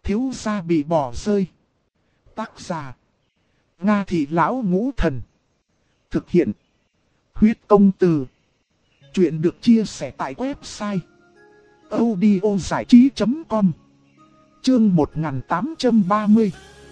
thiếu gia bị bỏ rơi. Tác giả: Nga Thị Lão Ngũ Thần. Thực hiện: Huyết Công Từ. Chuyện được chia sẻ tại website audiozảichí.com. Chương 1830.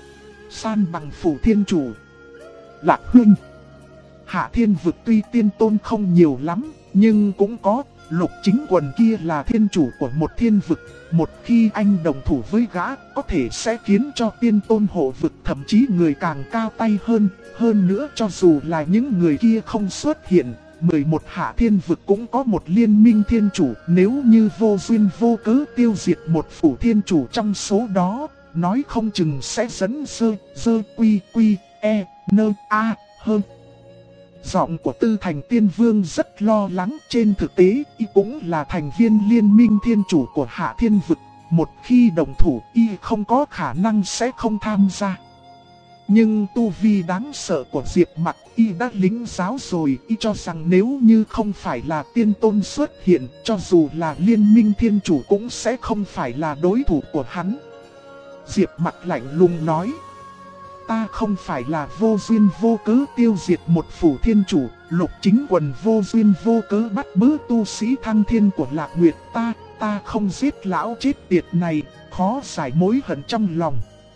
San bằng phủ thiên chủ. Lạc huynh, Hạ Thiên vực tuy tiên tôn không nhiều lắm, nhưng cũng có. Lục Chính Quần kia là thiên chủ của một thiên vực. Một khi anh đồng thủ với gã, có thể sẽ khiến cho tiên tôn hộ vực, thậm chí người càng cao tay hơn. Hơn nữa, cho dù là những người kia không xuất hiện, 11 Hạ Thiên vực cũng có một liên minh thiên chủ. Nếu như vô duyên vô cớ tiêu diệt một phủ thiên chủ trong số đó, nói không chừng sẽ dẫn dơ quy e nơ a hơn. Giọng của Tư Thành Tiên Vương rất lo lắng. Trên thực tế, y cũng là thành viên liên minh thiên chủ của Hạ Thiên vực. Một khi đồng thủ, y không có khả năng sẽ không tham gia. Nhưng tu vi đáng sợ của Diệp Mặc, y đã lĩnh giáo rồi. Y cho rằng nếu như không phải là tiên tôn xuất hiện, cho dù là liên minh thiên chủ cũng sẽ không phải là đối thủ của hắn. Diệp Mặc lạnh lùng nói: ta không phải là vô duyên vô cớ tiêu diệt một phủ thiên chủ. Lục Chính Quần vô duyên vô cớ bắt bớ tu sĩ thăng thiên của Lạc Nguyệt ta không giết lão chết tiệt này, khó giải mối hận trong lòng.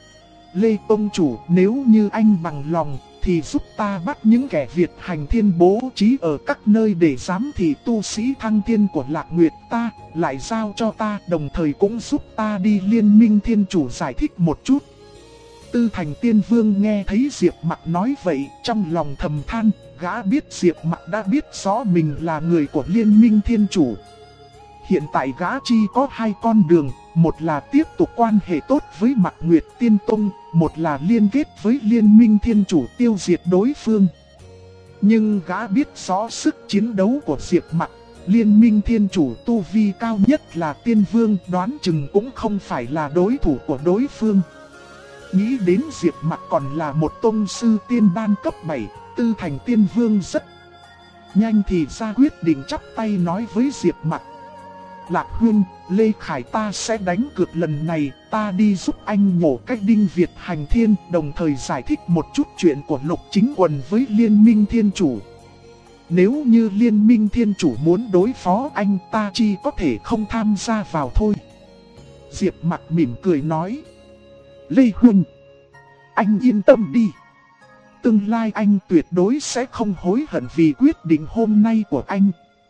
Lê Tông Chủ, nếu như anh bằng lòng thì giúp ta bắt những kẻ Việt hành thiên bố trí ở các nơi để giám thị tu sĩ thăng thiên của Lạc Nguyệt, ta lại giao cho ta, đồng thời cũng giúp ta đi liên minh thiên chủ giải thích một chút. Tư Thành Tiên Vương nghe thấy Diệp Mặc nói vậy, trong lòng thầm than. Gã biết Diệp Mặc đã biết rõ mình là người của liên minh thiên chủ. Hiện tại gã chi có hai con đường, một là tiếp tục quan hệ tốt với Mạc Nguyệt Tiên Tông, một là liên kết với liên minh thiên chủ tiêu diệt đối phương. Nhưng gã biết rõ sức chiến đấu của Diệp Mặc. Liên minh thiên chủ tu vi cao nhất là Tiên Vương, đoán chừng cũng không phải là đối thủ của đối phương. Nghĩ đến Diệp Mặc còn là một tông sư tiên đan cấp 7, Tư Thành Tiên Vương rất nhanh thì ra quyết định chắp tay nói với Diệp Mặc: Lạc huynh, Lê Khải ta sẽ đánh cược lần này, ta đi giúp anh nhổ cách đinh Việt hành thiên, đồng thời giải thích một chút chuyện của Lục Chính Quần với liên minh thiên chủ. Nếu như liên minh thiên chủ muốn đối phó anh, ta chỉ có thể không tham gia vào thôi. Diệp Mặc mỉm cười nói: Lê huynh, anh yên tâm đi. Tương lai anh tuyệt đối sẽ không hối hận vì quyết định hôm nay của anh.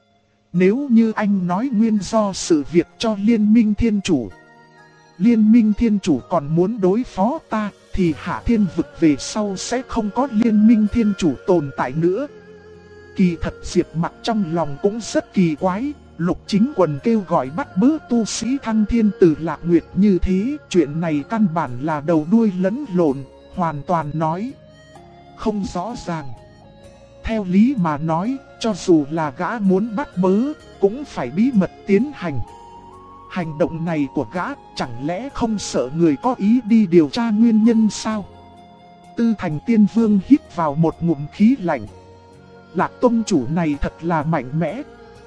Nếu như anh nói nguyên do sự việc cho liên minh thiên chủ, liên minh thiên chủ còn muốn đối phó ta, thì Hạ Thiên vực về sau sẽ không có liên minh thiên chủ tồn tại nữa. Kỳ thật Diệp Mặc trong lòng cũng rất kỳ quái. Lục Chính Quần kêu gọi bắt bớ tu sĩ thăng thiên từ Lạc Nguyệt như thế, chuyện này căn bản là đầu đuôi lẫn lộn, hoàn toàn nói không rõ ràng. Theo lý mà nói, cho dù là gã muốn bắt bớ, cũng phải bí mật tiến hành. Hành động này của gã chẳng lẽ không sợ người có ý đi điều tra nguyên nhân sao? Tư Thành Tiên Vương hít vào một ngụm khí lạnh. Lạc tông chủ này thật là mạnh mẽ.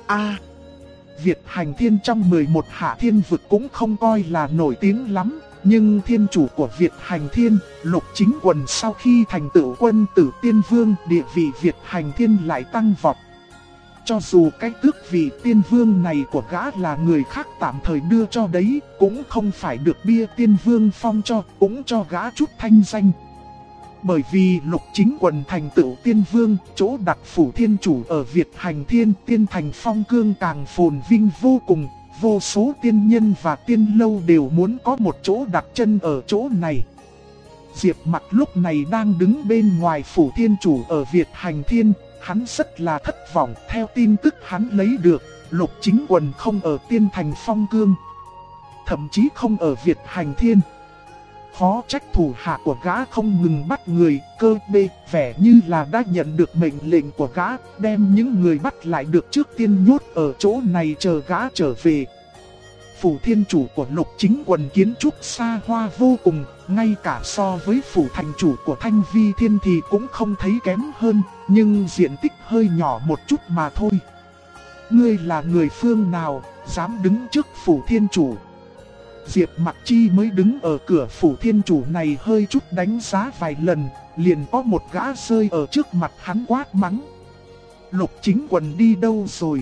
Việt hành thiên trong 11 Hạ Thiên vực cũng không coi là nổi tiếng lắm. Nhưng thiên chủ của Việt hành thiên, Lục Chính Quần sau khi thành tựu quân tử tiên vương, địa vị Việt hành thiên lại tăng vọt. Cho dù cái tước vị tiên vương này của gã là người khác tạm thời đưa cho đấy, cũng không phải được bia tiên vương phong cho, cũng cho gã chút thanh danh. Bởi vì Lục Chính Quần thành tựu tiên vương, chỗ đặt phủ thiên chủ ở Việt hành thiên, tiên thành phong cương càng phồn vinh vô cùng. Vô số tiên nhân và tiên lâu đều muốn có một chỗ đặt chân ở chỗ này. Diệp Mặc lúc này đang đứng bên ngoài phủ thiên chủ ở Việt hành thiên. Hắn rất là thất vọng. Theo tin tức hắn lấy được, Lục Chính Quần không ở tiên thành phong cương, thậm chí không ở Việt hành thiên. Khó trách thủ hạ của gã không ngừng bắt người, cơ bê vẻ như là đã nhận được mệnh lệnh của gã, đem những người bắt lại được trước tiên nhốt ở chỗ này chờ gã trở về. Phủ thiên chủ của Lục Chính Quần kiến trúc xa hoa vô cùng, ngay cả so với phủ thành chủ của Thanh Vi Thiên thì cũng không thấy kém hơn, nhưng diện tích hơi nhỏ một chút mà thôi. Ngươi là người phương nào, dám đứng trước phủ thiên chủ? Diệp Mặc Chi mới đứng ở cửa phủ thiên chủ này hơi chút đánh giá vài lần, liền có một gã rơi ở trước mặt hắn quát mắng. Lục Chính Quần đi đâu rồi?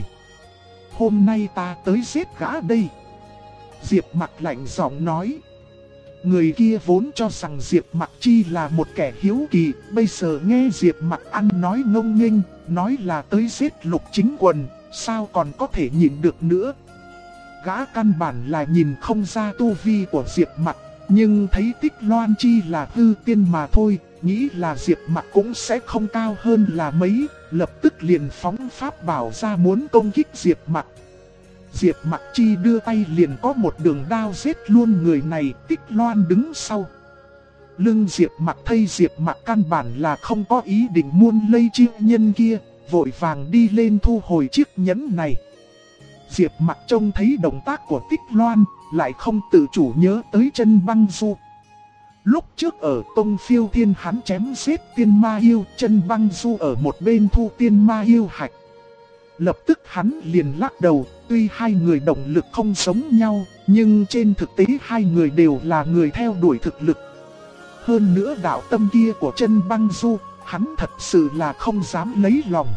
Hôm nay ta tới giết gã đây. Diệp Mặc lạnh giọng nói. Người kia vốn cho rằng Diệp Mặc Chi là một kẻ hiếu kỳ, bây giờ nghe Diệp Mặc ăn nói ngông nghênh, nói là tới giết Lục Chính Quần, sao còn có thể nhịn được nữa. Gã căn bản là nhìn không ra tu vi của Diệp Mặc, nhưng thấy Tích Loan Chi là hư tiên mà thôi, nghĩ là Diệp Mặc cũng sẽ không cao hơn là mấy, lập tức liền phóng pháp bảo ra muốn công kích Diệp Mặc. Diệp Mặc Chi đưa tay liền có một đường đao giết luôn người này. Tích Loan đứng sau lưng Diệp Mặc, thấy Diệp Mặc căn bản là không có ý định muôn lây chiêu nhân kia, vội vàng đi lên thu hồi chiếc nhẫn này. Diệp Mặc trông thấy động tác của Tích Loan, lại không tự chủ nhớ tới Chân Băng Du. Lúc trước ở Tông Phiêu Thiên hắn chém giết tiên ma yêu, Chân Băng Du ở một bên thu tiên ma yêu hạch. Lập tức hắn liền lắc đầu, tuy hai người động lực không giống nhau, nhưng trên thực tế hai người đều là người theo đuổi thực lực. Hơn nữa đạo tâm kia của Chân Băng Du, hắn thật sự là không dám lấy lòng.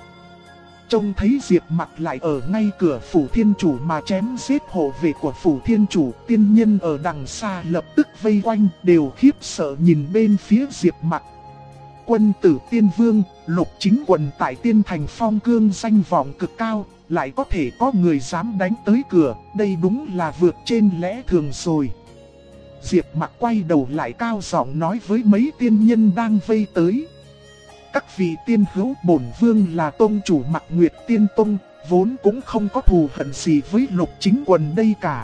Trông thấy Diệp Mặc lại ở ngay cửa phủ thiên chủ mà chém giết hộ vệ của phủ thiên chủ, tiên nhân ở đằng xa lập tức vây quanh, đều khiếp sợ nhìn bên phía Diệp Mặc. Quân tử tiên vương, Lục Chính Quần tại Tiên Thành Phong Cương danh vọng cực cao, lại có thể có người dám đánh tới cửa, đây đúng là vượt trên lẽ thường rồi. Diệp Mặc quay đầu lại cao giọng nói với mấy tiên nhân đang vây tới. Các vị tiên hữu, bổn vương là tông chủ Mạc Nguyệt Tiên Tông, vốn cũng không có thù hận gì với Lục Chính Quần đây cả.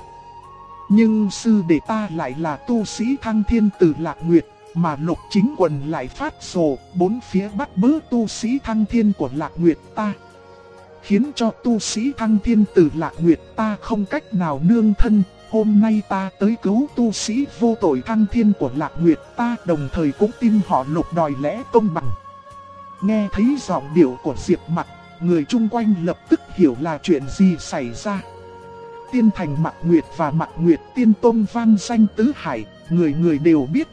Nhưng sư đệ ta lại là tu sĩ Thăng Thiên từ Lạc Nguyệt, mà Lục Chính Quần lại phát rồ, bốn phía bắt bớ tu sĩ Thăng Thiên của Lạc Nguyệt ta, khiến cho tu sĩ Thăng Thiên từ Lạc Nguyệt ta không cách nào nương thân. Hôm nay ta tới cứu tu sĩ vô tội Thăng Thiên của Lạc Nguyệt ta, đồng thời cũng tin họ Lục đòi lẽ công bằng. Nghe thấy giọng điệu của Diệp Mặc, người chung quanh lập tức hiểu là chuyện gì xảy ra. Tiên Thành Mạc Nguyệt và Mạc Nguyệt Tiên Tông vang danh tứ hải, người người đều biết.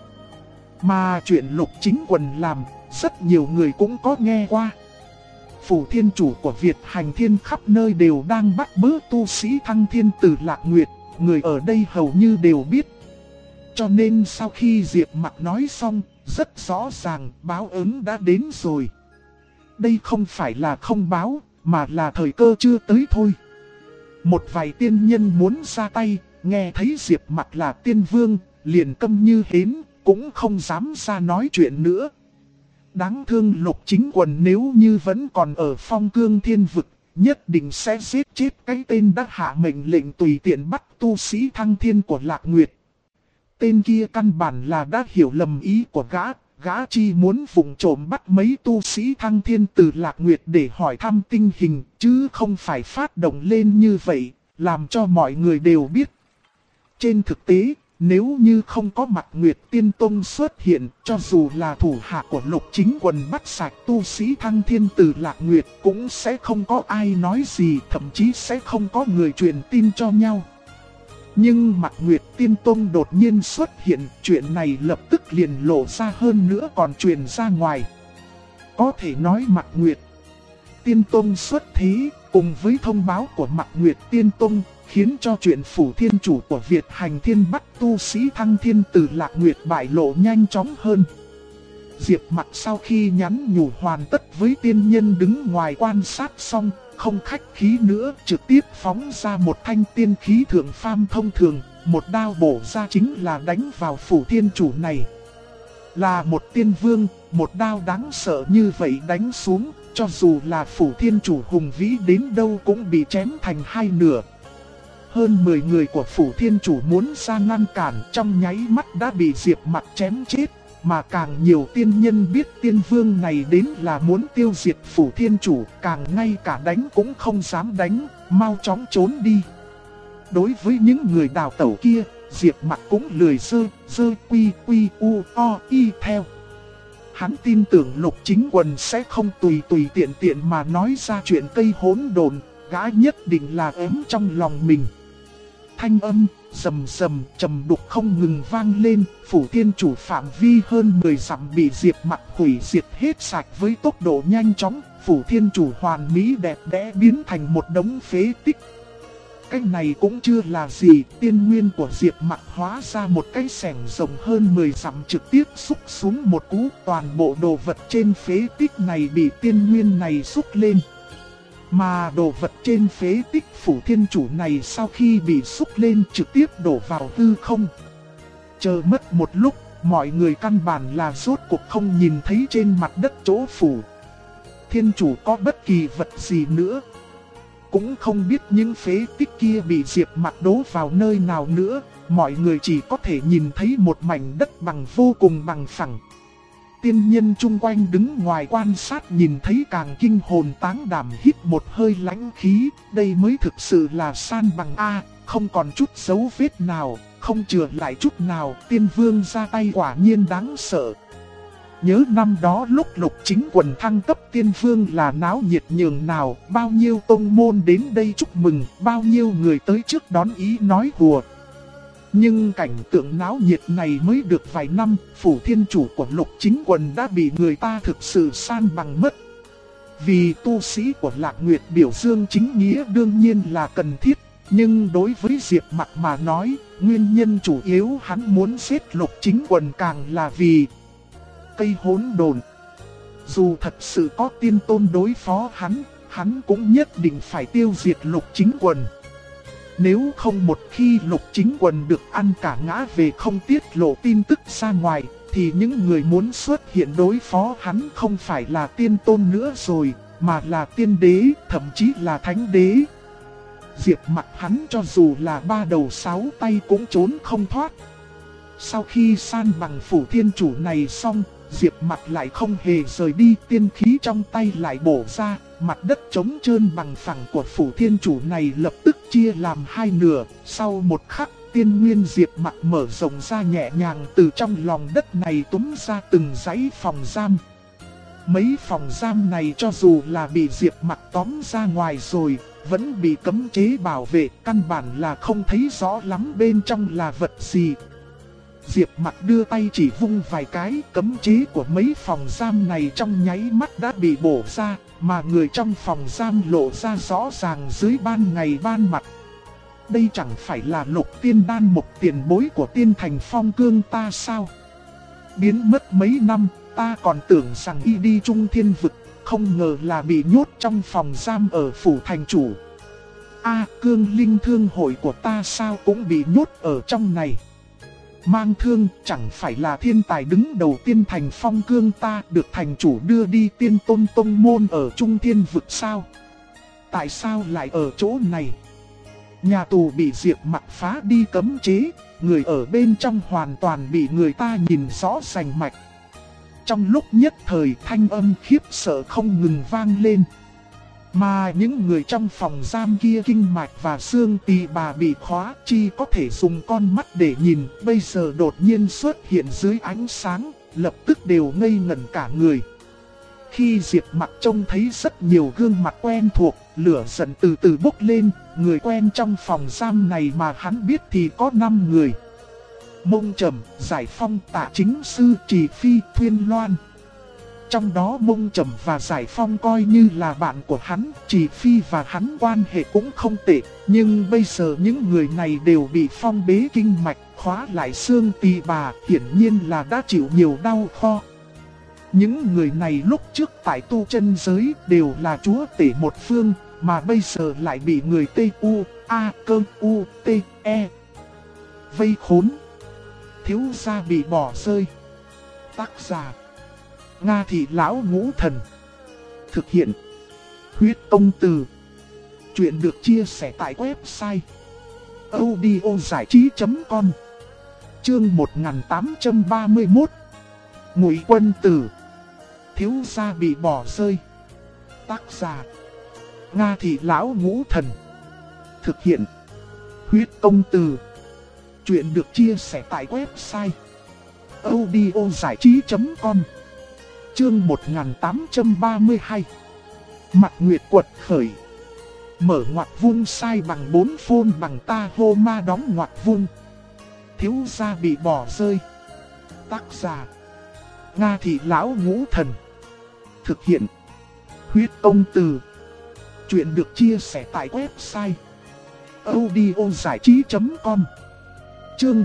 Mà chuyện Lục Chính Quần làm, rất nhiều người cũng có nghe qua. Phủ thiên chủ của Việt Hành Thiên khắp nơi đều đang bắt bớ tu sĩ Thăng Thiên từ Lạc Nguyệt, người ở đây hầu như đều biết. Cho nên sau khi Diệp Mặc nói xong, rất rõ ràng báo ứng đã đến rồi. Đây không phải là không báo, mà là thời cơ chưa tới thôi. Một vài tiên nhân muốn ra tay, nghe thấy Diệp Mặc là tiên vương, liền câm như hến, cũng không dám ra nói chuyện nữa. Đáng thương Lục Chính Quần nếu như vẫn còn ở Phong Cương Thiên Vực, nhất định sẽ giết chết cái tên đã hạ mệnh lệnh tùy tiện bắt tu sĩ Thăng Thiên của Lạc Nguyệt. Tên kia căn bản là đã hiểu lầm ý của gã chi muốn vụng trộm bắt mấy tu sĩ Thăng Thiên từ Lạc Nguyệt để hỏi thăm tình hình, chứ không phải phát động lên như vậy, làm cho mọi người đều biết. Trên thực tế, nếu như không có Mạc Nguyệt Tiên Tông xuất hiện, cho dù là thủ hạ của Lục Chính Quần bắt sạch tu sĩ Thăng Thiên từ Lạc Nguyệt, cũng sẽ không có ai nói gì, thậm chí sẽ không có người truyền tin cho nhau. Nhưng Mạc Nguyệt Tiên Tông đột nhiên xuất hiện, chuyện này lập tức liền lộ ra, hơn nữa còn truyền ra ngoài. Có thể nói Mạc Nguyệt Tiên Tông xuất thế, cùng với thông báo của Mạc Nguyệt Tiên Tông, khiến cho chuyện phủ thiên chủ của Việt Hành Thiên bắt tu sĩ Thăng Thiên từ Lạc Nguyệt bại lộ nhanh chóng hơn. Diệp Mặc sau khi nhắn nhủ hoàn tất với tiên nhân đứng ngoài quan sát xong, không khách khí nữa, trực tiếp phóng ra một thanh tiên khí thượng phàm thông thường, một đao bổ ra chính là đánh vào phủ thiên chủ này. Là một tiên vương, một đao đáng sợ như vậy đánh xuống, cho dù là phủ thiên chủ hùng vĩ đến đâu cũng bị chém thành hai nửa. Hơn 10 người của phủ thiên chủ muốn ra ngăn cản, trong nháy mắt đã bị Diệp Mặc chém chết. Mà càng nhiều tiên nhân biết tiên vương này đến là muốn tiêu diệt phủ thiên chủ, càng ngay cả đánh cũng không dám đánh, mau chóng trốn đi. Đối với những người đào tẩu kia, Diệp Mặc cũng lười dơ quy u o y theo. Hắn tin tưởng Lục Chính Quần sẽ không tùy tiện mà nói ra chuyện cây hỗn độn, gã nhất định là ém trong lòng mình. thanh âm, rầm rầm trầm đục không ngừng vang lên, phủ thiên chủ phạm vi hơn 10 dặm bị Diệp Mặc hủy diệt hết sạch với tốc độ nhanh chóng, phủ thiên chủ hoàn mỹ đẹp đẽ biến thành một đống phế tích. Cái này cũng chưa là gì, tiên nguyên của Diệp Mặc hóa ra một cái xẻng rộng hơn 10 dặm trực tiếp xúc xuống một cú, toàn bộ đồ vật trên phế tích này bị tiên nguyên này xúc lên. Mà đồ vật trên phế tích phủ thiên chủ này sau khi bị xúc lên trực tiếp đổ vào hư không. Chờ mất một lúc, mọi người căn bản là rốt cuộc không nhìn thấy trên mặt đất chỗ phủ thiên chủ có bất kỳ vật gì nữa. Cũng không biết những phế tích kia bị Diệp Mặc đố vào nơi nào nữa, mọi người chỉ có thể nhìn thấy một mảnh đất bằng vô cùng bằng phẳng. Tiên nhân chung quanh đứng ngoài quan sát nhìn thấy càng kinh hồn táng đảm, hít một hơi lãnh khí, đây mới thực sự là san bằng A, không còn chút dấu vết nào, không chừa lại chút nào, tiên vương ra tay quả nhiên đáng sợ. Nhớ năm đó lúc Lục Chính Quần thăng cấp tiên vương là náo nhiệt nhường nào, bao nhiêu tông môn đến đây chúc mừng, bao nhiêu người tới trước đón ý nói hùa. Nhưng cảnh tượng náo nhiệt này mới được vài năm, phủ thiên chủ của Lục Chính Quần đã bị người ta thực sự san bằng mất. Vì tu sĩ của Lạc Nguyệt biểu dương chính nghĩa đương nhiên là cần thiết, nhưng đối với Diệp Mặc mà nói, nguyên nhân chủ yếu hắn muốn giết Lục Chính Quần càng là vì cây hỗn độn. Dù thật sự có tiên tôn đối phó hắn cũng nhất định phải tiêu diệt Lục Chính Quần. Nếu không một khi Lục Chính Quần được ăn cả ngã về không tiết lộ tin tức ra ngoài, thì những người muốn xuất hiện đối phó hắn không phải là tiên tôn nữa rồi, mà là tiên đế, thậm chí là thánh đế. Diệp Mặc hắn cho dù là 3 đầu 6 tay cũng trốn không thoát. Sau khi san bằng phủ thiên chủ này xong, Diệp Mặc lại không hề rời đi, tiên khí trong tay lại bổ ra, mặt đất trống trơn bằng phẳng của phủ thiên chủ này lập tức chia làm hai nửa. Sau một khắc, tiên nguyên Diệp Mặc mở rộng ra nhẹ nhàng, từ trong lòng đất này túm ra từng dãy phòng giam. Mấy phòng giam này cho dù là bị Diệp Mặc tóm ra ngoài rồi, vẫn bị cấm chế bảo vệ, căn bản là không thấy rõ lắm bên trong là vật gì. Diệp Mặc đưa tay chỉ vung vài cái, cấm chế của mấy phòng giam này trong nháy mắt đã bị bổ ra, mà người trong phòng giam lộ ra rõ ràng dưới ban ngày ban mặt. Đây chẳng phải là Lục Tiên Đan, một tiền bối của Tiên Thành Phong Cương ta sao? Biến mất mấy năm, ta còn tưởng rằng y đi Trung Thiên Vực, không ngờ là bị nhốt trong phòng giam ở phủ thành chủ. Cương Linh Thương hội của ta sao cũng bị nhốt ở trong này. Mang Thương chẳng phải là thiên tài đứng đầu Tiên Thành Phong Cương ta, được thành chủ đưa đi Tiên Tôn Tông Môn ở Trung Thiên Vực sao? Tại sao lại ở chỗ này? Nhà tù bị Diệp Mặc phá đi cấm chế, người ở bên trong hoàn toàn bị người ta nhìn rõ rành mạch. Trong lúc nhất thời thanh âm khiếp sợ không ngừng vang lên. Mà những người trong phòng giam kia kinh mạch và xương tỳ bà bị khóa, chi có thể dùng con mắt để nhìn, bây giờ đột nhiên xuất hiện dưới ánh sáng, lập tức đều ngây ngẩn cả người. Khi Diệp Mặc trông thấy rất nhiều gương mặt quen thuộc, lửa giận từ từ bốc lên, người quen trong phòng giam này mà hắn biết thì có 5 người. Mông Trầm, Giải Phong, Tạ Chính Sư, Trì Phi, Thuyên Loan. Trong đó Mông Trầm và Giải Phong coi như là bạn của hắn, Trì Phi và hắn quan hệ cũng không tệ, nhưng bây giờ những người này đều bị phong bế kinh mạch, khóa lại xương tỳ bà, hiển nhiên là đã chịu nhiều đau kho. Những người này lúc trước tại tu chân giới đều là chúa tể một phương, mà bây giờ lại bị người T-U-A-Cơ-U-T-E vây khốn. Thiếu gia bị bỏ rơi. Tác giả Nga Thị Lão Ngũ Thần. Thực hiện Huyết Công Từ. Chuyện được chia sẻ tại website audiozảichí.com. Chương 1831. Ngụy Quân Tử. Thiếu gia bị bỏ rơi. Tác giả Nga Thị Lão Ngũ Thần. Thực hiện Huyết Công Từ. Chuyện được chia sẻ tại website audiozảichí.com. Chương 1832. Mặt Nguyệt quật khởi. Mở ngoặc vuông sai bằng 4 phôn bằng ta hô ma đóng ngoặc vuông. Thiếu gia bị bỏ rơi. Tác giả Nga Thị Lão Ngũ Thần. Thực hiện Huyết Công Từ. Chuyện được chia sẻ tại website audiozảichí.com. Chương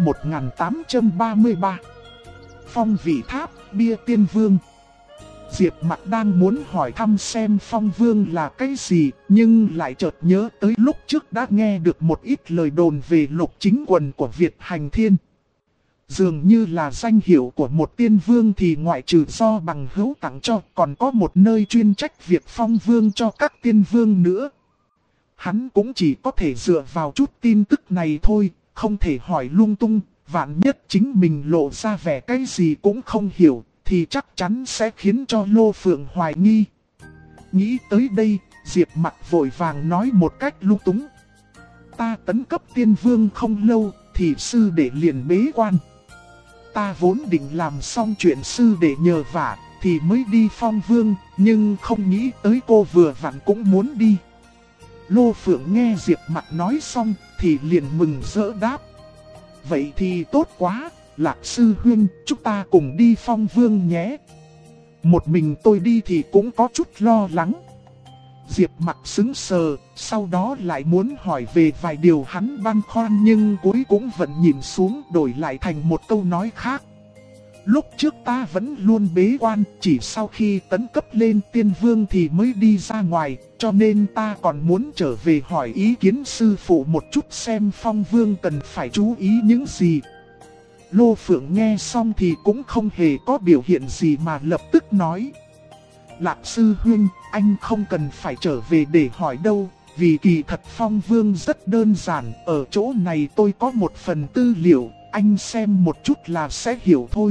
1833. Phong Vị Tháp, Bia Tiên Vương. Diệp Mặc đang muốn hỏi thăm xem Phong Vương là cái gì, nhưng lại chợt nhớ tới lúc trước đã nghe được một ít lời đồn về Lục Chính Quần của Việt Hành Thiên. Dường như là danh hiệu của một tiên vương thì ngoại trừ do bằng hữu tặng cho, còn có một nơi chuyên trách việc phong vương cho các tiên vương nữa. Hắn cũng chỉ có thể dựa vào chút tin tức này thôi, không thể hỏi lung tung, vạn nhất chính mình lộ ra vẻ cái gì cũng không hiểu, thì chắc chắn sẽ khiến cho Lô Phượng hoài nghi. Nghĩ tới đây, Diệp Mặc vội vàng nói một cách lung túng. Ta tấn cấp tiên vương không lâu, thì sư đệ liền bế quan. Ta vốn định làm xong chuyện sư đệ nhờ vả, thì mới đi phong vương, nhưng không nghĩ tới cô vừa vặn cũng muốn đi. Lô Phượng nghe Diệp Mặc nói xong, thì liền mừng rỡ đáp. Vậy thì tốt quá, Lạc sư huynh, chúng ta cùng đi phong vương nhé. Một mình tôi đi thì cũng có chút lo lắng. Diệp Mặc sững sờ, sau đó lại muốn hỏi về vài điều hắn băn khoăn nhưng cuối cũng vẫn nhìn xuống đổi lại thành một câu nói khác. Lúc trước ta vẫn luôn bế quan, chỉ sau khi tấn cấp lên tiên vương thì mới đi ra ngoài, cho nên ta còn muốn trở về hỏi ý kiến sư phụ một chút xem phong vương cần phải chú ý những gì. Lô Phượng nghe xong thì cũng không hề có biểu hiện gì mà lập tức nói. Lạc sư huynh, anh không cần phải trở về để hỏi đâu, vì kỳ thật phong vương rất đơn giản, ở chỗ này tôi có một phần tư liệu, anh xem một chút là sẽ hiểu thôi.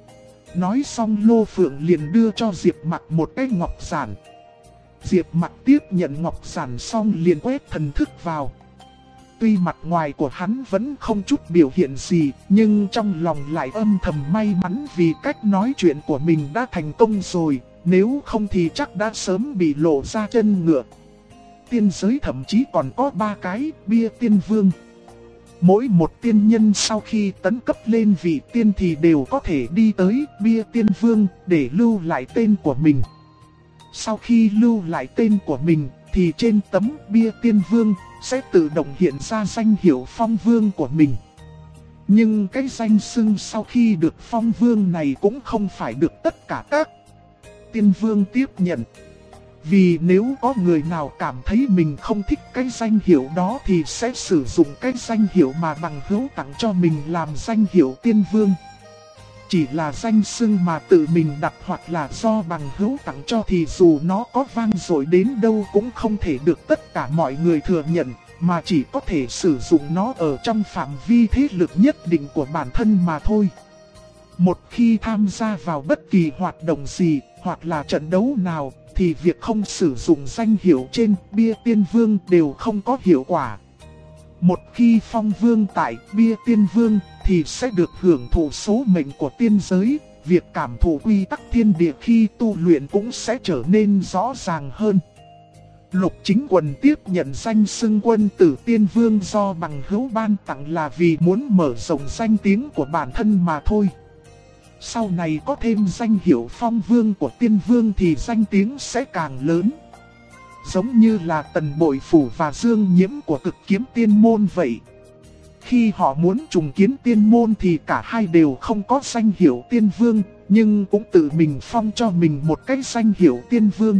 Nói xong Lô Phượng liền đưa cho Diệp Mặc một cái ngọc giản. Diệp Mặc tiếp nhận ngọc giản xong liền quét thần thức vào. Tuy mặt ngoài của hắn vẫn không chút biểu hiện gì, nhưng trong lòng lại âm thầm may mắn vì cách nói chuyện của mình đã thành công rồi, nếu không thì chắc đã sớm bị lộ ra chân ngựa. Tiên giới thậm chí còn có 3 cái bia tiên vương. Mỗi một tiên nhân sau khi tấn cấp lên vị tiên thì đều có thể đi tới bia tiên vương để lưu lại tên của mình. Sau khi lưu lại tên của mình thì trên tấm bia tiên vương sẽ tự động hiện ra danh hiệu phong vương của mình. Nhưng cái danh xưng sau khi được phong vương này cũng không phải được tất cả các tiên vương tiếp nhận. Vì nếu có người nào cảm thấy mình không thích cái danh hiệu đó thì sẽ sử dụng cái danh hiệu mà bằng hữu tặng cho mình làm danh hiệu tiên vương. Chỉ là danh xưng mà tự mình đặt hoặc là do bằng hữu tặng cho thì dù nó có vang dội đến đâu cũng không thể được tất cả mọi người thừa nhận, mà chỉ có thể sử dụng nó ở trong phạm vi thế lực nhất định của bản thân mà thôi. Một khi tham gia vào bất kỳ hoạt động gì hoặc là trận đấu nào thì việc không sử dụng danh hiệu trên bia tiên vương đều không có hiệu quả. Một khi phong vương tại bia tiên vương thì sẽ được hưởng thụ số mệnh của tiên giới, việc cảm thụ quy tắc thiên địa khi tu luyện cũng sẽ trở nên rõ ràng hơn. Lục Chính Quần tiếp nhận danh xưng quân tử tiên vương do bằng hữu ban tặng là vì muốn mở rộng danh tiếng của bản thân mà thôi. Sau này có thêm danh hiệu phong vương của tiên vương thì danh tiếng sẽ càng lớn. Giống như là Tần Bội Phủ và Dương Nhiễm của Cực Kiếm Tiên Môn vậy. Khi họ muốn trùng kiến tiên môn thì cả hai đều không có danh hiệu tiên vương, nhưng cũng tự mình phong cho mình một cái danh hiệu tiên vương.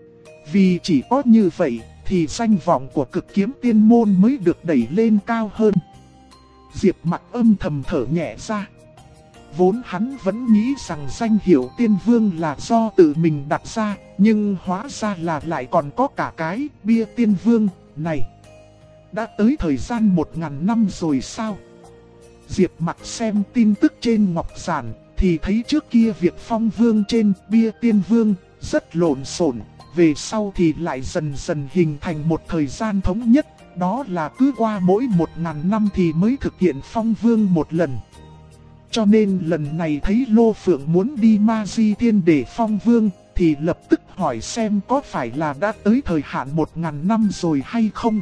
Vì chỉ có như vậy thì danh vọng của Cực Kiếm Tiên Môn mới được đẩy lên cao hơn. Diệp Mặc âm thầm thở nhẹ ra. Vốn hắn vẫn nghĩ rằng danh hiệu tiên vương là do tự mình đặt ra, nhưng hóa ra là lại còn có cả cái bia tiên vương này. Đã tới thời gian 1000 năm rồi sao? Diệp Mặc xem tin tức trên ngọc giản thì thấy trước kia việc phong vương trên bia tiên vương rất lộn xộn, về sau thì lại dần dần hình thành một thời gian thống nhất, đó là cứ qua mỗi 1000 năm thì mới thực hiện phong vương một lần. Cho nên lần này thấy Lô Phượng muốn đi Ma Di Thiên để phong vương thì lập tức hỏi xem có phải là đã tới thời hạn 1000 năm rồi hay không.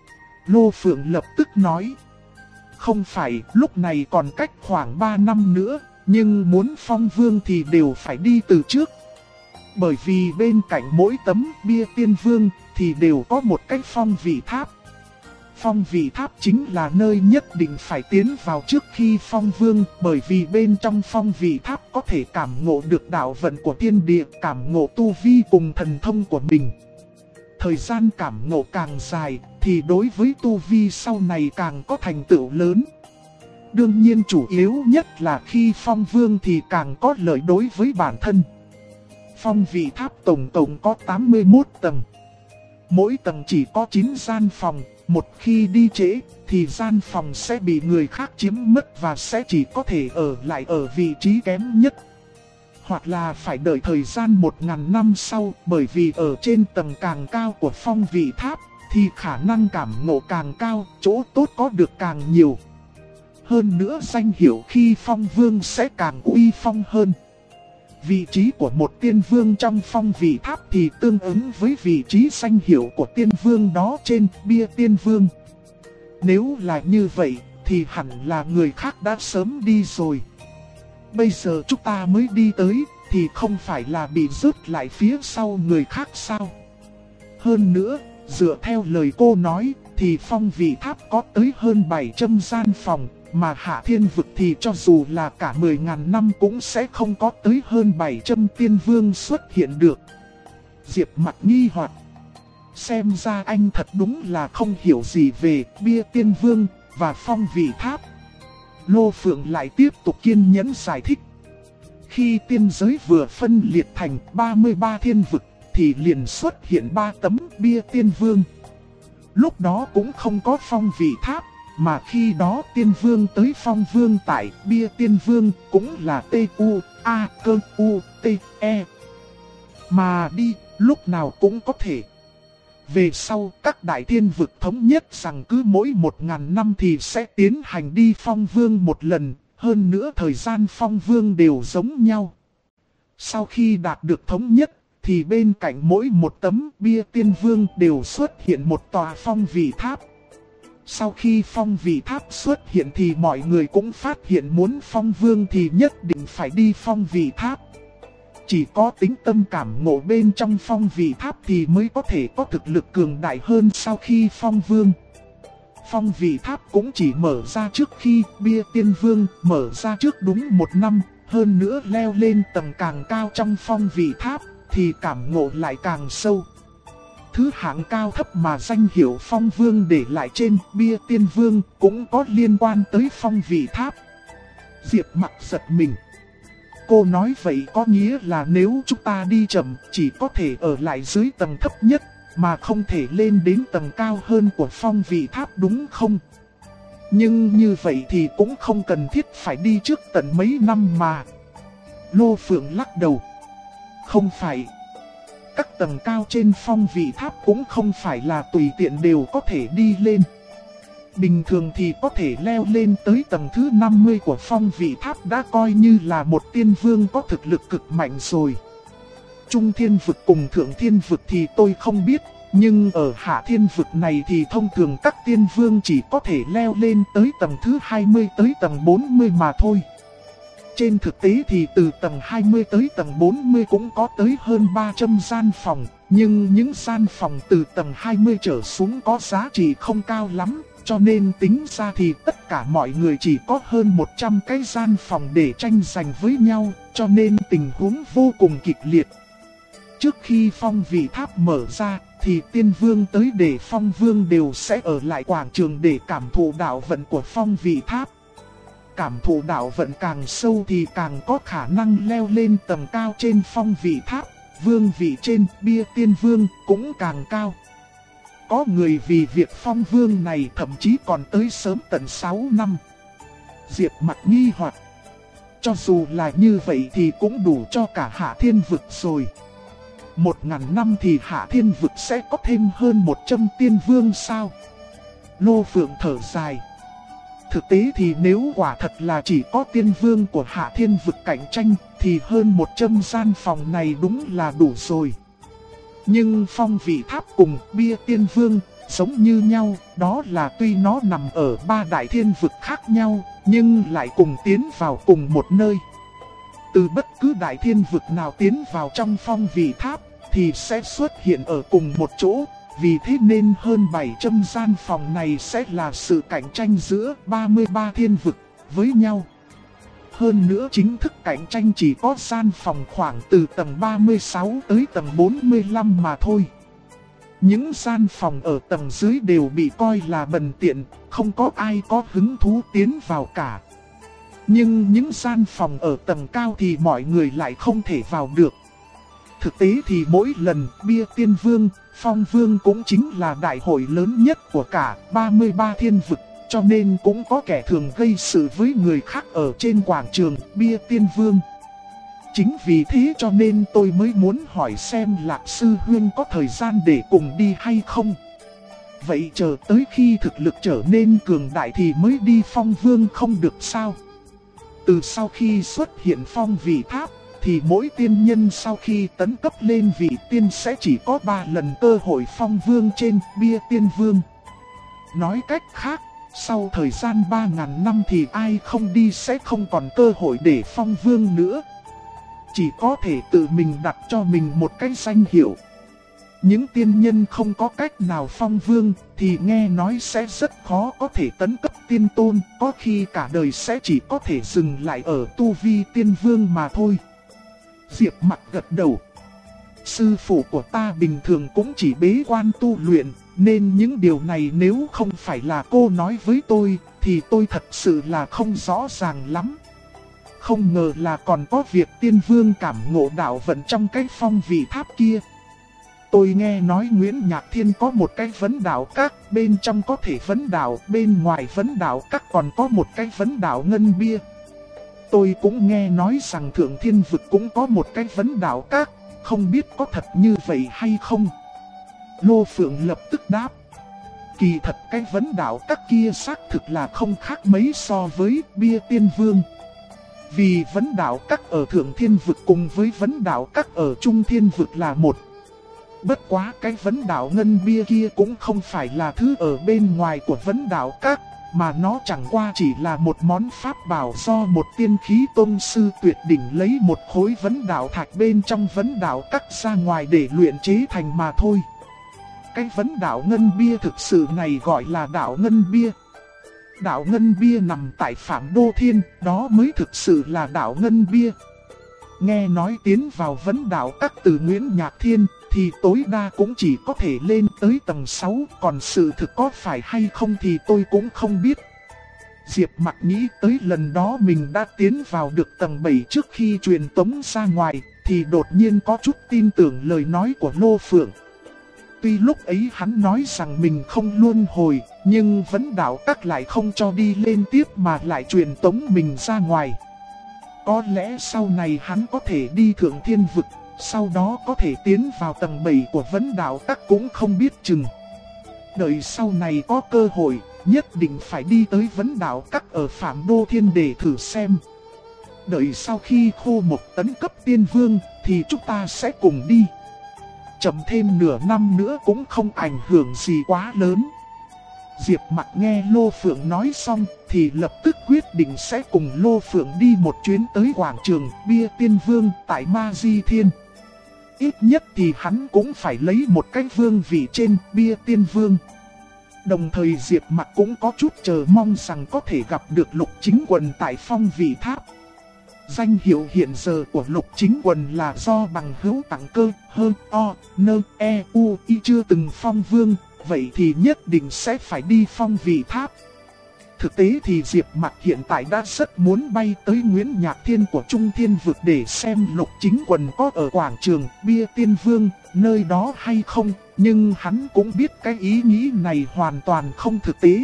Lô Phượng lập tức nói, không phải, lúc này còn cách khoảng 3 năm nữa, nhưng muốn phong vương thì đều phải đi từ trước. Bởi vì bên cạnh mỗi tấm bia tiên vương thì đều có một cái phong vị tháp. Phong vị tháp chính là nơi nhất định phải tiến vào trước khi phong vương, bởi vì bên trong phong vị tháp có thể cảm ngộ được đạo vận của thiên địa, cảm ngộ tu vi cùng thần thông của mình. Thời gian cảm ngộ càng dài thì đối với tu vi sau này càng có thành tựu lớn. Đương nhiên chủ yếu nhất là khi phong vương thì càng có lợi đối với bản thân. Phong vị tháp tổng cộng có 81 tầng. Mỗi tầng chỉ có 9 gian phòng. Một khi đi trễ thì gian phòng sẽ bị người khác chiếm mất và sẽ chỉ có thể ở lại ở vị trí kém nhất. Hoặc là phải đợi thời gian 1000 năm sau, bởi vì ở trên tầng càng cao của phong vị tháp thì khả năng cảm ngộ càng cao, chỗ tốt có được càng nhiều. Hơn nữa danh hiệu khi phong vương sẽ càng uy phong hơn. Vị trí của một tiên vương trong phong vị tháp thì tương ứng với vị trí danh hiệu của tiên vương đó trên bia tiên vương. Nếu là như vậy thì hẳn là người khác đã sớm đi rồi. Bây giờ chúng ta mới đi tới thì không phải là bị rớt lại phía sau người khác sao? Hơn nữa, dựa theo lời cô nói thì phong vị tháp có tới hơn 700 gian phòng. Mà Hạ Thiên Vực thì cho dù là cả 10.000 năm cũng sẽ không có tới hơn 700 tiên vương xuất hiện được. Diệp mặt nghi hoặc. Xem ra anh thật đúng là không hiểu gì về bia tiên vương và phong vị tháp. Lô Phượng lại tiếp tục kiên nhẫn giải thích. Khi tiên giới vừa phân liệt thành 33 thiên vực thì liền xuất hiện 3 tấm bia tiên vương. Lúc đó cũng không có phong vị tháp. Mà khi đó tiên vương tới phong vương tại bia tiên vương cũng là T-U-A-K-U-T-E. Mà đi lúc nào cũng có thể. Về sau các đại thiên vực thống nhất rằng cứ mỗi 1000 năm thì sẽ tiến hành đi phong vương một lần. Hơn nữa thời gian phong vương đều giống nhau. Sau khi đạt được thống nhất thì bên cạnh mỗi một tấm bia tiên vương đều xuất hiện một tòa phong vị tháp. Sau khi phong vị tháp xuất hiện thì mọi người cũng phát hiện muốn phong vương thì nhất định phải đi phong vị tháp. Chỉ có tính tâm cảm ngộ bên trong phong vị tháp thì mới có thể có thực lực cường đại hơn sau khi phong vương. Phong vị tháp cũng chỉ mở ra trước khi bia tiên vương mở ra trước đúng 1 năm. Hơn nữa leo lên tầng càng cao trong phong vị tháp thì cảm ngộ lại càng sâu. Thứ hạng cao thấp mà danh hiệu phong vương để lại trên bia tiên vương cũng có liên quan tới phong vị tháp. Diệp mặt giật mình. Cô nói vậy có nghĩa là nếu chúng ta đi chậm chỉ có thể ở lại dưới tầng thấp nhất mà không thể lên đến tầng cao hơn của phong vị tháp đúng không? Nhưng như vậy thì cũng không cần thiết phải đi trước tận mấy năm mà. Lô Phượng lắc đầu. Không phải. Các tầng cao trên phong vị tháp cũng không phải là tùy tiện đều có thể đi lên. Bình thường thì có thể leo lên tới tầng thứ 50 của phong vị tháp đã coi như là một tiên vương có thực lực cực mạnh rồi. Trung thiên vực cùng thượng thiên vực thì tôi không biết, nhưng ở hạ thiên vực này thì thông thường các tiên vương chỉ có thể leo lên tới tầng thứ 20 tới tầng 40 mà thôi. Trên thực tế thì từ tầng 20 tới tầng 40 cũng có tới hơn 300 gian phòng, nhưng những gian phòng từ tầng 20 trở xuống có giá trị không cao lắm, cho nên tính ra thì tất cả mọi người chỉ có hơn 100 cái gian phòng để tranh giành với nhau, cho nên tình huống vô cùng kịch liệt. Trước khi phong vị tháp mở ra thì tiên vương tới để phong vương đều sẽ ở lại quảng trường để cảm thụ đạo vận của phong vị tháp. Cảm thụ đạo vận càng sâu thì càng có khả năng leo lên tầng cao trên phong vị tháp, vương vị trên bia tiên vương cũng càng cao. Có người vì việc phong vương này thậm chí còn tới sớm tận 6 năm. Diệp mặt nghi hoặc. Cho dù là như vậy thì cũng đủ cho cả hạ thiên vực rồi. 1000 năm thì hạ thiên vực sẽ có thêm hơn 100 tiên vương sao? Lô Phượng thở dài. Thực tế thì nếu quả thật là chỉ có tiên vương của Hạ Thiên vực cạnh tranh thì hơn 100 gian phòng này đúng là đủ rồi. Nhưng phong vị tháp cùng bia tiên vương giống như nhau, đó là tuy nó nằm ở 3 đại thiên vực khác nhau, nhưng lại cùng tiến vào cùng một nơi. Từ bất cứ đại thiên vực nào tiến vào trong phong vị tháp thì sẽ xuất hiện ở cùng một chỗ. Vì thế nên hơn 700 gian phòng này sẽ là sự cạnh tranh giữa 33 thiên vực với nhau. Hơn nữa chính thức cạnh tranh chỉ có gian phòng khoảng từ tầng 36 tới tầng 45 mà thôi. Những gian phòng ở tầng dưới đều bị coi là bần tiện, không có ai có hứng thú tiến vào cả. Nhưng những gian phòng ở tầng cao thì mọi người lại không thể vào được. Thực tế thì mỗi lần bia tiên vương, phong vương cũng chính là đại hội lớn nhất của cả 33 thiên vực, cho nên cũng có kẻ thường gây sự với người khác ở trên quảng trường bia tiên vương. Chính vì thế cho nên tôi mới muốn hỏi xem Lạc Sư Huynh có thời gian để cùng đi hay không. Vậy chờ tới khi thực lực trở nên cường đại thì mới đi phong vương không được sao? Từ sau khi xuất hiện phong vị tháp, thì mỗi tiên nhân sau khi tấn cấp lên vị tiên sẽ chỉ có 3 lần cơ hội phong vương trên bia tiên vương. Nói cách khác, sau thời gian 3.000 năm thì ai không đi sẽ không còn cơ hội để phong vương nữa. Chỉ có thể tự mình đặt cho mình một cái danh hiệu. Những tiên nhân không có cách nào phong vương thì nghe nói sẽ rất khó có thể tấn cấp tiên tôn, có khi cả đời sẽ chỉ có thể dừng lại ở tu vi tiên vương mà thôi. Diệp Mặc gật đầu. Sư phụ của ta bình thường cũng chỉ bế quan tu luyện, nên những điều này nếu không phải là cô nói với tôi, thì tôi thật sự là không rõ ràng lắm. Không ngờ là còn có việc tiên vương cảm ngộ đạo vận trong cái phong vị tháp kia. Tôi nghe nói Nguyễn Nhạc Thiên có một cái vấn đạo các, bên trong có thể vấn đạo, bên ngoài vấn đạo các còn có một cái vấn đạo ngân bia. Tôi cũng nghe nói rằng Thượng Thiên Vực cũng có một cái vấn đạo các, không biết có thật như vậy hay không. Lô Phượng lập tức đáp. Kỳ thật cái vấn đạo các kia xác thực là không khác mấy so với bia tiên vương. Vì vấn đạo các ở Thượng Thiên Vực cùng với vấn đạo các ở Trung Thiên Vực là một. Bất quá cái vấn đạo ngân bia kia cũng không phải là thứ ở bên ngoài của vấn đạo các, mà nó chẳng qua chỉ là một món pháp bảo do một tiên khí tôn sư tuyệt đỉnh lấy một khối vấn đạo thạch bên trong vấn đạo các ra ngoài để luyện chế thành mà thôi. Cái vấn đạo ngân bia thực sự này gọi là đạo ngân bia. Đạo ngân bia nằm tại Phạm Đô Thiên, đó mới thực sự là đạo ngân bia. Nghe nói tiến vào vấn đạo các từ Nguyễn Nhạc Thiên thì tối đa cũng chỉ có thể lên tới tầng 6, còn sự thực có phải hay không thì tôi cũng không biết. Diệp Mặc nghĩ tới lần đó mình đã tiến vào được tầng 7 trước khi truyền tống ra ngoài, thì đột nhiên có chút tin tưởng lời nói của Lô Phượng. Tuy lúc ấy hắn nói rằng mình không luân hồi, nhưng vấn đạo các lại không cho đi lên tiếp mà lại truyền tống mình ra ngoài. Có lẽ sau này hắn có thể đi Thượng Thiên Vực, sau đó có thể tiến vào tầng 7 của vấn đạo các cũng không biết chừng. Đợi sau này có cơ hội, nhất định phải đi tới vấn đạo các ở Phạm Đô Thiên để thử xem. Đợi sau khi Khô Mộc tấn cấp tiên vương thì chúng ta sẽ cùng đi. Chậm thêm nửa năm nữa cũng không ảnh hưởng gì quá lớn. Diệp Mặc nghe Lô Phượng nói xong thì lập tức quyết định sẽ cùng Lô Phượng đi một chuyến tới quảng trường bia tiên vương tại Ma Di Thiên. Ít nhất thì hắn cũng phải lấy một cái vương vị trên bia tiên vương. Đồng thời Diệp Mặc cũng có chút chờ mong rằng có thể gặp được Lục Chính Quần tại phong vị tháp. Danh hiệu hiện giờ của Lục Chính Quần là do bằng hữu tặng cơ hơn o nơ e u y chưa từng phong vương, vậy thì nhất định sẽ phải đi phong vị tháp. Thực tế thì Diệp Mặc hiện tại đã rất muốn bay tới Nguyễn Nhạc Thiên của Trung Thiên Vực để xem Lục Chính Quần có ở quảng trường bia tiên vương nơi đó hay không, nhưng hắn cũng biết cái ý nghĩ này hoàn toàn không thực tế.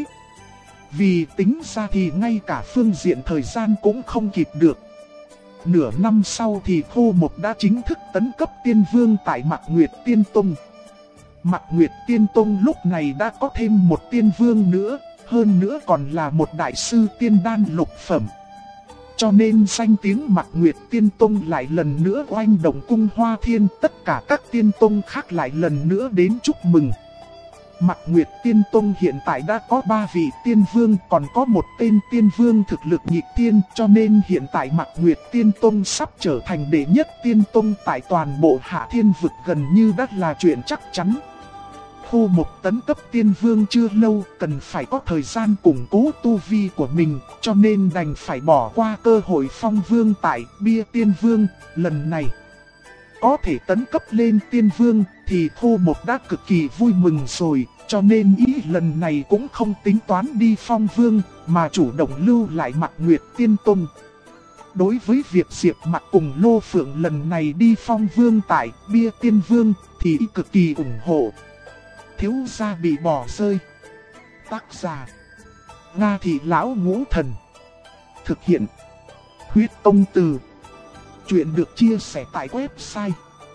Vì tính ra thì ngay cả phương diện thời gian cũng không kịp được. Nửa năm sau thì Khô Mộc đã chính thức tấn cấp tiên vương tại Mạc Nguyệt Tiên Tông. Mạc Nguyệt Tiên Tông lúc này đã có thêm một tiên vương nữa, Hơn nữa còn là một đại sư tiên đan lục phẩm. Cho nên danh tiếng Mạc Nguyệt Tiên Tông lại lần nữa oanh động cung Hoa Thiên. Tất cả các tiên tông khác lại lần nữa đến chúc mừng. Mạc Nguyệt Tiên Tông hiện tại đã có 3 vị tiên vương, còn có một tên tiên vương thực lực nhị tiên, cho nên hiện tại Mạc Nguyệt Tiên Tông sắp trở thành đệ nhất tiên tông tại toàn bộ Hạ Thiên vực, gần như đã là chuyện chắc chắn. Khô Mộc tấn cấp tiên vương chưa lâu, cần phải có thời gian củng cố tu vi của mình, cho nên đành phải bỏ qua cơ hội phong vương tại bia tiên vương lần này. Có thể tấn cấp lên tiên vương thì Khô Mộc đã cực kỳ vui mừng rồi, cho nên ý lần này cũng không tính toán đi phong vương, mà chủ động lưu lại Mạc Nguyệt Tiên Tông. Đối với việc Diệp Mặc cùng Lô Phượng lần này đi phong vương tại bia tiên vương thì y cực kỳ ủng hộ. Thiếu gia bị bỏ rơi. Tác giả: Nga Thị Lão Ngũ Thần. Thực hiện: Huyết Tông Từ. Chuyện được chia sẻ tại website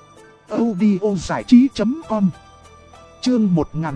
audiozảichí.com. Chương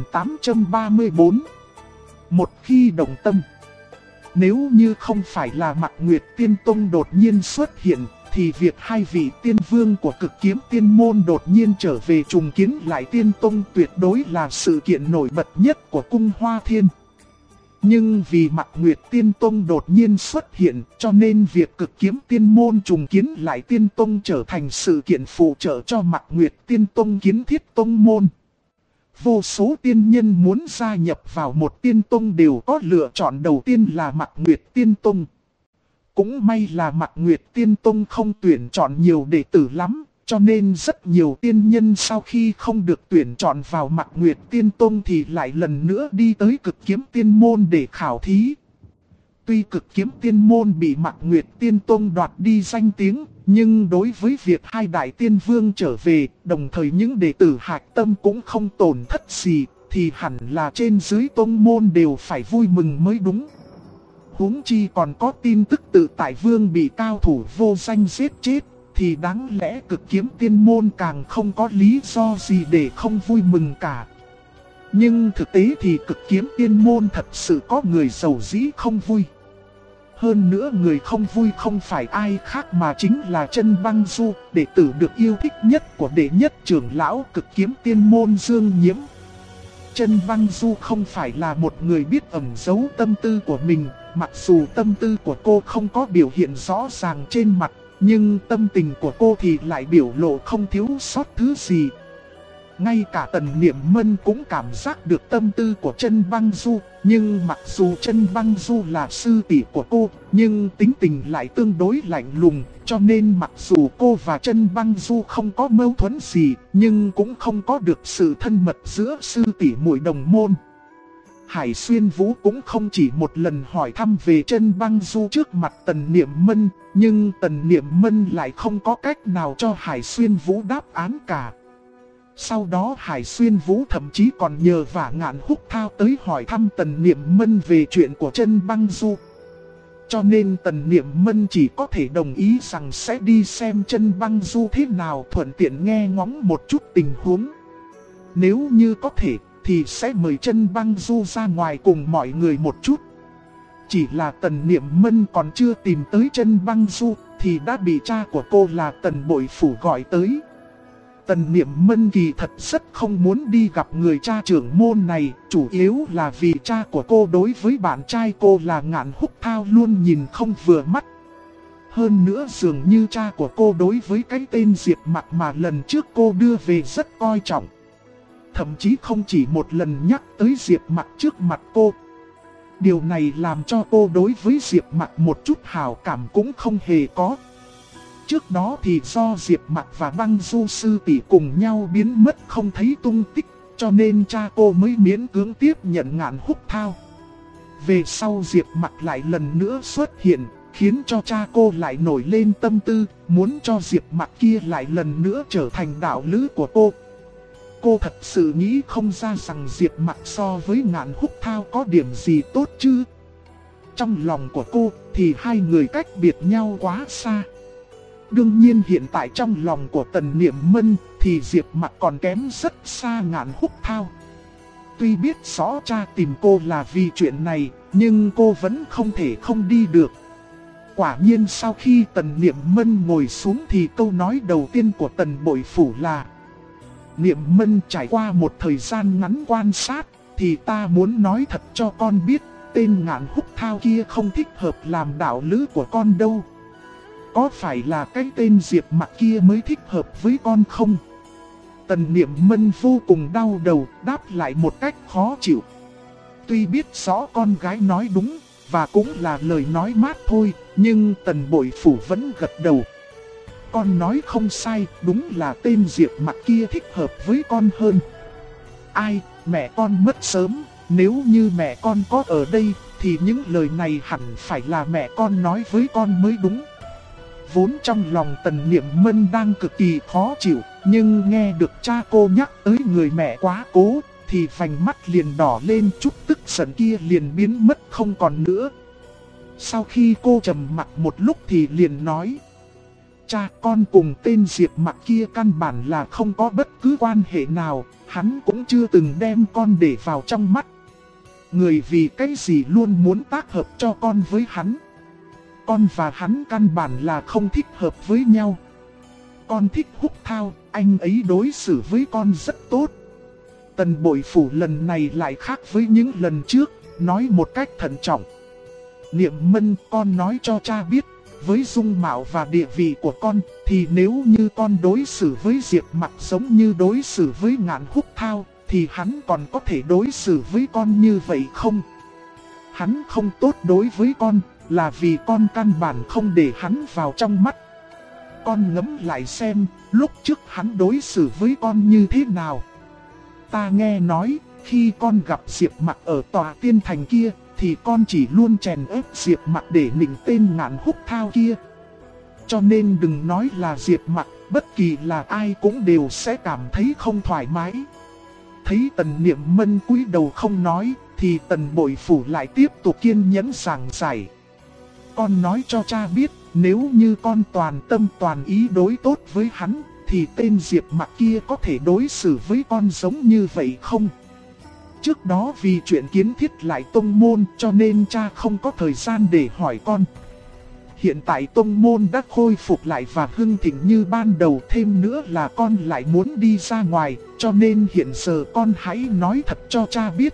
1834. Một khi động tâm. Nếu như không phải là Mạc Nguyệt Tiên Tông đột nhiên xuất hiện, thì việc hai vị tiên vương của Cực Kiếm Tiên Môn đột nhiên trở về trùng kiến lại Tiên Tông tuyệt đối là sự kiện nổi bật nhất của cung Hoa Thiên. Nhưng vì Mạc Nguyệt Tiên Tông đột nhiên xuất hiện, cho nên việc Cực Kiếm Tiên Môn trùng kiến lại Tiên Tông trở thành sự kiện phụ trợ cho Mạc Nguyệt Tiên Tông kiến thiết tông môn. Vô số tiên nhân muốn gia nhập vào một tiên tông đều có lựa chọn đầu tiên là Mạc Nguyệt Tiên Tông. Cũng may là Mạc Nguyệt Tiên Tông không tuyển chọn nhiều đệ tử lắm, cho nên rất nhiều tiên nhân sau khi không được tuyển chọn vào Mạc Nguyệt Tiên Tông thì lại lần nữa đi tới Cực Kiếm Tiên Môn để khảo thí. Tuy Cực Kiếm Tiên Môn bị Mạc Nguyệt Tiên Tông đoạt đi danh tiếng, nhưng đối với việc hai đại tiên vương trở về, đồng thời những đệ tử hạch tâm cũng không tổn thất gì, thì hẳn là trên dưới tông môn đều phải vui mừng mới đúng. Huống chi còn có tin tức tự tại vương bị cao thủ vô danh giết chết, thì đáng lẽ Cực Kiếm Tiên Môn càng không có lý do gì để không vui mừng cả. Nhưng thực tế thì Cực Kiếm Tiên Môn thật sự có người giàu dĩ không vui. Hơn nữa người không vui không phải ai khác mà chính là Chân Băng Du, đệ tử được yêu thích nhất của đệ nhất trưởng lão Cực Kiếm Tiên Môn Dương Nhiễm. Chân Băng Du không phải là một người biết ẩn giấu tâm tư của mình, mặc dù tâm tư của cô không có biểu hiện rõ ràng trên mặt, nhưng tâm tình của cô thì lại biểu lộ không thiếu sót thứ gì. Ngay cả Tần Niệm Mân cũng cảm giác được tâm tư của Chân Băng Du, nhưng mặc dù Chân Băng Du là sư tỷ của cô, nhưng tính tình lại tương đối lạnh lùng, cho nên mặc dù cô và Chân Băng Du không có mâu thuẫn gì, nhưng cũng không có được sự thân mật giữa sư tỷ muội đồng môn. Hải Xuyên Vũ cũng không chỉ một lần hỏi thăm về Chân Băng Du trước mặt Tần Niệm Mân, nhưng Tần Niệm Mân lại không có cách nào cho Hải Xuyên Vũ đáp án cả. Sau đó Hải Xuyên Vũ thậm chí còn nhờ vả Ngạn Húc Thao tới hỏi thăm Tần Niệm Mân về chuyện của Chân Băng Du. Cho nên Tần Niệm Mân chỉ có thể đồng ý rằng sẽ đi xem Chân Băng Du thế nào, thuận tiện nghe ngóng một chút tình huống. Nếu như có thể thì sẽ mời Chân Băng Du ra ngoài cùng mọi người một chút. Chỉ là Tần Niệm Mân còn chưa tìm tới Chân Băng Du thì đã bị cha của cô là Tần Bội Phủ gọi tới. Tần Niệm Mân kỳ thật rất không muốn đi gặp người cha trưởng môn này, chủ yếu là vì cha của cô đối với bạn trai cô là Ngạn Húc Thao luôn nhìn không vừa mắt. Hơn nữa dường như cha của cô đối với cái tên Diệp Mặc mà lần trước cô đưa về rất coi trọng. Thậm chí không chỉ một lần nhắc tới Diệp Mặc trước mặt cô. Điều này làm cho cô đối với Diệp Mặc một chút hảo cảm cũng không hề có. Trước đó thì do Diệp Mặc và Băng Du sư tỷ cùng nhau biến mất không thấy tung tích, cho nên cha cô mới miễn cưỡng tiếp nhận Ngạn Húc Thao. Về sau Diệp Mặc lại lần nữa xuất hiện, khiến cho cha cô lại nổi lên tâm tư, muốn cho Diệp Mặc kia lại lần nữa trở thành đạo lữ của cô. Cô thật sự nghĩ không ra rằng Diệp Mặc so với Ngạn Húc Thao có điểm gì tốt chứ. Trong lòng của cô thì hai người cách biệt nhau quá xa. Đương nhiên hiện tại trong lòng của Tần Niệm Mân thì Diệp Mặc còn kém rất xa Ngạn Húc Thao. Tuy biết rõ cha tìm cô là vì chuyện này, nhưng cô vẫn không thể không đi được. Quả nhiên sau khi Tần Niệm Mân ngồi xuống thì câu nói đầu tiên của Tần Bội Phủ là: Niệm Mân, trải qua một thời gian ngắn quan sát, thì ta muốn nói thật cho con biết, tên Ngạn Húc Thao kia không thích hợp làm đạo lữ của con đâu. Có phải là cái tên Diệp Mặc kia mới thích hợp với con không? Tần Niệm Mân vô cùng đau đầu, đáp lại một cách khó chịu. Tuy biết rõ con gái nói đúng, và cũng là lời nói mát thôi, nhưng Tần Bội Phủ vẫn gật đầu. Con nói không sai, đúng là tên Diệp Mặc kia thích hợp với con hơn. Ai, mẹ con mất sớm, nếu như mẹ con có ở đây, thì những lời này hẳn phải là mẹ con nói với con mới đúng. Vốn trong lòng Tần Niệm Mân đang cực kỳ khó chịu, nhưng nghe được cha cô nhắc tới người mẹ quá cố, thì vành mắt liền đỏ lên, chút tức giận kia liền biến mất không còn nữa. Sau khi cô trầm mặc một lúc thì liền nói: Cha, con cùng tên Diệp Mặc kia căn bản là không có bất cứ quan hệ nào, hắn cũng chưa từng đem con để vào trong mắt. Người vì cái gì luôn muốn tác hợp cho con với hắn. Con và hắn căn bản là không thích hợp với nhau. Con thích Húc Thao, anh ấy đối xử với con rất tốt. Tần Bội Phủ lần này lại khác với những lần trước, nói một cách thận trọng. Niệm Mân, con nói cho cha biết, với dung mạo và địa vị của con, thì nếu như con đối xử với Diệp Mặc giống như đối xử với Ngạn Húc Thao, thì hắn còn có thể đối xử với con như vậy không? Hắn không tốt đối với con, là vì con căn bản không để hắn vào trong mắt. Con ngẫm lại xem, lúc trước hắn đối xử với con như thế nào? Ta nghe nói, khi con gặp Diệp Mặc ở tòa tiên thành kia, thì con chỉ luôn chèn ép Diệp Mặc để nịnh tên Ngạn Húc Thao kia. Cho nên đừng nói là Diệp Mặc, bất kỳ là ai cũng đều sẽ cảm thấy không thoải mái. Thấy Tần Niệm Mân cúi đầu không nói, thì Tần Bội Phủ lại tiếp tục kiên nhẫn giảng giải. Con nói cho cha biết, nếu như con toàn tâm toàn ý đối tốt với hắn, thì tên Diệp Mặc kia có thể đối xử với con giống như vậy không? Trước đó vì chuyện kiến thiết lại tông môn cho nên cha không có thời gian để hỏi con. Hiện tại tông môn đã khôi phục lại và hưng thịnh như ban đầu, thêm nữa là con lại muốn đi ra ngoài, cho nên hiện giờ con hãy nói thật cho cha biết.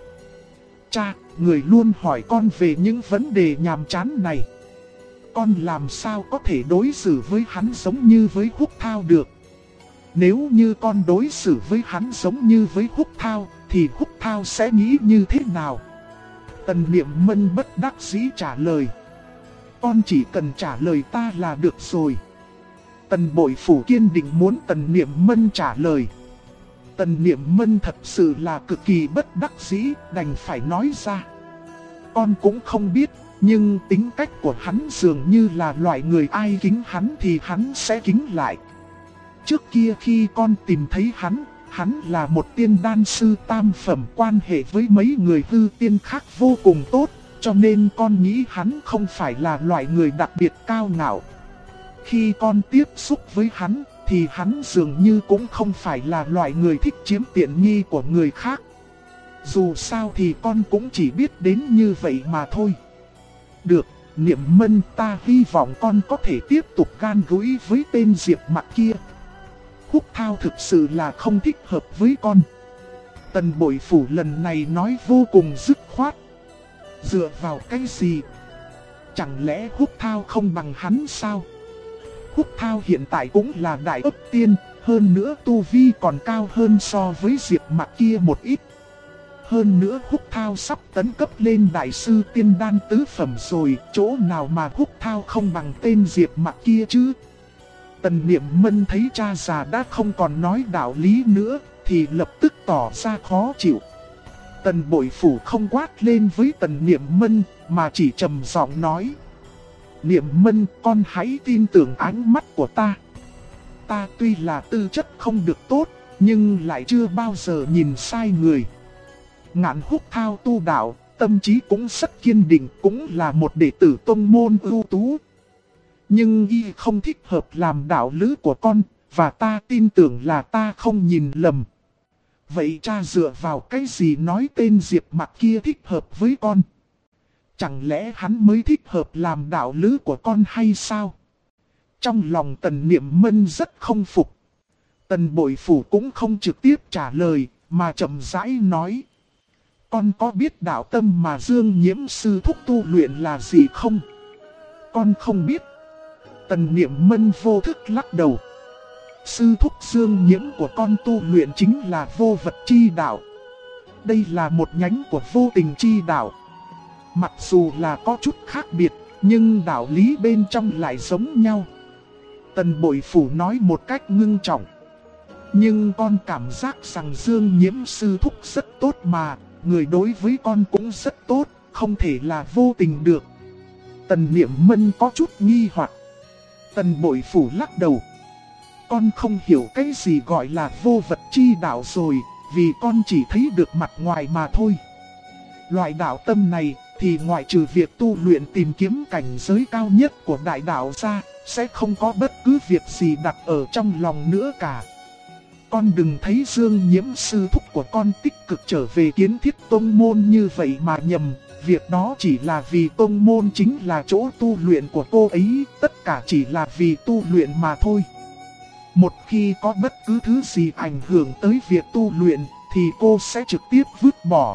Cha, người luôn hỏi con về những vấn đề nhàm chán này. Con làm sao có thể đối xử với hắn giống như với Húc Thao được? Nếu như con đối xử với hắn giống như với Húc Thao, thì Húc Thao sẽ nghĩ như thế nào? Tần Niệm Mân bất đắc dĩ trả lời. Con chỉ cần trả lời ta là được rồi. Tần Bội Phủ kiên định muốn Tần Niệm Mân trả lời. Tần Niệm Mân thật sự là cực kỳ bất đắc dĩ, đành phải nói ra. Con cũng không biết, nhưng tính cách của hắn dường như là loại người ai kính hắn thì hắn sẽ kính lại. Trước kia khi con tìm thấy hắn là một tiên đan sư tam phẩm, quan hệ với mấy người hư tiên khác vô cùng tốt, cho nên con nghĩ hắn không phải là loại người đặc biệt cao ngạo. Khi con tiếp xúc với hắn, thì hắn dường như cũng không phải là loại người thích chiếm tiện nghi của người khác. Dù sao thì con cũng chỉ biết đến như vậy mà thôi. Được, Niệm Mân, ta hy vọng con có thể tiếp tục gan gũi với tên Diệp Mặc kia. Húc Thao thực sự là không thích hợp với con. Tần Bội Phủ lần này nói vô cùng dứt khoát. Dựa vào cái gì? Chẳng lẽ Húc Thao không bằng hắn sao? Húc Thao hiện tại cũng là đại ấp tiên, hơn nữa tu vi còn cao hơn so với Diệp Mặc kia một ít. Hơn nữa Húc Thao sắp tấn cấp lên đại sư tiên đan tứ phẩm rồi, chỗ nào mà Húc Thao không bằng tên Diệp Mặc kia chứ? Tần Niệm Mân thấy cha già đã không còn nói đạo lý nữa, thì lập tức tỏ ra khó chịu. Tần Bội Phủ không quát lên với Tần Niệm Mân, mà chỉ trầm giọng nói. Niệm Mân, con hãy tin tưởng ánh mắt của ta. Ta tuy là tư chất không được tốt, nhưng lại chưa bao giờ nhìn sai người. Ngạn Húc Thao tu đạo, tâm trí cũng rất kiên định, cũng là một đệ tử tông môn ưu tú. Nhưng y không thích hợp làm đạo lữ của con, và ta tin tưởng là ta không nhìn lầm. Vậy cha dựa vào cái gì nói tên Diệp Mặc kia thích hợp với con? Chẳng lẽ hắn mới thích hợp làm đạo lữ của con hay sao? Trong lòng Tần Niệm Mân rất không phục. Tần Bội Phủ cũng không trực tiếp trả lời, mà chậm rãi nói. Con có biết đạo tâm mà Dương Nhiễm sư thúc tu luyện là gì không? Con không biết. Tần Niệm Mân vô thức lắc đầu. Sư thúc Dương Nhiễm của con tu luyện chính là vô vật chi đạo. Đây là một nhánh của vô tình chi đạo. Mặc dù là có chút khác biệt, nhưng đạo lý bên trong lại giống nhau. Tần Bội Phủ nói một cách ngưng trọng. Nhưng con cảm giác rằng Dương Nhiễm sư thúc rất tốt mà, người đối với con cũng rất tốt, không thể là vô tình được. Tần Niệm Mân có chút nghi hoặc. Tần Bội Phủ lắc đầu. Con không hiểu cái gì gọi là vô vật chi đạo rồi, vì con chỉ thấy được mặt ngoài mà thôi. Loại đạo tâm này thì ngoại trừ việc tu luyện tìm kiếm cảnh giới cao nhất của đại đạo ra, sẽ không có bất cứ việc gì đặt ở trong lòng nữa cả. Con đừng thấy Dương Nhiễm sư thúc của con tích cực trở về kiến thiết tông môn như vậy mà nhầm. Việc đó chỉ là vì tông môn chính là chỗ tu luyện của cô ấy, tất cả chỉ là vì tu luyện mà thôi. Một khi có bất cứ thứ gì ảnh hưởng tới việc tu luyện, thì cô sẽ trực tiếp vứt bỏ.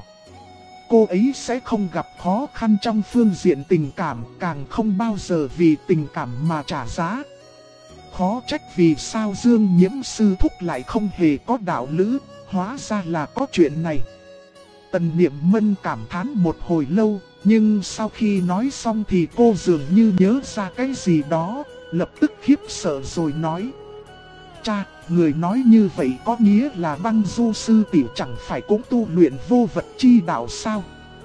Cô ấy sẽ không gặp khó khăn trong phương diện tình cảm, càng không bao giờ vì tình cảm mà trả giá. Khó trách vì sao Dương Nhiễm sư thúc lại không hề có đạo lữ, hóa ra là có chuyện này. Tần Niệm Mân cảm thán một hồi lâu, nhưng sau khi nói xong thì cô dường như nhớ ra cái gì đó, lập tức khiếp sợ rồi nói. Cha, người nói như vậy có nghĩa là Băng Du sư tỷ chẳng phải cũng tu luyện vô vật chi đạo sao?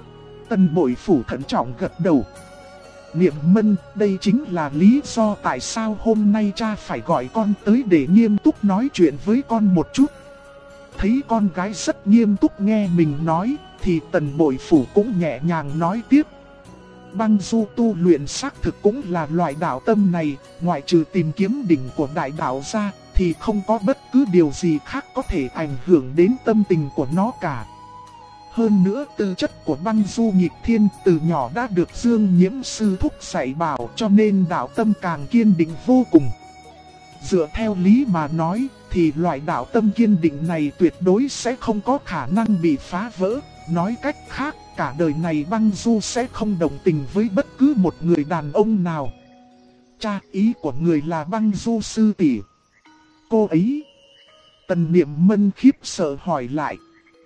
Tần Bội Phủ thận trọng gật đầu. Niệm Mân, đây chính là lý do tại sao hôm nay cha phải gọi con tới để nghiêm túc nói chuyện với con một chút. Thấy con gái rất nghiêm túc nghe mình nói, thì Tần Bội Phủ cũng nhẹ nhàng nói tiếp. Băng Du tu luyện xác thực cũng là loại đạo tâm này, ngoại trừ tìm kiếm đỉnh của đại đạo ra, thì không có bất cứ điều gì khác có thể ảnh hưởng đến tâm tình của nó cả. Hơn nữa tư chất của Băng Du nghịch thiên từ nhỏ đã được Dương Nhiễm sư thúc dạy bảo, cho nên đạo tâm càng kiên định vô cùng. Dựa theo lý mà nói thì loại đạo tâm kiên định này tuyệt đối sẽ không có khả năng bị phá vỡ. Nói cách khác, cả đời này Băng Du sẽ không đồng tình với bất cứ một người đàn ông nào. Cha, ý của người là Băng Du sư tỷ. Cô ấy. Tần Niệm Mân khiếp sợ hỏi lại.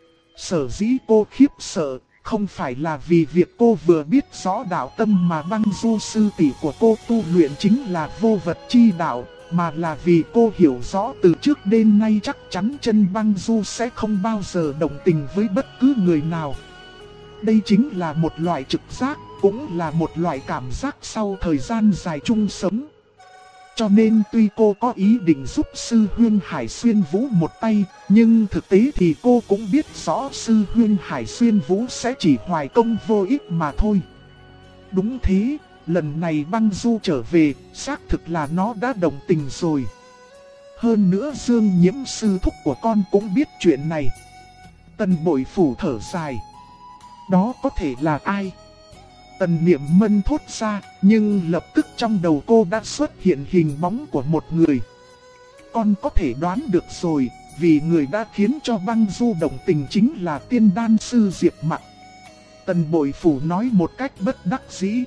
Sở dĩ cô khiếp sợ, không phải là vì việc cô vừa biết rõ đạo tâm mà Băng Du sư tỷ của cô tu luyện chính là vô vật chi đạo, mà là vì cô hiểu rõ từ trước đến nay chắc chắn chân Băng Du sẽ không bao giờ đồng tình với bất cứ người nào. Đây chính là một loại trực giác, cũng là một loại cảm giác sau thời gian dài chung sống. Cho nên tuy cô có ý định giúp sư huynh Hải Xuyên Vũ một tay, nhưng thực tế thì cô cũng biết rõ sư huynh Hải Xuyên Vũ sẽ chỉ hoài công vô ích mà thôi. Đúng thế, lần này Băng Du trở về, xác thực là nó đã đồng tình rồi. Hơn nữa Dương Nhiễm sư thúc của con cũng biết chuyện này. Tần Bội Phủ thở dài. Đó có thể là ai? Tần Niệm Mân thốt ra, nhưng lập tức trong đầu cô đã xuất hiện hình bóng của một người. Con có thể đoán được rồi, vì người đã khiến cho Băng Du đồng tình chính là tiên đan sư Diệp Mặc. Tần Bội Phủ nói một cách bất đắc dĩ.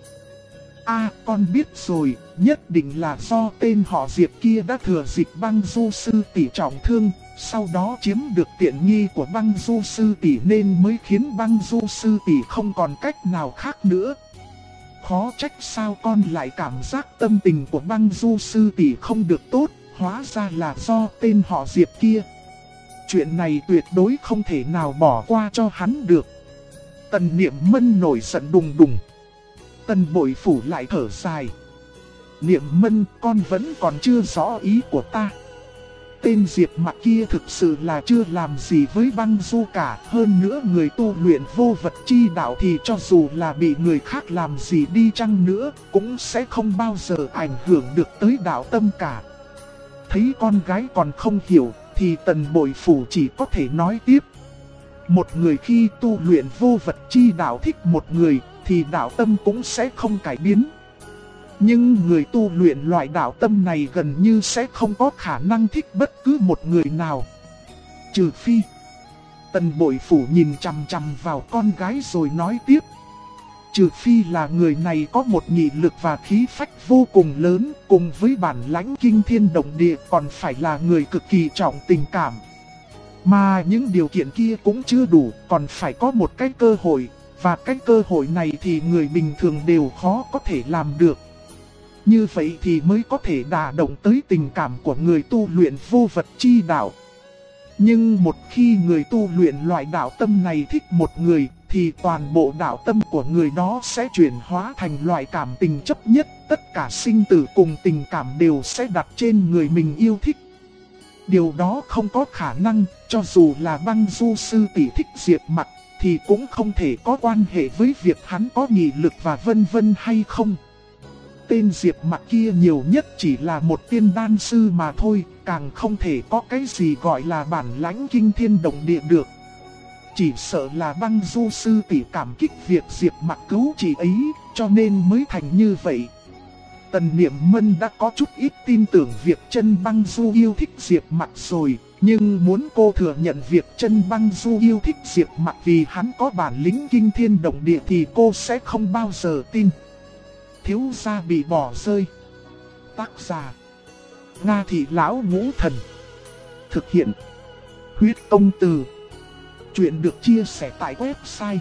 Con biết rồi, nhất định là do tên họ Diệp kia đã thừa dịp Băng Du sư tỷ trọng thương, sau đó chiếm được tiện nghi của Băng Du sư tỷ nên mới khiến Băng Du sư tỷ không còn cách nào khác nữa. Khó trách sao con lại cảm giác tâm tình của Băng Du sư tỷ không được tốt, hóa ra là do tên họ Diệp kia. Chuyện này tuyệt đối không thể nào bỏ qua cho hắn được. Tần Niệm Mân nổi giận đùng đùng. Tần Bội Phủ lại thở dài. Niệm Mân, con vẫn còn chưa rõ ý của ta. Tên Diệp Mặc kia thực sự là chưa làm gì với Băng Du cả. Hơn nữa người tu luyện vô vật chi đạo thì cho dù là bị người khác làm gì đi chăng nữa, cũng sẽ không bao giờ ảnh hưởng được tới đạo tâm cả. Thấy con gái còn không hiểu, thì Tần Bội Phủ chỉ có thể nói tiếp. Một người khi tu luyện vô vật chi đạo thích một người thì đạo tâm cũng sẽ không cải biến. Nhưng người tu luyện loại đạo tâm này gần như sẽ không có khả năng thích bất cứ một người nào. Trừ phi. Tần Bội Phủ nhìn chằm chằm vào con gái rồi nói tiếp. Trừ phi là người này có một nghị lực và khí phách vô cùng lớn, cùng với bản lãnh kinh thiên động địa, còn phải là người cực kỳ trọng tình cảm. Mà những điều kiện kia cũng chưa đủ, còn phải có một cái cơ hội, và cái cơ hội này thì người bình thường đều khó có thể làm được. Như vậy thì mới có thể đả động tới tình cảm của người tu luyện vô vật chi đạo. Nhưng một khi người tu luyện loại đạo tâm này thích một người, thì toàn bộ đạo tâm của người đó sẽ chuyển hóa thành loại cảm tình chấp nhất. Tất cả sinh tử cùng tình cảm đều sẽ đặt trên người mình yêu thích. Điều đó không có khả năng, cho dù là Băng Du sư tỷ thích Diệp Mặc, thì cũng không thể có quan hệ với việc hắn có nghị lực và vân vân hay không. Tên Diệp Mặc kia nhiều nhất chỉ là một tiên đan sư mà thôi, càng không thể có cái gì gọi là bản lãnh kinh thiên động địa được. Chỉ sợ là Băng Du sư tỷ cảm kích việc Diệp Mặc cứu chị ấy, cho nên mới thành như vậy. Tần Niệm Mân đã có chút ít tin tưởng việc Chân Băng Du yêu thích Diệp Mặc rồi, nhưng muốn cô thừa nhận việc Chân Băng Du yêu thích Diệp Mặc vì hắn có bản lĩnh kinh thiên động địa thì cô sẽ không bao giờ tin. Thiếu gia bị bỏ rơi. Tác giả: Nga Thị Lão Ngũ Thần. Thực hiện: Huyết Công Từ. Chuyện được chia sẻ tại website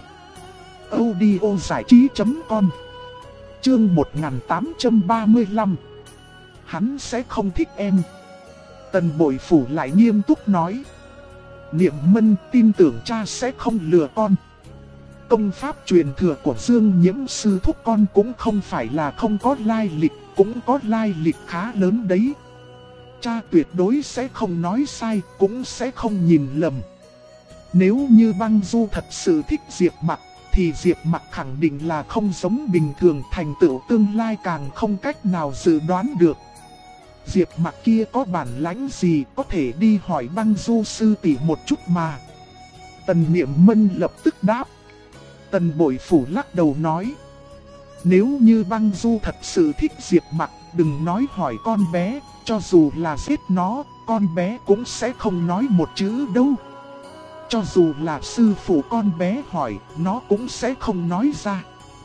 audiozảichí.com. Chương 1835. Hắn sẽ không thích em. Tần Bội Phủ lại nghiêm túc nói. Niệm Mân tin tưởng cha sẽ không lừa con. Công pháp truyền thừa của Dương Nhiễm sư thúc con cũng không phải là không có lai lịch, cũng có lai lịch khá lớn đấy. Cha tuyệt đối sẽ không nói sai, cũng sẽ không nhìn lầm. Nếu như Băng Du thật sự thích Diệp Mặc, thì Diệp Mặc khẳng định là không giống bình thường, thành tựu tương lai càng không cách nào dự đoán được. Diệp Mặc kia có bản lãnh gì, có thể đi hỏi Băng Du sư tỷ một chút mà. Tần Niệm Mân lập tức đáp. Tần Bội Phủ lắc đầu nói. Nếu như Băng Du thật sự thích Diệp Mặc, đừng nói hỏi con bé, cho dù là giết nó, con bé cũng sẽ không nói một chữ đâu. Cho dù là sư phụ con bé hỏi, nó cũng sẽ không nói ra.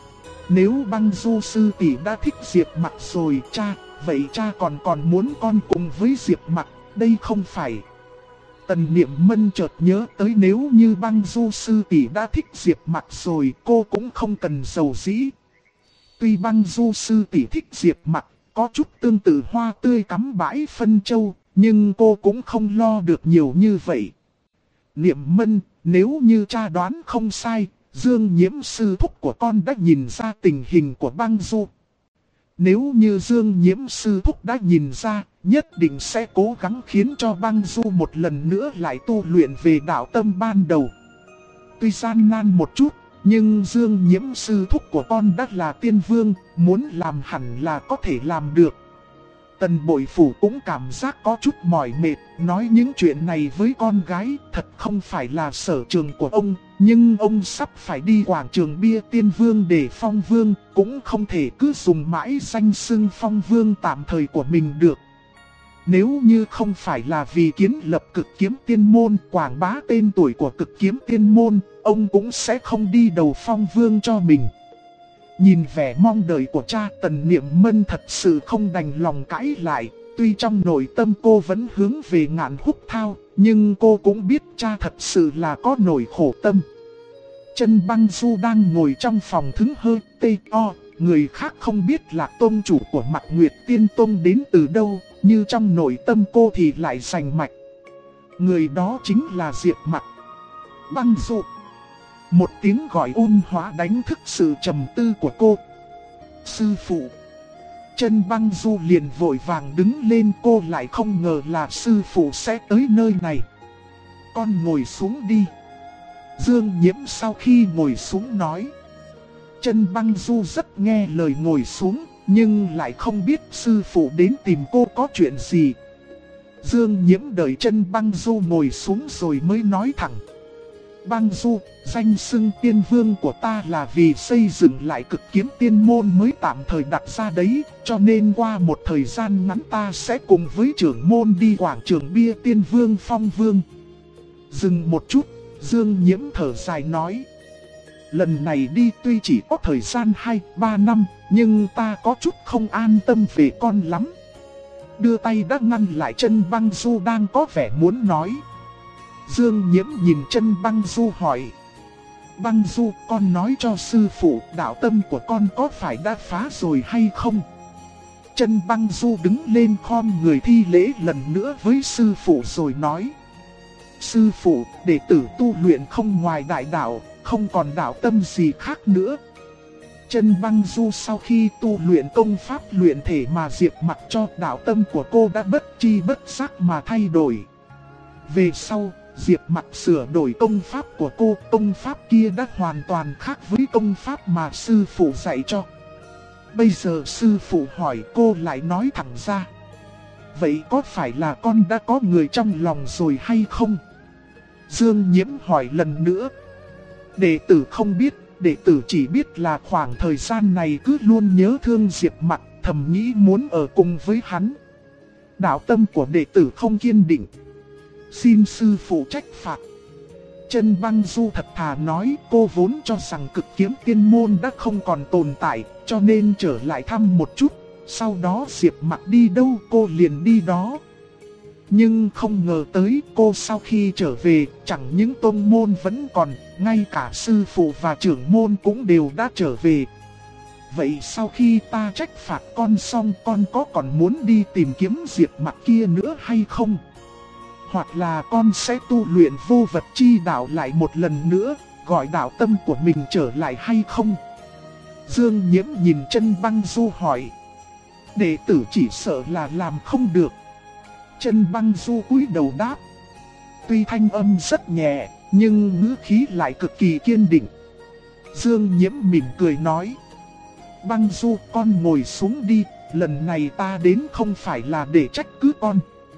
Nếu Băng Du sư tỷ đã thích Diệp Mặc rồi cha, vậy cha còn muốn con cùng với Diệp Mặc, đây không phải. Tần Niệm Mân chợt nhớ tới nếu như Băng Du sư tỷ đã thích Diệp Mặc rồi, cô cũng không cần giàu dĩ. Tuy Băng Du sư tỷ thích Diệp Mặc, có chút tương tự hoa tươi cắm bãi phân châu, nhưng cô cũng không lo được nhiều như vậy. Niệm Mân, nếu như cha đoán không sai, Dương Nhiễm sư thúc của con đã nhìn ra tình hình của Băng Du. Nếu như Dương Nhiễm sư thúc đã nhìn ra, nhất định sẽ cố gắng khiến cho Băng Du một lần nữa lại tu luyện về đạo tâm ban đầu. Tuy gian nan một chút, nhưng Dương Nhiễm sư thúc của con đã là tiên vương, muốn làm hẳn là có thể làm được. Tần Bội Phủ cũng cảm giác có chút mỏi mệt, nói những chuyện này với con gái thật không phải là sở trường của ông, nhưng ông sắp phải đi quảng trường bia tiên vương để phong vương, cũng không thể cứ dùng mãi danh xưng phong vương tạm thời của mình được. Nếu như không phải là vì kiến lập Cực Kiếm Tiên Môn, quảng bá tên tuổi của Cực Kiếm Tiên Môn, ông cũng sẽ không đi đầu phong vương cho mình. Nhìn vẻ mong đợi của cha, Tần Niệm Mân thật sự không đành lòng cãi lại. Tuy trong nội tâm cô vẫn hướng về Ngạn Húc Thao, nhưng cô cũng biết cha thật sự là có nỗi khổ tâm. Chân Băng Du đang ngồi trong phòng thứng hơ tê o, người khác không biết là tôn chủ của Mạc Nguyệt Tiên Tông đến từ đâu, như trong nội tâm cô thì lại rành mạch. Người đó chính là Diệp Mặc. Băng Du. Một tiếng gọi ôn hóa đánh thức sự trầm tư của cô. Sư phụ. Chân Băng Du liền vội vàng đứng lên, cô lại không ngờ là sư phụ sẽ tới nơi này. Con ngồi xuống đi. Dương Nhiễm sau khi ngồi xuống nói. Chân Băng Du rất nghe lời ngồi xuống, nhưng lại không biết sư phụ đến tìm cô có chuyện gì. Dương Nhiễm đợi Chân Băng Du ngồi xuống rồi mới nói thẳng. Băng Du, danh xưng tiên vương của ta là vì xây dựng lại Cực Kiếm Tiên môn mới tạm thời đặt ra đấy, cho nên qua một thời gian ngắn ta sẽ cùng với trưởng môn đi quảng trường bia Tiên Vương Phong Vương. Dừng một chút, Dương Nhiễm thở dài nói. Lần này đi tuy chỉ có thời gian 2-3 năm, nhưng ta có chút không an tâm về con lắm. Đưa tay đã ngăn lại chân Băng Du đang có vẻ muốn nói. Dương Nhiễm nhìn chân Băng Du hỏi. Băng Du, con nói cho sư phụ, đạo tâm của con có phải đã phá rồi hay không? Chân Băng Du đứng lên khom người thi lễ lần nữa với sư phụ rồi nói. Sư phụ, đệ tử tu luyện không ngoài đại đạo, không còn đạo tâm gì khác nữa. Chân Băng Du sau khi tu luyện công pháp luyện thể mà Diệp Mặc cho, đạo tâm của cô đã bất chi bất giác mà thay đổi. Về sau, Diệp Mặc sửa đổi công pháp của cô, công pháp kia đã hoàn toàn khác với công pháp mà sư phụ dạy cho. Bây giờ sư phụ hỏi, cô lại nói thẳng ra. Vậy có phải là con đã có người trong lòng rồi hay không? Dương Nhiễm hỏi lần nữa. Đệ tử không biết, đệ tử chỉ biết là khoảng thời gian này cứ luôn nhớ thương Diệp Mặc, thầm nghĩ muốn ở cùng với hắn. Đạo tâm của đệ tử không kiên định, xin sư phụ trách phạt. Chân Băng Du thật thà nói, cô vốn cho rằng Cực Kiếm Tiên môn đã không còn tồn tại, cho nên trở lại thăm một chút. Sau đó Diệp Mặc đi đâu cô liền đi đó. Nhưng không ngờ tới cô sau khi trở về, chẳng những tôn môn vẫn còn, ngay cả sư phụ và trưởng môn cũng đều đã trở về. Vậy sau khi ta trách phạt con xong, con có còn muốn đi tìm kiếm Diệp Mặc kia nữa hay không? Hoặc là con sẽ tu luyện vô vật chi đạo lại một lần nữa, gọi đạo tâm của mình trở lại hay không? Dương Nhiễm nhìn chân Băng Du hỏi. Đệ tử chỉ sợ là làm không được. Chân Băng Du cúi đầu đáp. Tuy thanh âm rất nhẹ, nhưng ngữ khí lại cực kỳ kiên định. Dương Nhiễm mỉm cười nói. Băng Du, con ngồi xuống đi, lần này ta đến không phải là để trách cứ con.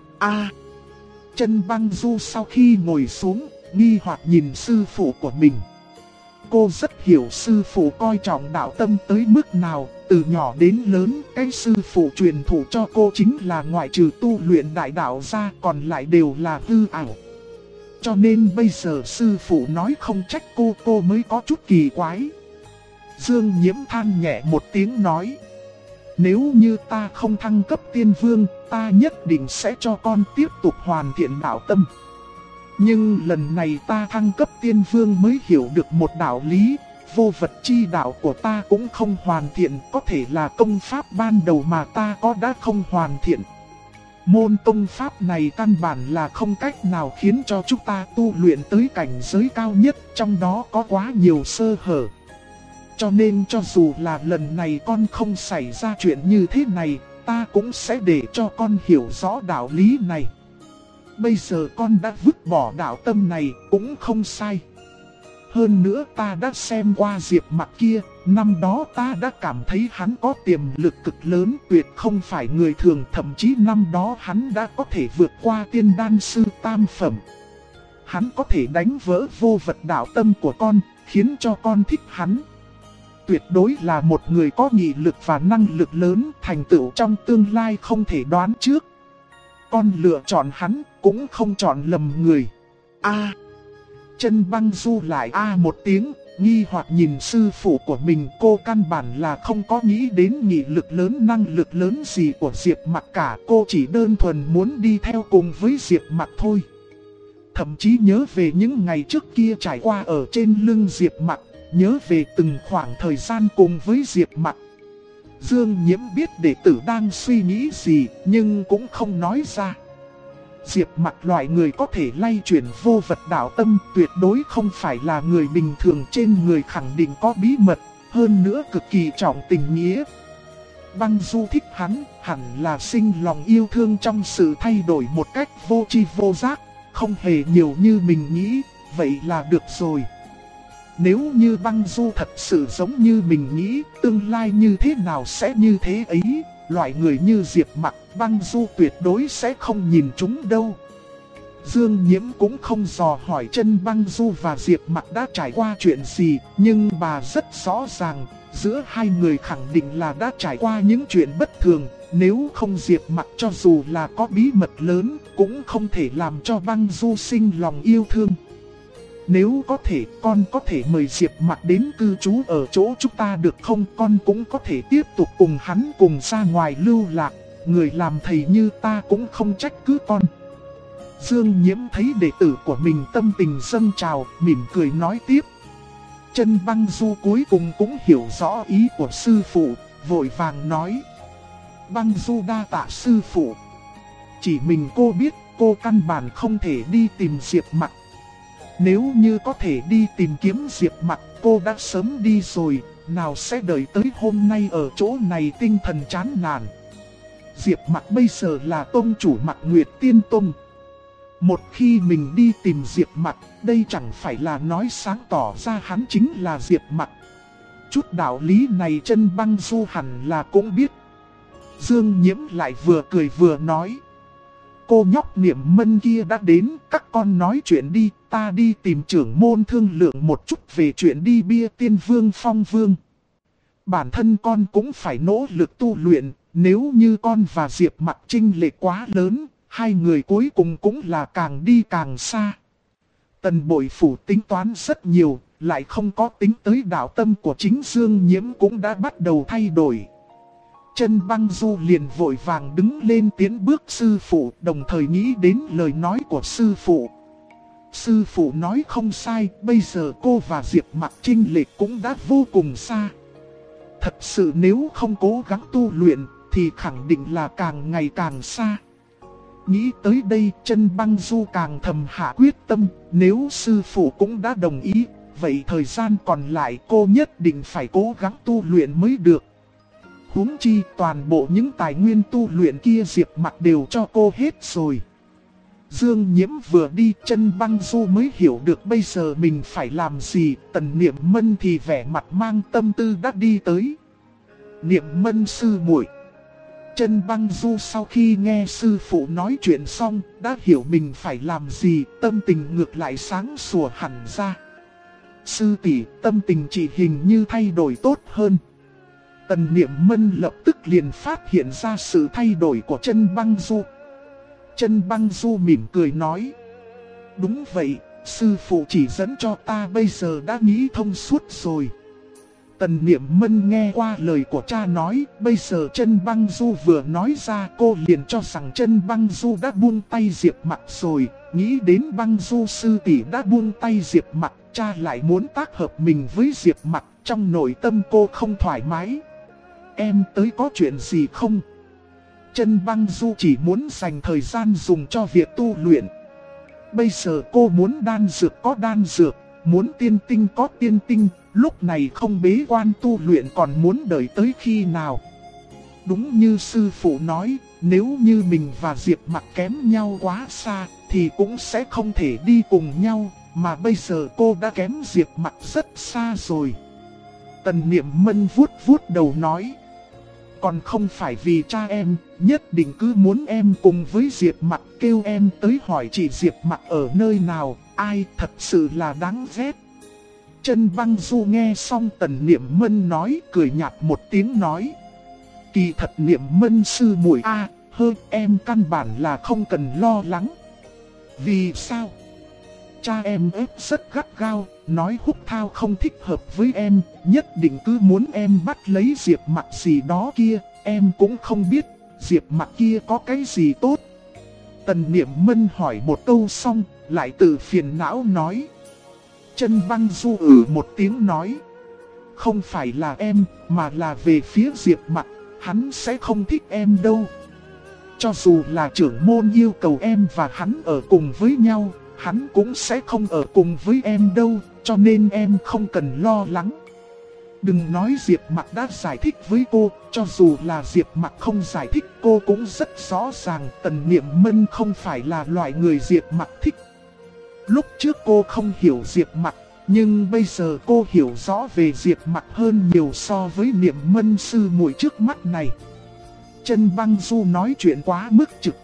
Chân Băng Du sau khi ngồi xuống, nghi hoặc nhìn sư phụ của mình. Cô rất hiểu sư phụ coi trọng đạo tâm tới mức nào, từ nhỏ đến lớn, cái sư phụ truyền thụ cho cô chính là ngoại trừ tu luyện đại đạo ra còn lại đều là hư ảo. Cho nên bây giờ sư phụ nói không trách cô mới có chút kỳ quái. Dương Nhiễm than nhẹ một tiếng nói. Nếu như ta không thăng cấp tiên vương, ta nhất định sẽ cho con tiếp tục hoàn thiện đạo tâm. Nhưng lần này ta thăng cấp tiên vương mới hiểu được một đạo lý, vô vật chi đạo của ta cũng không hoàn thiện, có thể là công pháp ban đầu mà ta có đã không hoàn thiện. Môn công pháp này căn bản là không cách nào khiến cho chúng ta tu luyện tới cảnh giới cao nhất, trong đó có quá nhiều sơ hở. Cho nên cho dù là lần này con không xảy ra chuyện như thế này, ta cũng sẽ để cho con hiểu rõ đạo lý này. Bây giờ con đã vứt bỏ đạo tâm này cũng không sai. Hơn nữa ta đã xem qua Diệp Mặc kia, năm đó ta đã cảm thấy hắn có tiềm lực cực lớn, tuyệt không phải người thường, thậm chí năm đó hắn đã có thể vượt qua tiên đan sư tam phẩm. Hắn có thể đánh vỡ vô vật đạo tâm của con, khiến cho con thích hắn. Tuyệt đối là một người có nghị lực và năng lực lớn, thành tựu trong tương lai không thể đoán trước. Con lựa chọn hắn, cũng không chọn lầm người. Chân Băng Du lại một tiếng, nghi hoặc nhìn sư phụ của mình. Cô căn bản là không có nghĩ đến nghị lực lớn, năng lực lớn gì của Diệp Mặc cả. Cô chỉ đơn thuần muốn đi theo cùng với Diệp Mặc thôi. Thậm chí nhớ về những ngày trước kia trải qua ở trên lưng Diệp Mặc, nhớ về từng khoảng thời gian cùng với Diệp Mặc. Dương Nhiễm biết đệ tử đang suy nghĩ gì, nhưng cũng không nói ra. Diệp Mặc loại người có thể lay chuyển vô vật đạo tâm, tuyệt đối không phải là người bình thường, trên người khẳng định có bí mật, hơn nữa cực kỳ trọng tình nghĩa. Băng Du thích hắn, hẳn là sinh lòng yêu thương trong sự thay đổi một cách vô tri vô giác, không hề nhiều như mình nghĩ, vậy là được rồi. Nếu như Băng Du thật sự giống như mình nghĩ, tương lai như thế nào sẽ như thế ấy, loại người như Diệp Mặc, Băng Du tuyệt đối sẽ không nhìn chúng đâu. Dương Nhiễm cũng không dò hỏi Chân Băng Du và Diệp Mặc đã trải qua chuyện gì, nhưng bà rất rõ ràng, giữa hai người khẳng định là đã trải qua những chuyện bất thường. Nếu không Diệp Mặc cho dù là có bí mật lớn, cũng không thể làm cho Băng Du sinh lòng yêu thương. Nếu có thể, con có thể mời Diệp Mặc đến cư trú ở chỗ chúng ta được không? Con cũng có thể tiếp tục cùng hắn cùng ra ngoài lưu lạc. Người làm thầy như ta cũng không trách cứ con. Dương Nhiễm thấy đệ tử của mình tâm tình dâng trào, mỉm cười nói tiếp. Chân Băng Du cuối cùng cũng hiểu rõ ý của sư phụ, vội vàng nói. Băng Du đa tạ sư phụ. Chỉ mình cô biết, cô căn bản không thể đi tìm Diệp Mặc. Nếu như có thể đi tìm kiếm Diệp Mặc, cô đã sớm đi rồi, nào sẽ đợi tới hôm nay ở chỗ này tinh thần chán nản. Diệp Mặc bây giờ là tông chủ Mặc Nguyệt Tiên Tông. Một khi mình đi tìm Diệp Mặc, đây chẳng phải là nói sáng tỏ ra hắn chính là Diệp Mặc. Chút đạo lý này Chân Băng Du hẳn là cũng biết. Dương Nhiễm lại vừa cười vừa nói. Cô nhóc Niệm Mân kia đã đến, các con nói chuyện đi, ta đi tìm trưởng môn thương lượng một chút về chuyện đi bia Tiên Vương Phong Vương. Bản thân con cũng phải nỗ lực tu luyện, nếu như con và Diệp Mặc chênh lệch quá lớn, hai người cuối cùng cũng là càng đi càng xa. Tần Bội Phủ tính toán rất nhiều, lại không có tính tới đạo tâm của chính Dương Nhiễm cũng đã bắt đầu thay đổi. Chân Băng Du liền vội vàng đứng lên tiến bước sư phụ, đồng thời nghĩ đến lời nói của sư phụ. Sư phụ nói không sai, bây giờ cô và Diệp Mặc chênh lệch cũng đã vô cùng xa. Thật sự nếu không cố gắng tu luyện, thì khẳng định là càng ngày càng xa. Nghĩ tới đây, Chân Băng Du càng thầm hạ quyết tâm, nếu sư phụ cũng đã đồng ý, vậy thời gian còn lại cô nhất định phải cố gắng tu luyện mới được. Huống chi toàn bộ những tài nguyên tu luyện kia Diệp Mặc đều cho cô hết rồi. Dương Nhiễm vừa đi, Chân Băng Du mới hiểu được bây giờ mình phải làm gì. Tần Niệm Mân thì vẻ mặt mang tâm tư đã đi tới. Niệm Mân sư muội. Chân Băng Du sau khi nghe sư phụ nói chuyện xong, đã hiểu mình phải làm gì, tâm tình ngược lại sáng sủa hẳn ra. Sư tỷ, tâm tình chị hình như thay đổi tốt hơn. Tần Niệm Mân lập tức liền phát hiện ra sự thay đổi của Chân Băng Du. Chân Băng Du mỉm cười nói. Đúng vậy, sư phụ chỉ dẫn cho ta bây giờ đã nghĩ thông suốt rồi. Tần Niệm Mân nghe qua lời của cha nói, bây giờ Chân Băng Du vừa nói ra cô liền cho rằng Chân Băng Du đã buông tay Diệp Mặc rồi. Nghĩ đến Băng Du sư tỷ đã buông tay Diệp Mặc, cha lại muốn tác hợp mình với Diệp Mặc, trong nội tâm cô không thoải mái. Em tới có chuyện gì không? Chân Băng Du chỉ muốn dành thời gian dùng cho việc tu luyện. Bây giờ cô muốn đan dược có đan dược, muốn tiên tinh có tiên tinh, lúc này không bế quan tu luyện còn muốn đợi tới khi nào? Đúng như sư phụ nói, nếu như mình và Diệp Mặc kém nhau quá xa, thì cũng sẽ không thể đi cùng nhau, mà bây giờ cô đã kém Diệp Mặc rất xa rồi. Tần Niệm Mân vuốt vuốt đầu nói. Còn không phải vì cha em, nhất định cứ muốn em cùng với Diệp Mặc, kêu em tới hỏi chị Diệp Mặc ở nơi nào, ai thật sự là đáng ghét. Chân Băng Du nghe xong Tần Niệm Mân nói, cười nhạt một tiếng nói. Kỳ thật Niệm Mân sư muội a, em căn bản là không cần lo lắng. Vì sao? Cha em ép rất gắt gao, nói Húc Thao không thích hợp với em, nhất định cứ muốn em bắt lấy Diệp Mặc gì đó kia, em cũng không biết Diệp Mặc kia có cái gì tốt. Tần Niệm Mân hỏi một câu xong, lại tự phiền não nói. Chân Băng Du một tiếng nói. Không phải là em, mà là về phía Diệp Mặc, hắn sẽ không thích em đâu. Cho dù là trưởng môn yêu cầu em và hắn ở cùng với nhau, hắn cũng sẽ không ở cùng với em đâu, cho nên em không cần lo lắng. Đừng nói Diệp Mặc đã giải thích với cô, cho dù là Diệp Mặc không giải thích cô cũng rất rõ ràng Tần Niệm Mân không phải là loại người Diệp Mặc thích. Lúc trước cô không hiểu Diệp Mặc, nhưng bây giờ cô hiểu rõ về Diệp Mặc hơn nhiều so với Niệm Mân sư muội trước mắt này. Chân Băng Du nói chuyện quá mức trực tiếp,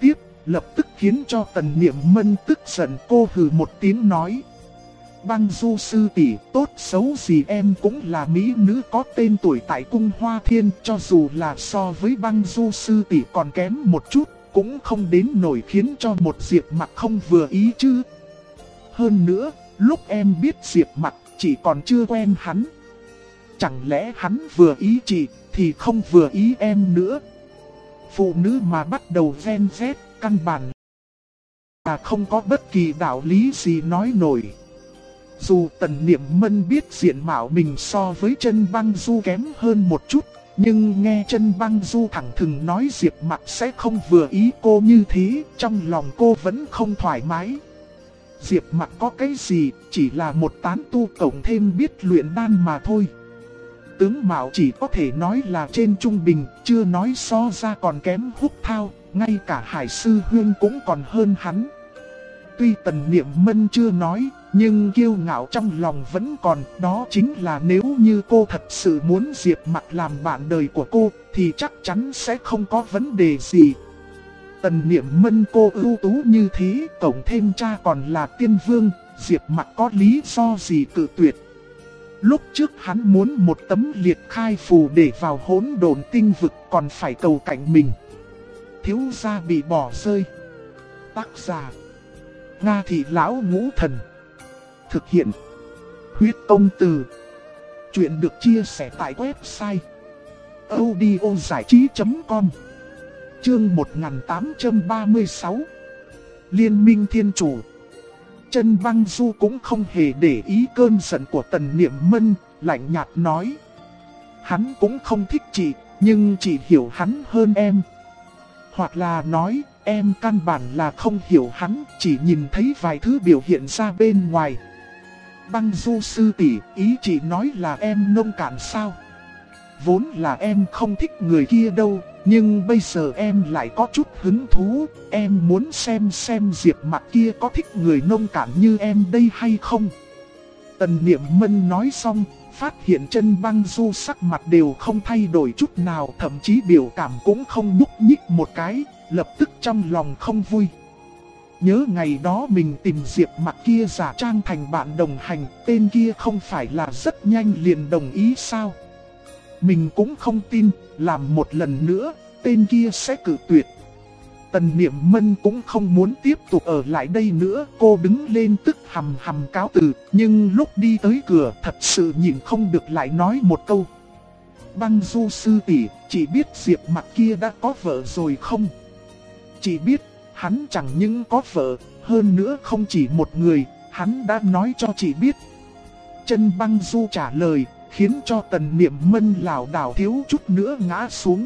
lập tức khiến cho Tần Niệm Mân tức giận. Cô hừ một tiếng nói: Băng Du sư tỷ, tốt xấu gì em cũng là mỹ nữ có tên tuổi tại cung Hoa Thiên, cho dù là so với Băng Du sư tỷ còn kém một chút, cũng không đến nổi khiến cho một Diệp Mặc không vừa ý chứ. Hơn nữa, lúc em biết Diệp Mặc, chị còn chưa quen hắn. Chẳng lẽ hắn vừa ý chị, thì không vừa ý em nữa? Phụ nữ mà bắt đầu ven vét, căn bản là không có bất kỳ đạo lý gì nói nổi. Dù Tần Niệm Mân biết diện mạo mình so với Chân Băng Du kém hơn một chút, nhưng nghe Chân Băng Du thẳng thừng nói Diệp Mặc sẽ không vừa ý cô như thế, trong lòng cô vẫn không thoải mái. Diệp Mặc có cái gì, chỉ là một tán tu cộng thêm biết luyện đan mà thôi. Tướng mạo chỉ có thể nói là trên trung bình, chưa nói so ra còn kém Húc Thao, ngay cả Hải Sư Huyên cũng còn hơn hắn. Tuy Tần Niệm Mân chưa nói, nhưng kiêu ngạo trong lòng vẫn còn, đó chính là nếu như cô thật sự muốn Diệp Mặc làm bạn đời của cô, thì chắc chắn sẽ không có vấn đề gì. Tần Niệm Mân cô ưu tú như thế, cộng thêm cha còn là tiên vương, Diệp Mặc có lý do gì cự tuyệt. Lúc trước hắn muốn một tấm liệt khai phù để vào Hỗn Độn Tinh Vực, còn phải cầu cạnh mình. Thiếu gia bị bỏ rơi. Tác giả: Nga Thị Lão Ngũ Thần. Thực hiện: Huyết Công Từ. Chuyện được chia sẻ tại website audiozảichí.com. Chương 1836. Liên minh thiên chủ. Chân Băng Du cũng không hề để ý cơn giận của Tần Niệm Mân, lạnh nhạt nói: Hắn cũng không thích chị, nhưng chị hiểu hắn hơn em. Hoặc là nói, em căn bản là không hiểu hắn, chỉ nhìn thấy vài thứ biểu hiện ra bên ngoài. Băng Du sư tỷ, ý chị nói là em nông cạn sao? Vốn là em không thích người kia đâu, nhưng bây giờ em lại có chút hứng thú. Em muốn xem Diệp Mặc kia có thích người nông cạn như em đây hay không. Tần Niệm Mân nói xong, phát hiện Chân Băng Du sắc mặt đều không thay đổi chút nào, thậm chí biểu cảm cũng không nhúc nhích một cái, lập tức trong lòng không vui. Nhớ ngày đó mình tìm Diệp Mặc kia giả trang thành bạn đồng hành, tên kia không phải là rất nhanh liền đồng ý sao? Mình cũng không tin, làm một lần nữa, tên kia sẽ cự tuyệt. Tần Niệm Mân cũng không muốn tiếp tục ở lại đây nữa, cô đứng lên tức hầm hầm cáo từ, nhưng lúc đi tới cửa thật sự nhịn không được lại nói một câu. Băng Du sư tỷ, chị biết Diệp Mặc kia đã có vợ rồi không? Chị biết, hắn chẳng những có vợ, hơn nữa không chỉ một người, hắn đã nói cho chị biết. Chân Băng Du trả lời, khiến cho Tần Niệm Mân lảo đảo thiếu chút nữa ngã xuống.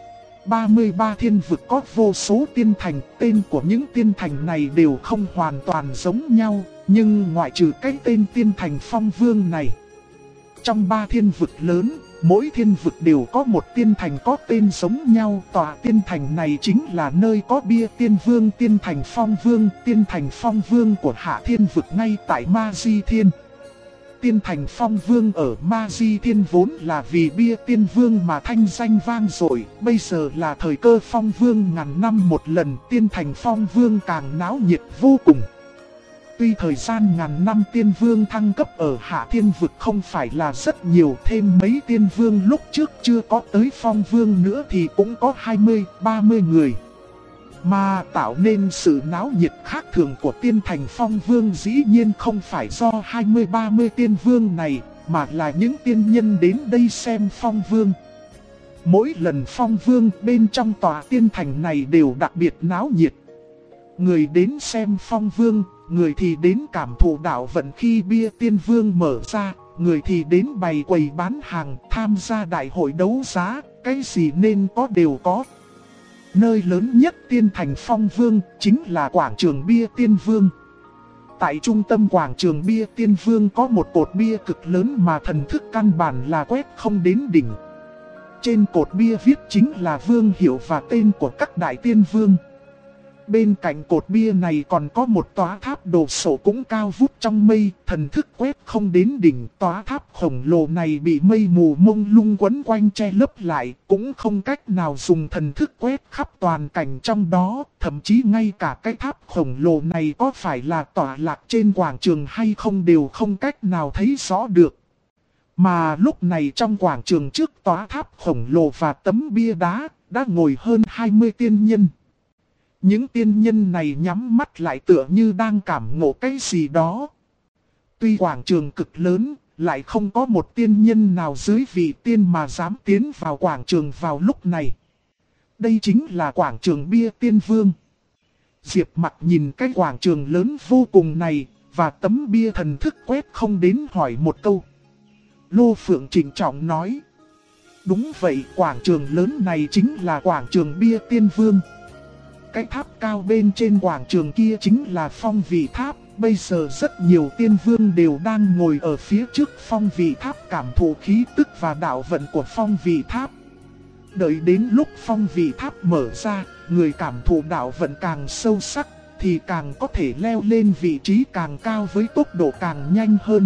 33 thiên vực có vô số tiên thành, tên của những tiên thành này đều không hoàn toàn giống nhau, nhưng ngoại trừ cái tên tiên thành Phong Vương này. Trong 3 thiên vực lớn, mỗi thiên vực đều có một tiên thành có tên giống nhau. Tòa tiên thành này chính là nơi có bia tiên vương tiên thành Phong Vương. Tiên thành Phong Vương của Hạ Thiên vực ngay tại Ma Di Thiên. Tiên thành Phong Vương ở Ma Di Thiên vốn là vì bia tiên vương mà thanh danh vang dội. Bây giờ là thời cơ Phong Vương ngàn năm một lần, tiên thành Phong Vương càng náo nhiệt vô cùng. Tuy thời gian ngàn năm tiên vương thăng cấp ở Hạ Thiên vực không phải là rất nhiều, thêm mấy tiên vương lúc trước chưa có tới Phong Vương nữa thì cũng có 20-30 người. Mà tạo nên sự náo nhiệt khác thường của tiên thành Phong Vương dĩ nhiên không phải do 20-30 tiên vương này, mà là những tiên nhân đến đây xem Phong Vương. Mỗi lần Phong Vương bên trong tòa tiên thành này đều đặc biệt náo nhiệt. Người đến xem Phong Vương, người thì đến cảm thụ đạo vận khi bia tiên vương mở ra, người thì đến bày quầy bán hàng, tham gia đại hội đấu giá, cái gì nên có đều có. Nơi lớn nhất tiên thành Phong Vương chính là quảng trường bia tiên vương. Tại trung tâm quảng trường bia tiên vương có một cột bia cực lớn mà thần thức căn bản là quét không đến đỉnh. Trên cột bia viết chính là vương hiệu và tên của các đại tiên vương. bên cạnh cột bia này còn có một tòa tháp đồ sộ cũng cao vút trong mây, thần thức quét không đến đỉnh. Tòa tháp khổng lồ này bị mây mù mông lung quấn quanh che lấp lại, cũng không cách nào dùng thần thức quét khắp toàn cảnh trong đó. Thậm chí ngay cả cái tháp khổng lồ này có phải là tọa lạc trên quảng trường hay không đều không cách nào thấy rõ được. Mà lúc này trong quảng trường trước tòa tháp khổng lồ và tấm bia đá, đã ngồi hơn 20 tiên nhân. Những tiên nhân này nhắm mắt lại tựa như đang cảm ngộ cái gì đó. Tuy quảng trường cực lớn, lại không có một tiên nhân nào dưới vị tiên mà dám tiến vào quảng trường vào lúc này. Đây chính là quảng trường bia tiên vương. Diệp Mặc nhìn cái quảng trường lớn vô cùng này, và tấm bia thần thức quét không đến hỏi một câu. Lô Phượng trịnh trọng nói. Đúng vậy, quảng trường lớn này chính là quảng trường bia tiên vương. Cái tháp cao bên trên quảng trường kia chính là phong vị tháp. Bây giờ rất nhiều tiên vương đều đang ngồi ở phía trước phong vị tháp cảm thụ khí tức và đạo vận của phong vị tháp. Đợi đến lúc phong vị tháp mở ra, người cảm thụ đạo vận càng sâu sắc thì càng có thể leo lên vị trí càng cao với tốc độ càng nhanh hơn.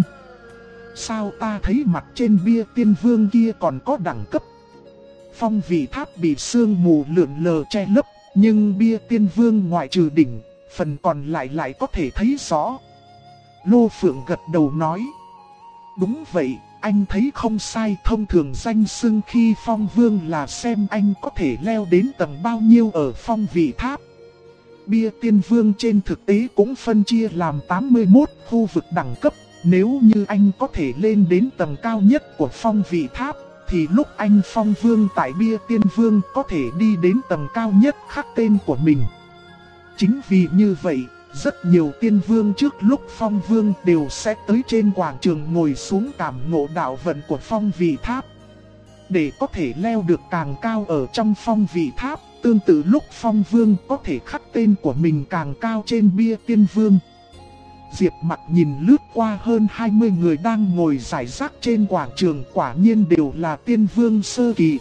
Sao ta thấy mặt trên bia tiên vương kia còn có đẳng cấp? Phong vị tháp bị sương mù lượn lờ che lấp, nhưng bia tiên vương ngoại trừ đỉnh, phần còn lại có thể thấy rõ. Lô Phượng gật đầu nói. Đúng vậy, anh thấy không sai, thông thường danh xưng khi phong vương là xem anh có thể leo đến tầng bao nhiêu ở phong vị tháp. Bia tiên vương trên thực tế cũng phân chia làm 81 khu vực đẳng cấp. Nếu như anh có thể lên đến tầng cao nhất của phong vị tháp, thì lúc anh phong vương tại bia tiên vương có thể đi đến tầng cao nhất khắc tên của mình. Chính vì như vậy, rất nhiều tiên vương trước lúc phong vương đều sẽ tới trên quảng trường ngồi xuống cảm ngộ đạo vận của phong vị tháp. Để có thể leo được càng cao ở trong phong vị tháp, tương tự lúc phong vương có thể khắc tên của mình càng cao trên bia tiên vương. Diệp Mặc nhìn lướt qua hơn 20 người đang ngồi rải rác trên quảng trường, quả nhiên đều là tiên vương sơ kỳ.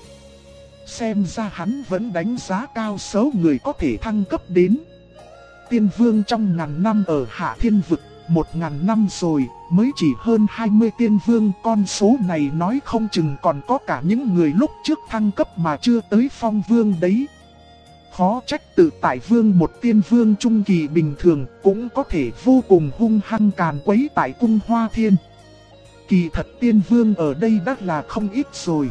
Xem ra hắn vẫn đánh giá cao số người có thể thăng cấp đến tiên vương trong ngàn năm ở Hạ Thiên Vực. 1000 năm rồi, mới chỉ hơn 20 tiên vương, con số này nói không chừng còn có cả những người lúc trước thăng cấp mà chưa tới phong vương đấy. Khó trách tự tại vương một tiên vương trung kỳ bình thường cũng có thể vô cùng hung hăng càn quấy tại cung Hoa Thiên. Kỳ thật tiên vương ở đây đã là không ít rồi.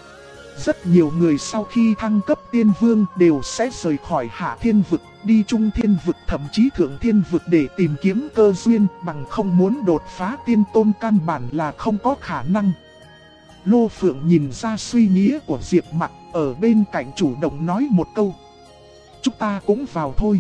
Rất nhiều người sau khi thăng cấp tiên vương đều sẽ rời khỏi Hạ Thiên Vực, đi Trung Thiên Vực thậm chí Thượng Thiên Vực để tìm kiếm cơ duyên, bằng không muốn đột phá tiên tôn căn bản là không có khả năng. Lô Phượng nhìn ra suy nghĩ của Diệp Mặc, ở bên cạnh chủ động nói một câu. Chúng ta cũng vào thôi.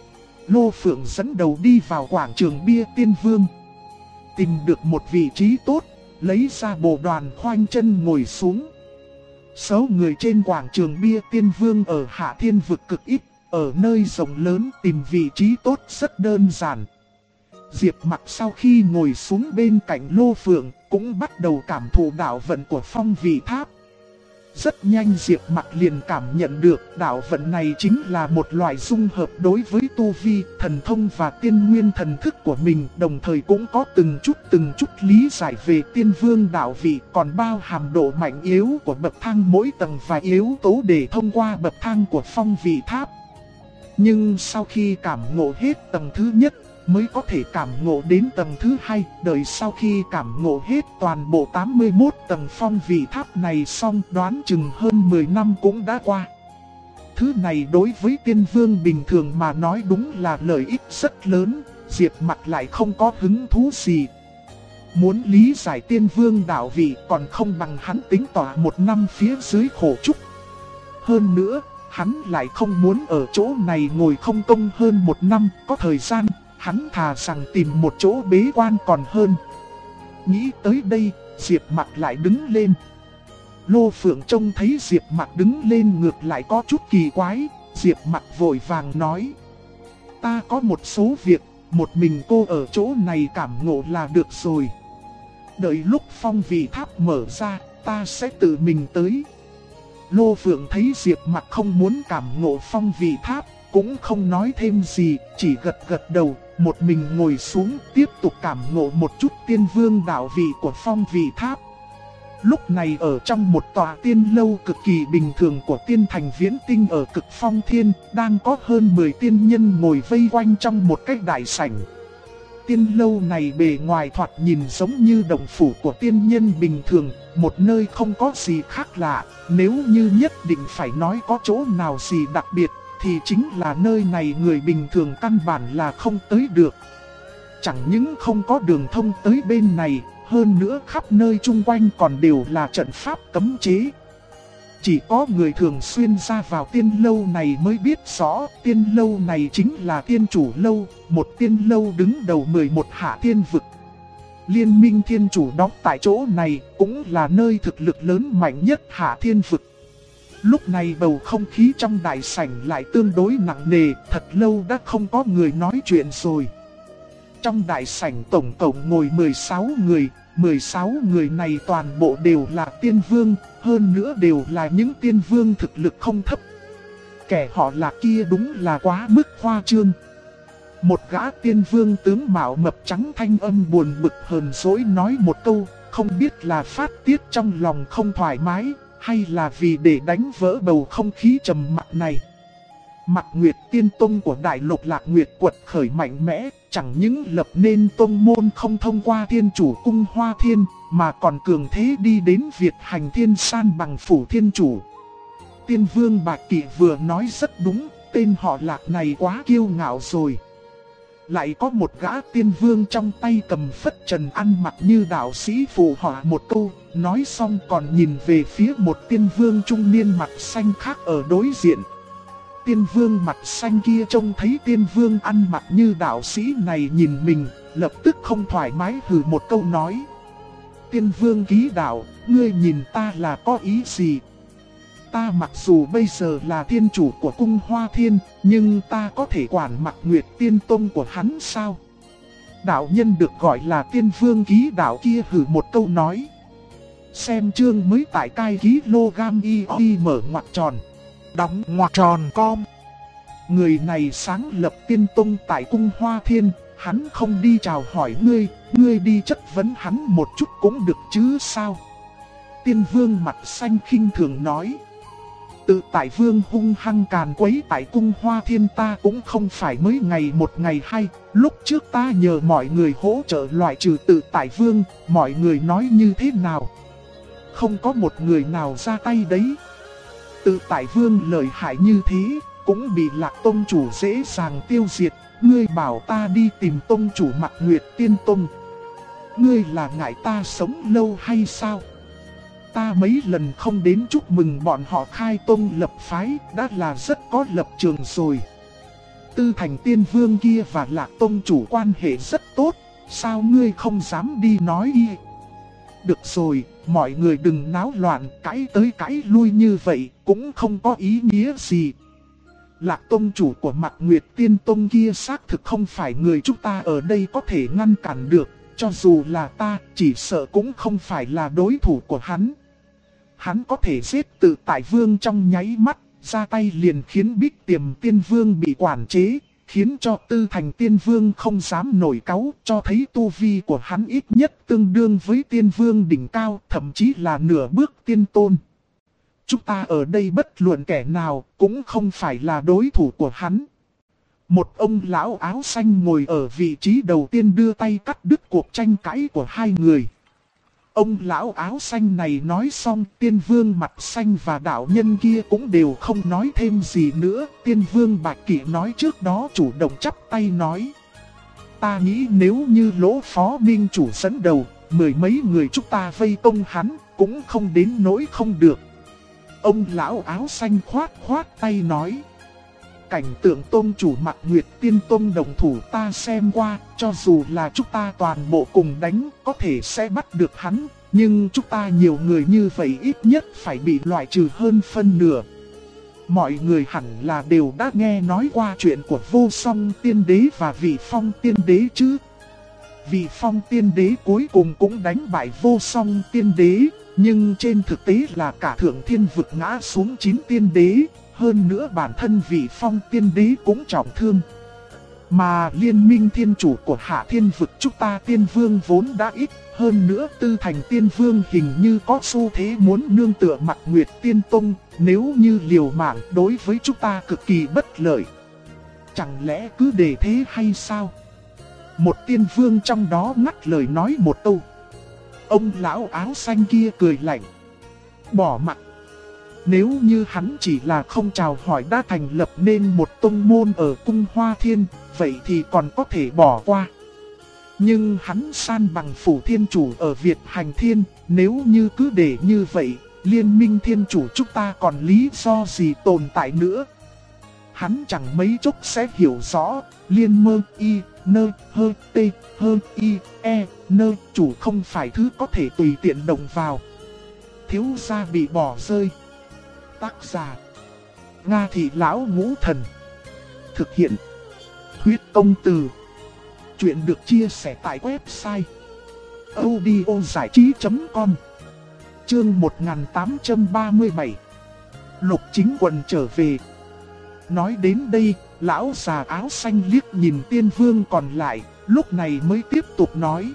Lô Phượng dẫn đầu đi vào quảng trường bia tiên vương. Tìm được một vị trí tốt, lấy ra bồ đoàn khoanh chân ngồi xuống. Số người trên quảng trường bia tiên vương ở Hạ Thiên Vực cực ít, ở nơi rộng lớn tìm vị trí tốt rất đơn giản. Diệp Mặc sau khi ngồi xuống bên cạnh Lô Phượng cũng bắt đầu cảm thụ đạo vận của phong vị tháp. Rất nhanh Diệp Mặc liền cảm nhận được đạo vận này chính là một loại dung hợp đối với tu vi, thần thông và tiên nguyên thần thức của mình, đồng thời cũng có từng chút lý giải về tiên vương đạo vị, còn bao hàm độ mạnh yếu của bậc thang mỗi tầng và yếu tố để thông qua bậc thang của phong vị tháp. Nhưng sau khi cảm ngộ hết tầng thứ nhất, mới có thể cảm ngộ đến tầng thứ hai. Đợi sau khi cảm ngộ hết toàn bộ 81 tầng phong vị tháp này xong, đoán chừng hơn 10 năm cũng đã qua. Thứ này đối với tiên vương bình thường mà nói đúng là lợi ích rất lớn. Diệp Mặc lại không có hứng thú gì. Muốn lý giải tiên vương đạo vị còn không bằng hắn tính tỏa 1 năm phía dưới khổ trúc. Hơn nữa, hắn lại không muốn ở chỗ này ngồi không công hơn 1 năm, có thời gian hắn thà rằng tìm một chỗ bế quan còn hơn. Nghĩ tới đây, Diệp Mặc lại đứng lên. Lô Phượng trông thấy Diệp Mặc đứng lên ngược lại có chút kỳ quái. Diệp Mặc vội vàng nói. Ta có một số việc, một mình cô ở chỗ này cảm ngộ là được rồi. Đợi lúc phong vị tháp mở ra, ta sẽ tự mình tới. Lô Phượng thấy Diệp Mặc không muốn cảm ngộ phong vị tháp, cũng không nói thêm gì, chỉ gật gật đầu, một mình ngồi xuống tiếp tục cảm ngộ một chút tiên vương đạo vị của phong vị tháp. Lúc này ở trong một tòa tiên lâu cực kỳ bình thường của tiên thành Viễn Tinh ở Cực Phong Thiên, đang có hơn 10 tiên nhân ngồi vây quanh trong một cái đại sảnh. Tiên lâu này bề ngoài thoạt nhìn giống như động phủ của tiên nhân bình thường, một nơi không có gì khác lạ. Nếu như nhất định phải nói có chỗ nào gì đặc biệt, thì chính là nơi này người bình thường căn bản là không tới được. Chẳng những không có đường thông tới bên này, hơn nữa khắp nơi chung quanh còn đều là trận pháp cấm chế. Chỉ có người thường xuyên ra vào tiên lâu này mới biết rõ, tiên lâu này chính là tiên chủ lâu, một tiên lâu đứng đầu 11 hạ thiên vực. Liên minh thiên chủ đóng tại chỗ này cũng là nơi thực lực lớn mạnh nhất hạ thiên vực. Lúc này bầu không khí trong đại sảnh lại tương đối nặng nề, thật lâu đã không có người nói chuyện rồi. Trong đại sảnh tổng cộng ngồi 16 người, 16 người này toàn bộ đều là tiên vương, hơn nữa đều là những tiên vương thực lực không thấp. Kẻ họ là kia đúng là quá mức khoa trương. Một gã tiên vương tướng mạo mập trắng thanh âm buồn bực hờn dỗi nói một câu, không biết là phát tiết trong lòng không thoải mái, hay là vì để đánh vỡ bầu không khí trầm mặc này. Mạc Nguyệt Tiên Tông của Đại Lục Lạc Nguyệt quật khởi mạnh mẽ, chẳng những lập nên tông môn không thông qua thiên chủ cung Hoa Thiên, mà còn cường thế đi đến việc hành thiên san bằng phủ thiên chủ. Tiên vương Bạch Kỵ vừa nói rất đúng, tên họ Lạc này quá kiêu ngạo rồi. Lại có một gã tiên vương trong tay cầm phất trần ăn mặc như đạo sĩ phụ họa một câu, nói xong còn nhìn về phía một tiên vương trung niên mặt xanh khác ở đối diện. Tiên vương mặt xanh kia trông thấy tiên vương ăn mặc như đạo sĩ này nhìn mình, lập tức không thoải mái hừ một câu nói. Tiên vương ký đạo, ngươi nhìn ta là có ý gì? Ta mặc dù bây giờ là thiên chủ của cung Hoa Thiên, nhưng ta có thể quản Mạc Nguyệt Tiên Tông của hắn sao? Đạo nhân được gọi là tiên vương ký đạo kia hừ một câu nói. Xem chương mới tại cai kg y mở ngoặc tròn. Đóng ngoặc tròn com. Người này sáng lập tiên tông tại cung Hoa Thiên, hắn không đi chào hỏi ngươi đi chất vấn hắn một chút cũng được chứ sao? Tiên vương mặt xanh khinh thường nói. Tự tại vương hung hăng càn quấy tại cung Hoa Thiên ta cũng không phải mới ngày một ngày hai, lúc trước ta nhờ mọi người hỗ trợ loại trừ tự tại vương, mọi người nói như thế nào? Không có một người nào ra tay đấy. Tự tại vương lợi hại như thế, cũng bị Lạc tông chủ dễ dàng tiêu diệt, ngươi bảo ta đi tìm tông chủ Mạc Nguyệt Tiên Tông. Ngươi là ngại ta sống lâu hay sao? Ta mấy lần không đến chúc mừng bọn họ khai tông lập phái đã là rất có lập trường rồi. Tư Thành Tiên Vương kia và Lạc tông chủ quan hệ rất tốt, sao ngươi không dám đi nói y? Được rồi, mọi người đừng náo loạn, cãi tới cãi lui như vậy cũng không có ý nghĩa gì. Lạc tông chủ của Mạc Nguyệt Tiên Tông kia xác thực không phải người chúng ta ở đây có thể ngăn cản được, cho dù là ta, chỉ sợ cũng không phải là đối thủ của hắn. Hắn có thể giết tự tại vương trong nháy mắt, ra tay liền khiến Bích Tiềm Tiên Vương bị quản chế, khiến cho Tư Thành Tiên Vương không dám nổi cáu, cho thấy tu vi của hắn ít nhất tương đương với Tiên Vương đỉnh cao, thậm chí là nửa bước tiên tôn. Chúng ta ở đây bất luận kẻ nào cũng không phải là đối thủ của hắn. Một ông lão áo xanh ngồi ở vị trí đầu tiên đưa tay cắt đứt cuộc tranh cãi của hai người. Ông lão áo xanh này nói xong, tiên vương mặt xanh và đạo nhân kia cũng đều không nói thêm gì nữa. Tiên vương Bạch Kỵ nói trước đó chủ động chắp tay nói. Ta nghĩ nếu như Lỗ Phó Minh chủ dẫn đầu, mười mấy người chúng ta vây công hắn, cũng không đến nỗi không được. Ông lão áo xanh khoát tay nói. Cảnh tượng tôn chủ Mạc Nguyệt Tiên Tông đồng thủ ta xem qua, cho dù là chúng ta toàn bộ cùng đánh, có thể sẽ bắt được hắn, nhưng chúng ta nhiều người như vậy ít nhất phải bị loại trừ hơn phân nửa. Mọi người hẳn là đều đã nghe nói qua chuyện của Vô Song Tiên Đế và Vị Phong Tiên Đế chứ. Vị Phong Tiên Đế cuối cùng cũng đánh bại Vô Song Tiên Đế, nhưng trên thực tế là cả Thượng Thiên vực ngã xuống 9 tiên đế. hơn nữa bản thân vị Phong tiên đế cũng trọng thương. Mà liên minh thiên chủ của Hạ Thiên vực chúng ta tiên vương vốn đã ít, hơn nữa Tư Thành tiên vương hình như có xu thế muốn nương tựa Mạc Nguyệt Tiên Tông, nếu như liều mạng đối với chúng ta cực kỳ bất lợi. Chẳng lẽ cứ để thế hay sao? Một tiên vương trong đó ngắt lời nói một câu. Ông lão áo xanh kia cười lạnh, bỏ mặt. Nếu như hắn chỉ là không chào hỏi đã thành lập nên một tông môn ở cung Hoa Thiên, vậy thì còn có thể bỏ qua. Nhưng hắn san bằng phủ thiên chủ ở Việt Hành Thiên, nếu như cứ để như vậy, liên minh thiên chủ chúng ta còn lý do gì tồn tại nữa. Hắn chẳng mấy chốc sẽ hiểu rõ, liên mơ y, nơ, hơ, tê, hơ, y, e, nơ, chủ không phải thứ có thể tùy tiện động vào. Thiếu gia bị bỏ rơi. Tác giả Nga Thị Lão Ngũ Thần. Thực hiện Huyết Công Từ. Chuyện được chia sẻ tại website audiozảichí.com. Chương 1837. Lục Chính Quần trở về. Nói đến đây, lão già áo xanh liếc nhìn tiên vương còn lại, lúc này mới tiếp tục nói.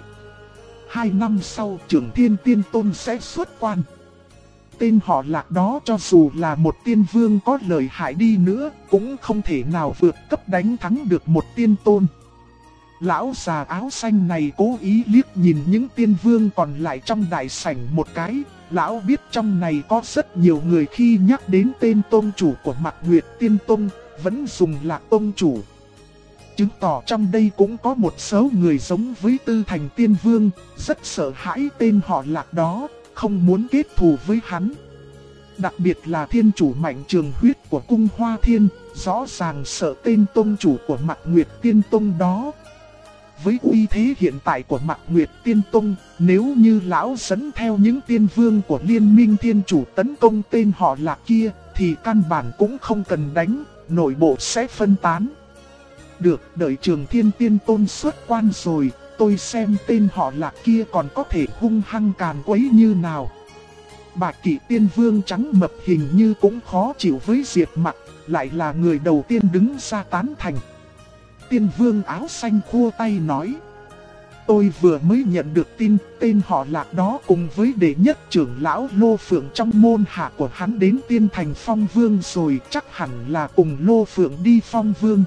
2 năm sau Trưởng Thiên Tiên Tôn sẽ xuất quan. Tên họ Lạc đó cho dù là một tiên vương có lợi hại đi nữa, cũng không thể nào vượt cấp đánh thắng được một tiên tôn. Lão già áo xanh này cố ý liếc nhìn những tiên vương còn lại trong đại sảnh một cái. Lão biết trong này có rất nhiều người khi nhắc đến tên tôn chủ của Mạc Nguyệt Tiên Tông, vẫn dùng Lạc tôn chủ. Chứng tỏ trong đây cũng có một số người giống với Tư Thành Tiên Vương, rất sợ hãi tên họ Lạc đó, không muốn kết thù với hắn. Đặc biệt là thiên chủ Mạnh Trường Huyết của cung Hoa Thiên, rõ ràng sợ tên tôn chủ của Mạc Nguyệt Tiên Tông đó. Với uy thế hiện tại của Mạc Nguyệt Tiên Tông, nếu như lão dẫn theo những tiên vương của liên minh thiên chủ tấn công tên họ Lạc kia, thì căn bản cũng không cần đánh, nội bộ sẽ phân tán. Được, đợi Trường Thiên Tiên Tôn xuất quan rồi, tôi xem tên họ Lạc kia còn có thể hung hăng càn quấy như nào. Bạch Kỵ Tiên Vương trắng mập hình như cũng khó chịu với Diệp Mặc, lại là người đầu tiên đứng ra tán thành. Tiên Vương áo xanh khua tay nói. Tôi vừa mới nhận được tin tên họ Lạc đó cùng với đệ nhất trưởng lão Lô Phượng trong môn hạ của hắn đến Tiên Thành Phong Vương rồi, chắc hẳn là cùng Lô Phượng đi Phong Vương.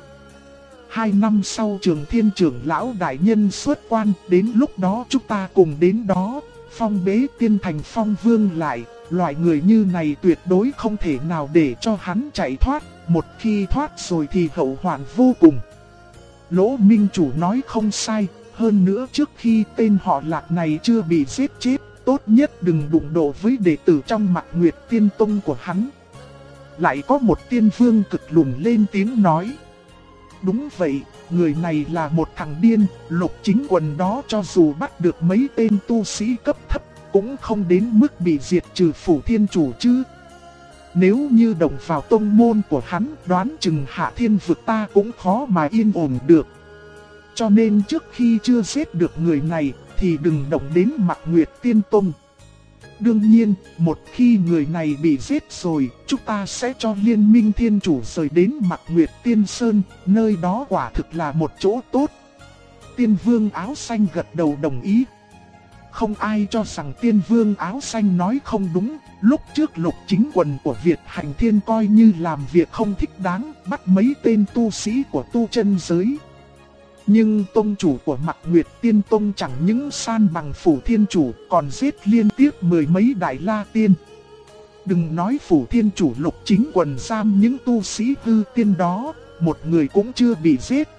2 năm sau Trường Thiên trưởng lão đại nhân xuất quan, đến lúc đó chúng ta cùng đến đó, phong bế Tiên Thành Phong Vương lại. Loại người như này tuyệt đối không thể nào để cho hắn chạy thoát, một khi thoát rồi thì hậu hoạn vô cùng. Lỗ Minh Chủ nói không sai, hơn nữa trước khi tên họ Lạc này chưa bị giết chết, tốt nhất đừng đụng độ với đệ tử trong Mạc Nguyệt Tiên Tông của hắn. Lại có một tiên vương cực lùn lên tiếng nói. Đúng vậy, người này là một thằng điên, Lục Chính Quần đó cho dù bắt được mấy tên tu sĩ cấp thấp, cũng không đến mức bị diệt trừ phủ thiên chủ chứ. Nếu như động vào tông môn của hắn, đoán chừng Hạ Thiên vực ta cũng khó mà yên ổn được. Cho nên trước khi chưa giết được người này, thì đừng động đến Mạc Nguyệt Tiên Tông. Đương nhiên, một khi người này bị giết rồi, chúng ta sẽ cho liên minh thiên chủ rời đến Mạc Nguyệt Tiên Sơn, nơi đó quả thực là một chỗ tốt. Tiên Vương áo xanh gật đầu đồng ý. Không ai cho rằng Tiên Vương áo xanh nói không đúng, lúc trước Lục Chính Quần của Việt Hành Thiên coi như làm việc không thích đáng, bắt mấy tên tu sĩ của tu chân giới. Nhưng tông chủ của Mạc Nguyệt Tiên Tông chẳng những san bằng phủ thiên chủ, còn giết liên tiếp 10 mấy đại la tiên. Đừng nói phủ thiên chủ Lục Chính Quần giam những tu sĩ hư tiên đó, một người cũng chưa bị giết.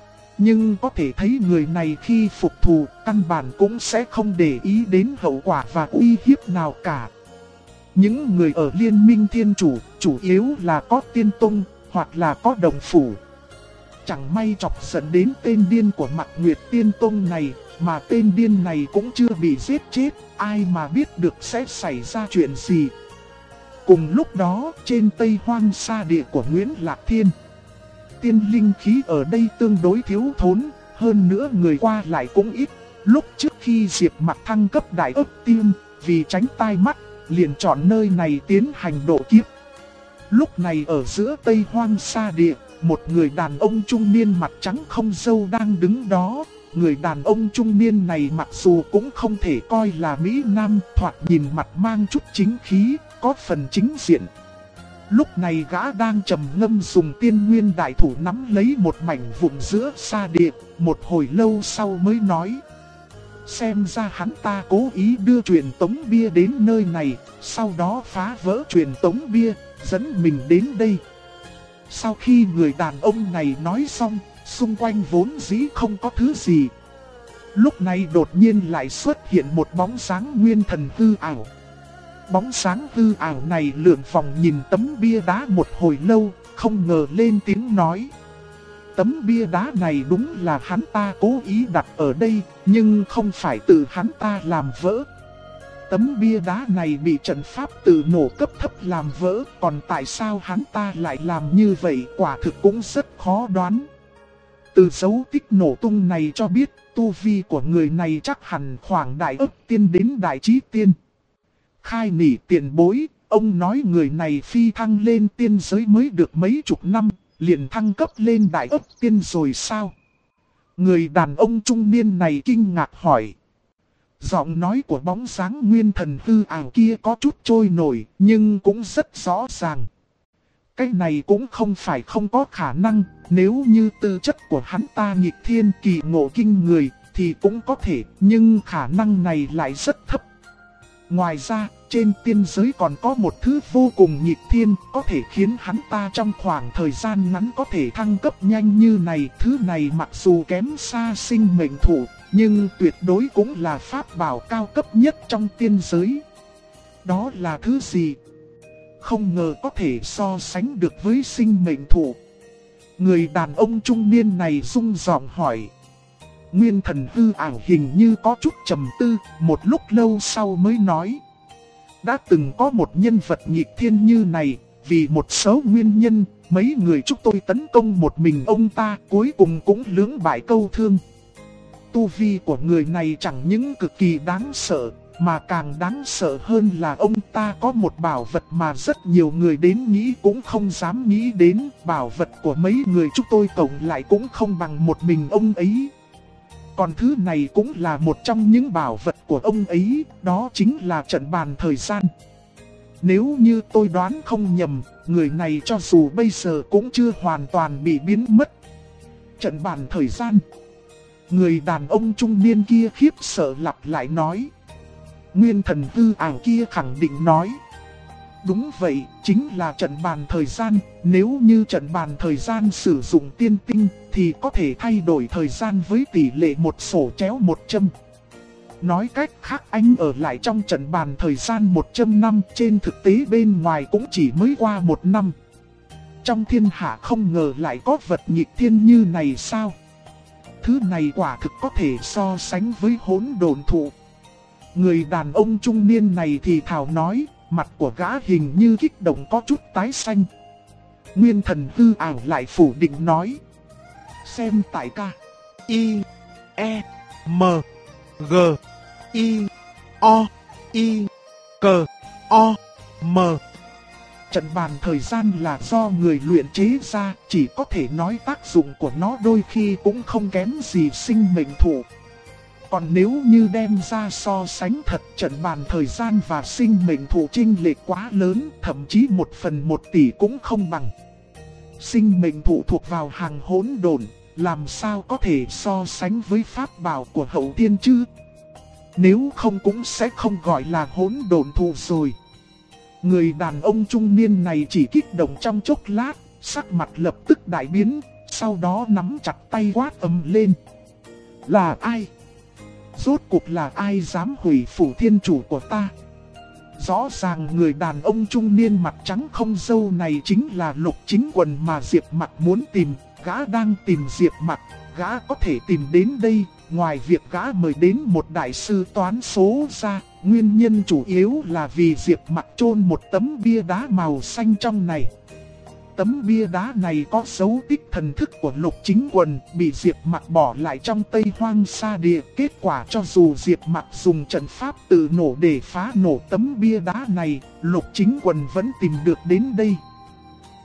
Nhưng có thể thấy người này khi phục thù, căn bản cũng sẽ không để ý đến hậu quả và uy hiếp nào cả. Những người ở liên minh thiên chủ yếu là có tiên tông, hoặc là có đồng phủ. Chẳng may chọc giận đến tên điên của Mạc Nguyệt Tiên Tông này, mà tên điên này cũng chưa bị giết chết, ai mà biết được sẽ xảy ra chuyện gì. Cùng lúc đó, trên Tây Hoang Sa Địa của Nguyễn Lạc Thiên, tiên linh khí ở đây tương đối thiếu thốn, hơn nữa người qua lại cũng ít. Lúc trước khi Diệp Mặc thăng cấp đại ấp tiên, vì tránh tai mắt, liền chọn nơi này tiến hành độ kiếp. Lúc này ở giữa Tây Hoang Sa Địa, một người đàn ông trung niên mặt trắng không râu đang đứng đó. Người đàn ông trung niên này mặc dù cũng không thể coi là Mỹ Nam, thoạt nhìn mặt mang chút chính khí, có phần chính diện. Lúc này gã đang trầm ngâm dùng tiên nguyên đại thủ nắm lấy một mảnh vụn giữa sa địa, một hồi lâu sau mới nói. Xem ra hắn ta cố ý đưa truyền tống bia đến nơi này, sau đó phá vỡ truyền tống bia, dẫn mình đến đây. Sau khi người đàn ông này nói xong, xung quanh vốn dĩ không có thứ gì. Lúc này đột nhiên lại xuất hiện một bóng sáng nguyên thần hư ảo. Bóng sáng hư ảo này lượn vòng nhìn tấm bia đá một hồi lâu, không ngờ lên tiếng nói. Tấm bia đá này đúng là hắn ta cố ý đặt ở đây, nhưng không phải tự hắn ta làm vỡ. Tấm bia đá này bị trận pháp tự nổ cấp thấp làm vỡ, còn tại sao hắn ta lại làm như vậy quả thực cũng rất khó đoán. Từ dấu tích nổ tung này cho biết, tu vi của người này chắc hẳn khoảng đại ức tiên đến đại trí tiên. Khai nỉ tiền bối, ông nói người này phi thăng lên tiên giới mới được mấy chục năm, liền thăng cấp lên đại ức tiên rồi sao? Người đàn ông trung niên này kinh ngạc hỏi. Giọng nói của bóng dáng nguyên thần hư ảo kia có chút trôi nổi, nhưng cũng rất rõ ràng. Cái này cũng không phải không có khả năng, nếu như tư chất của hắn ta nghịch thiên kỳ ngộ kinh người, thì cũng có thể, nhưng khả năng này lại rất thấp. Ngoài ra, trên tiên giới còn có một thứ vô cùng nghịch thiên, có thể khiến hắn ta trong khoảng thời gian ngắn có thể thăng cấp nhanh như này. Thứ này mặc dù kém xa sinh mệnh thủ, nhưng tuyệt đối cũng là pháp bảo cao cấp nhất trong tiên giới. Đó là thứ gì? Không ngờ có thể so sánh được với sinh mệnh thủ. Người đàn ông trung niên này rung giọng hỏi. Nguyên thần hư ảo hình như có chút trầm tư, một lúc lâu sau mới nói. Đã từng có một nhân vật nghịch thiên như này, vì một số nguyên nhân, mấy người chúng tôi tấn công một mình ông ta, cuối cùng cũng lưỡng bại câu thương. Tu vi của người này chẳng những cực kỳ đáng sợ, mà càng đáng sợ hơn là ông ta có một bảo vật mà rất nhiều người đến nghĩ cũng không dám nghĩ đến. Bảo vật của mấy người chúng tôi cộng lại cũng không bằng một mình ông ấy. Còn thứ này cũng là một trong những bảo vật của ông ấy, đó chính là trận bàn thời gian. Nếu như tôi đoán không nhầm, người này cho dù bây giờ cũng chưa hoàn toàn bị biến mất. Trận bàn thời gian. Người đàn ông trung niên kia khiếp sợ lặp lại nói. Nguyên thần hư ảo kia khẳng định nói. Đúng vậy, chính là trận bàn thời gian. Nếu như trận bàn thời gian sử dụng tiên tinh, thì có thể thay đổi thời gian với tỷ lệ một sổ chéo 100. Nói cách khác, anh ở lại trong trận bàn thời gian 100 năm, trên thực tế bên ngoài cũng chỉ mới qua 1 năm. Trong thiên hạ không ngờ lại có vật nghịch thiên như này sao? Thứ này quả thực có thể so sánh với hỗn độn thụ. Người đàn ông trung niên này thì thào nói, mặt của gã hình như kích động có chút tái xanh. Nguyên thần hư ảo lại phủ định nói. Xem tại ca. I. E. M. G. I. O. I. C. O. M. Trận bàn thời gian là do người luyện chế ra, chỉ có thể nói tác dụng của nó đôi khi cũng không kém gì sinh mệnh thủ. Còn nếu như đem ra so sánh thật, trận bàn thời gian và sinh mệnh thủ chênh lệch quá lớn, thậm chí 1/1 tỷ cũng không bằng. Sinh mệnh thủ thuộc vào hàng hỗn độn, làm sao có thể so sánh với pháp bảo của hậu thiên chứ? Nếu không cũng sẽ không gọi là hỗn độn thụ rồi. Người đàn ông trung niên này chỉ kích động trong chốc lát, sắc mặt lập tức đại biến, sau đó nắm chặt tay quát ầm lên. Là ai? Rốt cuộc là ai dám hủy phủ thiên chủ của ta? Rõ ràng người đàn ông trung niên mặt trắng không râu này chính là Lục Chính Quần mà Diệp Mặc muốn tìm. Gã đang tìm Diệp Mặc, gã có thể tìm đến đây, ngoài việc gã mời đến một đại sư toán số ra, nguyên nhân chủ yếu là vì Diệp Mặc chôn một tấm bia đá màu xanh trong này. Tấm bia đá này có dấu tích thần thức của Lục Chính Quần, bị Diệp Mặc bỏ lại trong Tây Hoang Sa Địa. Kết quả cho dù Diệp Mặc dùng trận pháp tự nổ để phá nổ tấm bia đá này, Lục Chính Quần vẫn tìm được đến đây.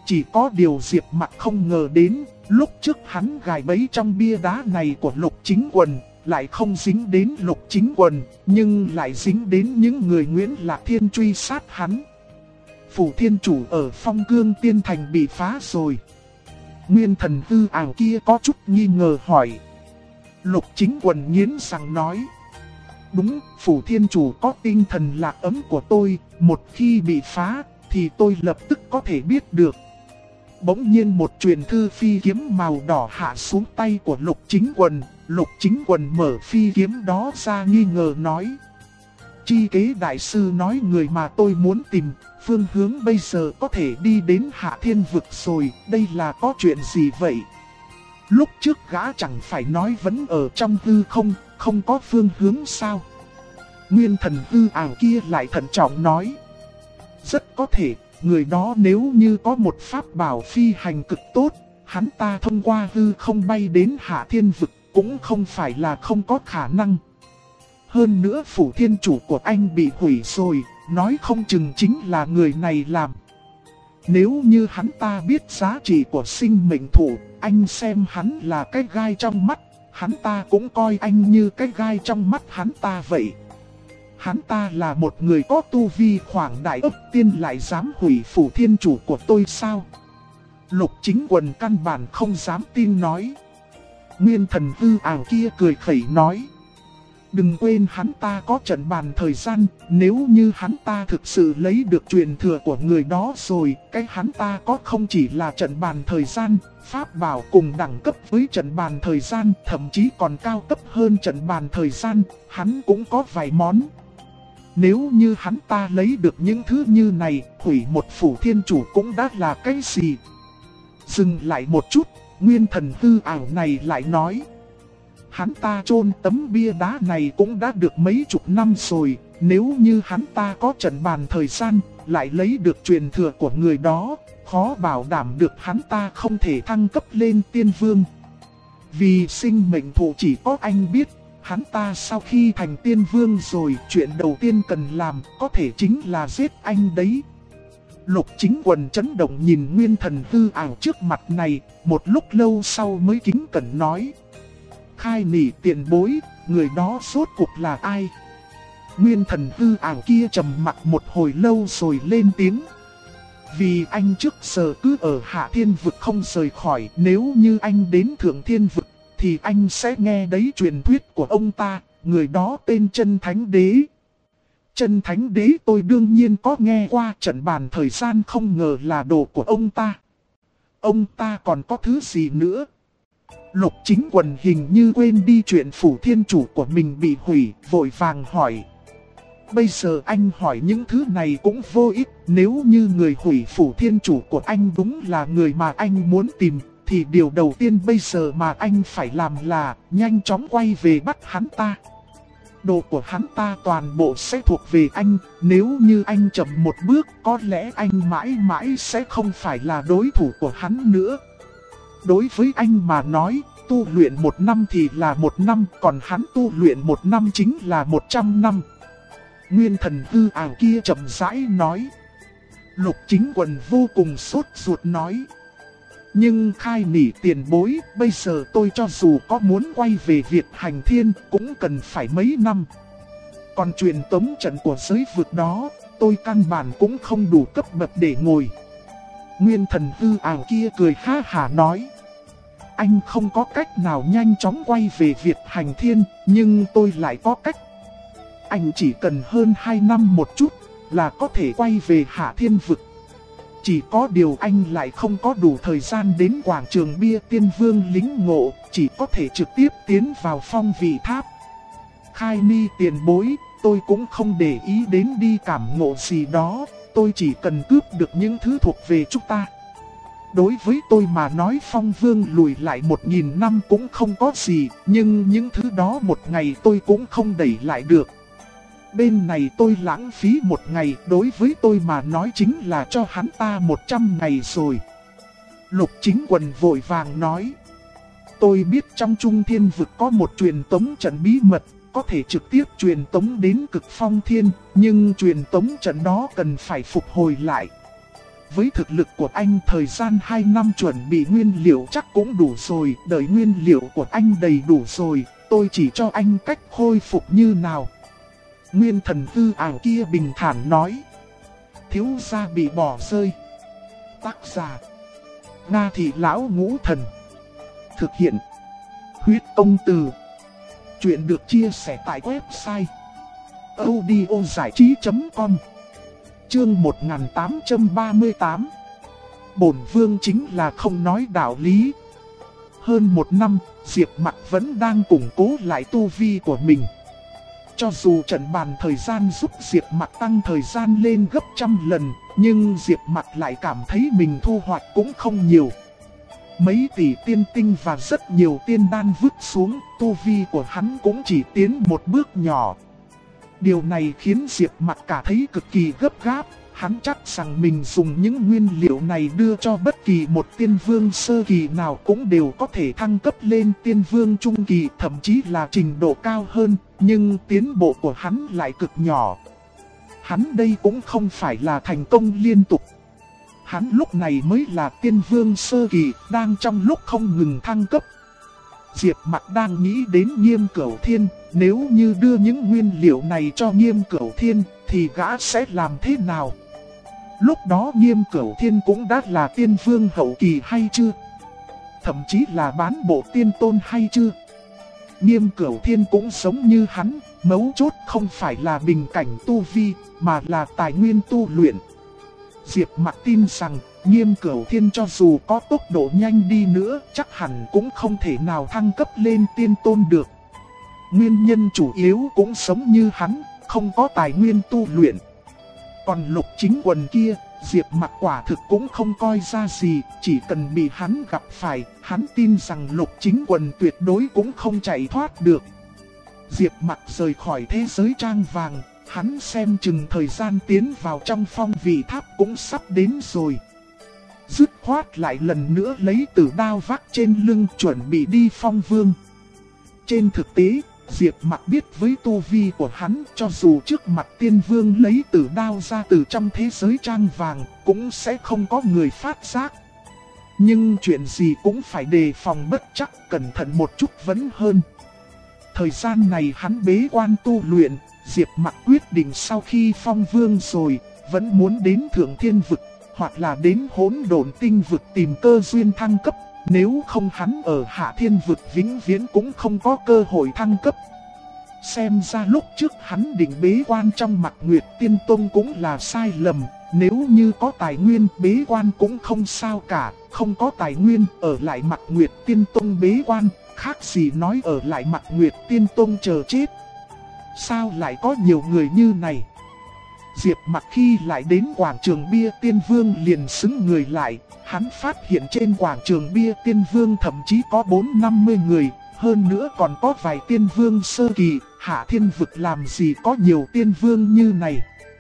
Chỉ có điều Diệp Mặc không ngờ đến, lúc trước hắn gài bẫy trong bia đá này của Lục Chính Quần, lại không dính đến Lục Chính Quần, nhưng lại dính đến những người Nguyễn Lạc Thiên truy sát hắn. Phủ thiên chủ ở Phong Cương Tiên Thành bị phá rồi. Nguyên thần hư ảo kia có chút nghi ngờ hỏi. Lục Chính Quần nghiến răng nói. Đúng, phủ thiên chủ có tinh thần lạc ấm của tôi, một khi bị phá, thì tôi lập tức có thể biết được. Bỗng nhiên một truyền thư phi kiếm màu đỏ hạ xuống tay của Lục Chính Quần. Lục Chính Quần mở phi kiếm đó ra nghi ngờ nói. Chi kế đại sư nói người mà tôi muốn tìm, phương hướng bây giờ có thể đi đến Hạ Thiên Vực rồi, đây là có chuyện gì vậy? Lúc trước gã chẳng phải nói vẫn ở trong hư không, không có phương hướng sao? Nguyên thần hư ảo kia lại thận trọng nói. Rất có thể, người đó nếu như có một pháp bảo phi hành cực tốt, hắn ta thông qua hư không bay đến Hạ Thiên Vực cũng không phải là không có khả năng. Hơn nữa phủ thiên chủ của anh bị hủy rồi, nói không chừng chính là người này làm. Nếu như hắn ta biết giá trị của sinh mệnh thủ, anh xem hắn là cái gai trong mắt, hắn ta cũng coi anh như cái gai trong mắt hắn ta vậy. Hắn ta là một người có tu vi khoảng đại ấp tiên lại dám hủy phủ thiên chủ của tôi sao? Lục Chính Quần căn bản không dám tin nói. Nguyên thần hư ảo kia cười khẩy nói. Đừng quên hắn ta có trận bàn thời gian, nếu như hắn ta thực sự lấy được truyền thừa của người đó rồi, cái hắn ta có không chỉ là trận bàn thời gian, pháp bảo cùng đẳng cấp với trận bàn thời gian, thậm chí còn cao cấp hơn trận bàn thời gian, hắn cũng có vài món. Nếu như hắn ta lấy được những thứ như này, hủy một phủ thiên chủ cũng đã là cái gì? Dừng lại một chút, nguyên thần hư ảo này lại nói. Hắn ta chôn tấm bia đá này cũng đã được mấy chục năm rồi, nếu như hắn ta có trận bàn thời gian, lại lấy được truyền thừa của người đó, khó bảo đảm được hắn ta không thể thăng cấp lên tiên vương. Vì sinh mệnh thủ chỉ có anh biết, hắn ta sau khi thành tiên vương rồi, chuyện đầu tiên cần làm có thể chính là giết anh đấy. Lục Chính Quần chấn động nhìn nguyên thần hư ảo trước mặt này, một lúc lâu sau mới kính cẩn nói. Khai nỉ tiền bối, người đó rốt cuộc là ai? Nguyên thần hư ảo kia trầm mặc một hồi lâu rồi lên tiếng. Vì anh trước giờ cứ ở Hạ Thiên Vực không rời khỏi, nếu như anh đến Thượng Thiên Vực, thì anh sẽ nghe đấy truyền thuyết của ông ta, người đó tên Chân Thánh Đế. Chân Thánh Đế tôi đương nhiên có nghe qua, trận bàn thời gian không ngờ là đồ của ông ta. Ông ta còn có thứ gì nữa? Lục Chính Quần hình như quên đi chuyện phủ thiên chủ của mình bị hủy, vội vàng hỏi. Bây giờ anh hỏi những thứ này cũng vô ích, nếu như người hủy phủ thiên chủ của anh đúng là người mà anh muốn tìm, thì điều đầu tiên bây giờ mà anh phải làm là nhanh chóng quay về bắt hắn ta. Đồ của hắn ta toàn bộ sẽ thuộc về anh, nếu như anh chậm một bước có lẽ anh mãi mãi sẽ không phải là đối thủ của hắn nữa. Đối với anh mà nói, tu luyện 1 năm thì là 1 năm, còn hắn tu luyện 1 năm chính là 100 năm. Nguyên thần hư ảo kia chậm rãi nói. Lục Chính Quần vô cùng sốt ruột nói. Nhưng khai nỉ tiền bối, bây giờ tôi cho dù có muốn quay về Việt Hành Thiên cũng cần phải mấy năm. Còn truyền tống trận của giới vực đó, tôi căn bản cũng không đủ cấp bậc để ngồi. Nguyên thần hư ảo kia cười ha hả nói. Anh không có cách nào nhanh chóng quay về Việt Hành Thiên, nhưng tôi lại có cách. Anh chỉ cần hơn 2 năm một chút là có thể quay về Hạ Thiên Vực. Chỉ có điều anh lại không có đủ thời gian đến quảng trường bia tiên vương lính ngộ, chỉ có thể trực tiếp tiến vào phong vị tháp. Khai ni tiền bối, tôi cũng không để ý đến đi cảm ngộ gì đó, tôi chỉ cần cướp được những thứ thuộc về chúng ta. Đối với tôi mà nói phong vương lùi lại 1000 năm cũng không có gì, nhưng những thứ đó một ngày tôi cũng không đẩy lại được. Bên này tôi lãng phí 1 ngày, đối với tôi mà nói chính là cho hắn ta 100 ngày rồi. Lục Chính Quần vội vàng nói. Tôi biết trong Trung Thiên Vực có một truyền tống trận bí mật, có thể trực tiếp truyền tống đến Cực Phong Thiên, nhưng truyền tống trận đó cần phải phục hồi lại. với thực lực của anh thời gian 2 năm chuẩn bị nguyên liệu chắc cũng đủ rồi, đợi nguyên liệu của anh đầy đủ rồi, tôi chỉ cho anh cách khôi phục như nào. Nguyên thần hư ảo kia bình thản nói. Thiếu gia bị bỏ rơi. Tác giả Nga Thị Lão Ngũ Thần. Thực hiện Huyết Công Từ. Chuyện được chia sẻ tại website audiozảichí.com. Chương 1838. Bổn vương chính là không nói đạo lý. Hơn 1 năm, Diệp Mặc vẫn đang củng cố lại tu vi của mình. Cho dù trận bàn thời gian giúp Diệp Mặc tăng thời gian lên gấp trăm lần, nhưng Diệp Mặc lại cảm thấy mình thu hoạch cũng không nhiều. Mấy tỷ tiên tinh và rất nhiều tiên đan vứt xuống, tu vi của hắn cũng chỉ tiến một bước nhỏ. Điều này khiến Diệp Mặc cảm thấy cực kỳ gấp gáp. Hắn chắc rằng mình dùng những nguyên liệu này đưa cho bất kỳ một tiên vương sơ kỳ nào cũng đều có thể thăng cấp lên tiên vương trung kỳ, thậm chí là trình độ cao hơn, nhưng tiến bộ của hắn lại cực nhỏ. Hắn đây cũng không phải là thành công liên tục. Hắn lúc này mới là tiên vương sơ kỳ, đang trong lúc không ngừng thăng cấp. Diệp Mặc đang nghĩ đến Nghiêm Cửu Thiên, nếu như đưa những nguyên liệu này cho Nghiêm Cửu Thiên thì gã sẽ làm thế nào? Lúc đó Nghiêm Cửu Thiên cũng đã là tiên vương hậu kỳ hay chưa? Thậm chí là bán bộ tiên tôn hay chưa? Nghiêm Cửu Thiên cũng giống như hắn, mấu chốt không phải là bình cảnh tu vi, mà là tài nguyên tu luyện. Diệp Mặc tin rằng, Nghiêm Cửu Thiên cho dù có tốc độ nhanh đi nữa, chắc hẳn cũng không thể nào thăng cấp lên tiên tôn được. Nguyên nhân chủ yếu cũng giống như hắn, không có tài nguyên tu luyện. Còn Lục Chính Quần kia, Diệp Mặc quả thực cũng không coi ra gì, chỉ cần bị hắn gặp phải, hắn tin rằng Lục Chính Quần tuyệt đối cũng không chạy thoát được. Diệp Mặc rời khỏi thế giới trang vàng, hắn xem chừng thời gian tiến vào trong phong vị tháp cũng sắp đến rồi. Dứt khoát lại lần nữa lấy tử đao vác trên lưng chuẩn bị đi phong vương. Trên thực tế, Diệp Mặc biết với tu vi của hắn, cho dù trước mặt tiên vương lấy tử đao ra từ trong thế giới trang vàng, cũng sẽ không có người phát giác. Nhưng chuyện gì cũng phải đề phòng bất chắc, cẩn thận một chút vẫn hơn. Thời gian này hắn bế quan tu luyện, Diệp Mặc quyết định sau khi phong vương rồi, vẫn muốn đến Thượng Thiên Vực, hoặc là đến Hỗn Độn Tinh Vực tìm cơ duyên thăng cấp. Nếu không hắn ở Hạ Thiên Vực vĩnh viễn cũng không có cơ hội thăng cấp. Xem ra lúc trước hắn định bế quan trong Mạc Nguyệt Tiên Tông cũng là sai lầm. Nếu như có tài nguyên bế quan cũng không sao cả, không có tài nguyên ở lại Mạc Nguyệt Tiên Tông bế quan, khác gì nói ở lại Mạc Nguyệt Tiên Tông chờ chết. Sao lại có nhiều người như này? Diệp Mặc khi lại đến quảng trường bia tiên vương liền xứng người lại. Hắn phát hiện trên quảng trường bia tiên vương thậm chí có 4-50 người, hơn nữa còn có vài tiên vương sơ kỳ. Hạ Thiên Vực làm gì có nhiều tiên vương như này?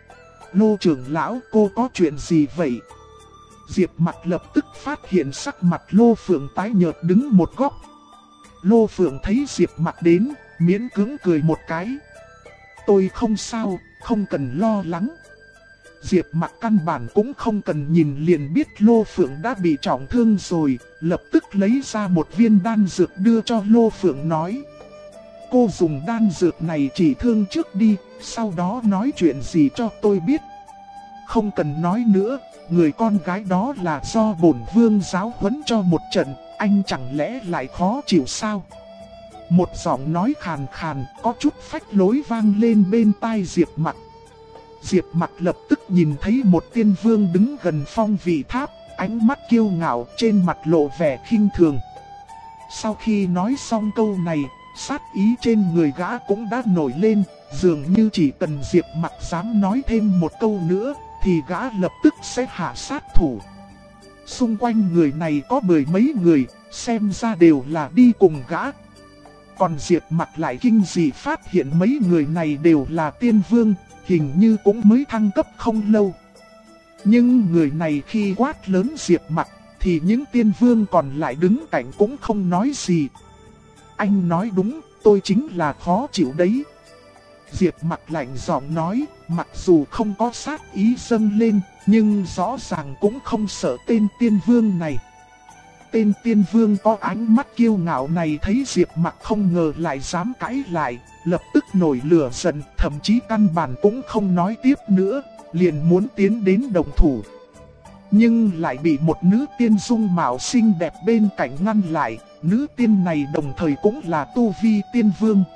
Lô trưởng lão, cô có chuyện gì vậy? Diệp Mặc lập tức phát hiện sắc mặt Lô Phượng tái nhợt đứng một góc. Lô Phượng thấy Diệp Mặc đến, miễn cưỡng cười một cái. Tôi không sao, không cần lo lắng. Diệp Mặc căn bản cũng không cần nhìn liền biết Lô Phượng đã bị trọng thương rồi, lập tức lấy ra một viên đan dược đưa cho Lô Phượng nói. Cô dùng đan dược này trị thương trước đi, sau đó nói chuyện gì cho tôi biết. Không cần nói nữa, người con gái đó là do bổn vương giáo huấn cho một trận, anh chẳng lẽ lại khó chịu sao? Một giọng nói khàn khàn, có chút phách lối vang lên bên tai Diệp Mặc. Diệp Mặc lập tức nhìn thấy một tiên vương đứng gần phong vị tháp, ánh mắt kiêu ngạo trên mặt lộ vẻ khinh thường. Sau khi nói xong câu này, sát ý trên người gã cũng đã nổi lên, dường như chỉ cần Diệp Mặc dám nói thêm một câu nữa, thì gã lập tức sẽ hạ sát thủ. Xung quanh người này có 10 mấy người, xem ra đều là đi cùng gã. Còn Diệp Mặc lại kinh dị phát hiện mấy người này đều là tiên vương, hình như cũng mới thăng cấp không lâu. Nhưng người này khi quát lớn Diệp Mặc, thì những tiên vương còn lại đứng cạnh cũng không nói gì. Anh nói đúng, tôi chính là khó chịu đấy. Diệp Mặc lạnh giọng nói, mặc dù không có sát ý dâng lên, nhưng rõ ràng cũng không sợ tên tiên vương này. Tên tiên vương có ánh mắt kiêu ngạo này thấy Diệp Mặc không ngờ lại dám cãi lại, lập tức nổi lửa giận, thậm chí căn bản cũng không nói tiếp nữa, liền muốn tiến đến đồng thủ. Nhưng lại bị một nữ tiên dung mạo xinh đẹp bên cạnh ngăn lại, nữ tiên này đồng thời cũng là tu vi tiên vương.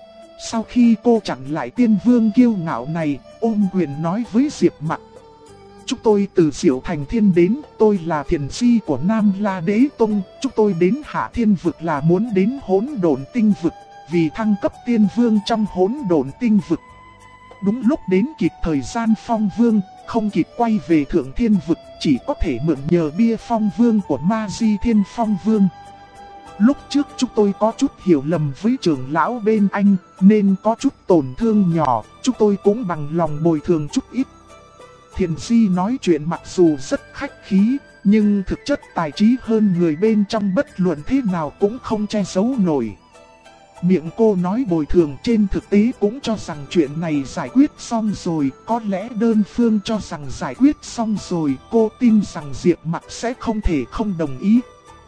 Sau khi cô chặn lại tiên vương kiêu ngạo này, ôm quyền nói với Diệp Mặc. Chúng tôi từ Diệu Thành Thiên đến, tôi là thiền di của Nam La Đế Tông, chúng tôi đến Hạ Thiên Vực là muốn đến Hỗn Độn Tinh Vực, vì thăng cấp tiên vương trong Hỗn Độn Tinh Vực. Đúng lúc đến kịp thời gian Phong Vương, không kịp quay về Thượng Thiên Vực, chỉ có thể mượn nhờ bia Phong Vương của Ma Di Thiên Phong Vương. Lúc trước chúng tôi có chút hiểu lầm với trưởng lão bên anh, nên có chút tổn thương nhỏ, chúng tôi cũng bằng lòng bồi thường chút ít. Thiền Di nói chuyện mặc dù rất khách khí, nhưng thực chất tài trí hơn người bên trong bất luận thế nào cũng không che giấu nổi. Miệng cô nói bồi thường trên thực tế cũng cho rằng chuyện này giải quyết xong rồi, có lẽ đơn phương cho rằng giải quyết xong rồi, cô tin rằng Diệp Mặc sẽ không thể không đồng ý.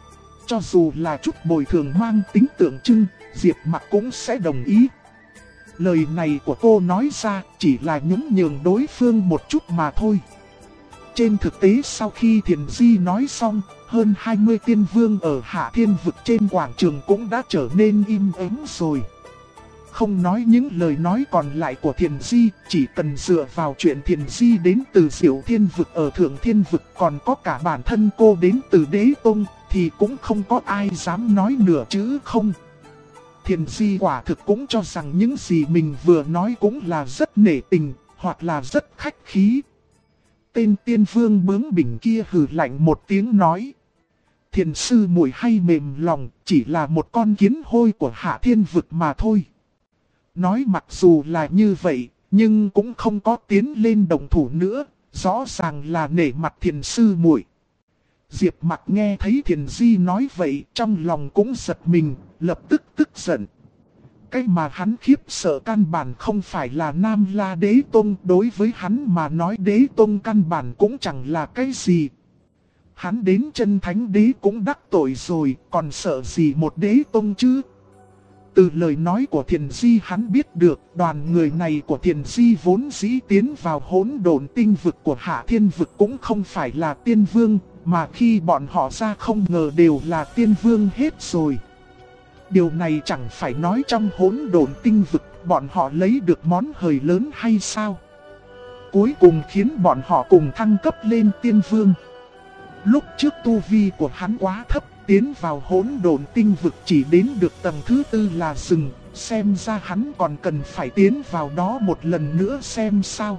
Cho dù là chút bồi thường mang tính tượng trưng, Diệp Mặc cũng sẽ đồng ý. Lời này của cô nói ra chỉ là nhún nhường đối phương một chút mà thôi. Trên thực tế sau khi Thiền Di nói xong, hơn 20 tiên vương ở Hạ Thiên Vực trên quảng trường cũng đã trở nên im ắng rồi. Không nói những lời nói còn lại của Thiền Di, chỉ cần dựa vào chuyện Thiền Di đến từ Diệu Thiên Vực ở Thượng Thiên Vực, còn có cả bản thân cô đến từ Đế Tông, thì cũng không có ai dám nói nửa chữ không. Thiền Di quả thực cũng cho rằng những gì mình vừa nói cũng là rất nể tình, hoặc là rất khách khí. Tên tiên vương bướng bỉnh kia hừ lạnh một tiếng nói. Thiền sư muội hay mềm lòng, chỉ là một con kiến hôi của Hạ Thiên Vực mà thôi. Nói mặc dù là như vậy, nhưng cũng không có tiến lên đồng thủ nữa, rõ ràng là nể mặt thiền sư muội. Diệp Mặc nghe thấy Thiền Di nói vậy, trong lòng cũng giật mình, lập tức tức giận. Cái mà hắn khiếp sợ căn bản không phải là Nam La Đế Tông, đối với hắn mà nói Đế Tông căn bản cũng chẳng là cái gì. Hắn đến chân Thánh Đế cũng đắc tội rồi, còn sợ gì một Đế Tông chứ? Từ lời nói của Thiền Di hắn biết được đoàn người này của Thiền Di vốn dĩ tiến vào Hỗn Độn Tinh Vực của Hạ Thiên Vực cũng không phải là tiên vương, mà khi bọn họ ra không ngờ đều là tiên vương hết rồi. Điều này chẳng phải nói trong Hỗn Độn Tinh Vực bọn họ lấy được món hời lớn hay sao? Cuối cùng khiến bọn họ cùng thăng cấp lên tiên vương. Lúc trước tu vi của hắn quá thấp, tiến vào Hỗn Độn Tinh Vực chỉ đến được tầng thứ 4 là dừng, xem ra hắn còn cần phải tiến vào đó một lần nữa xem sao.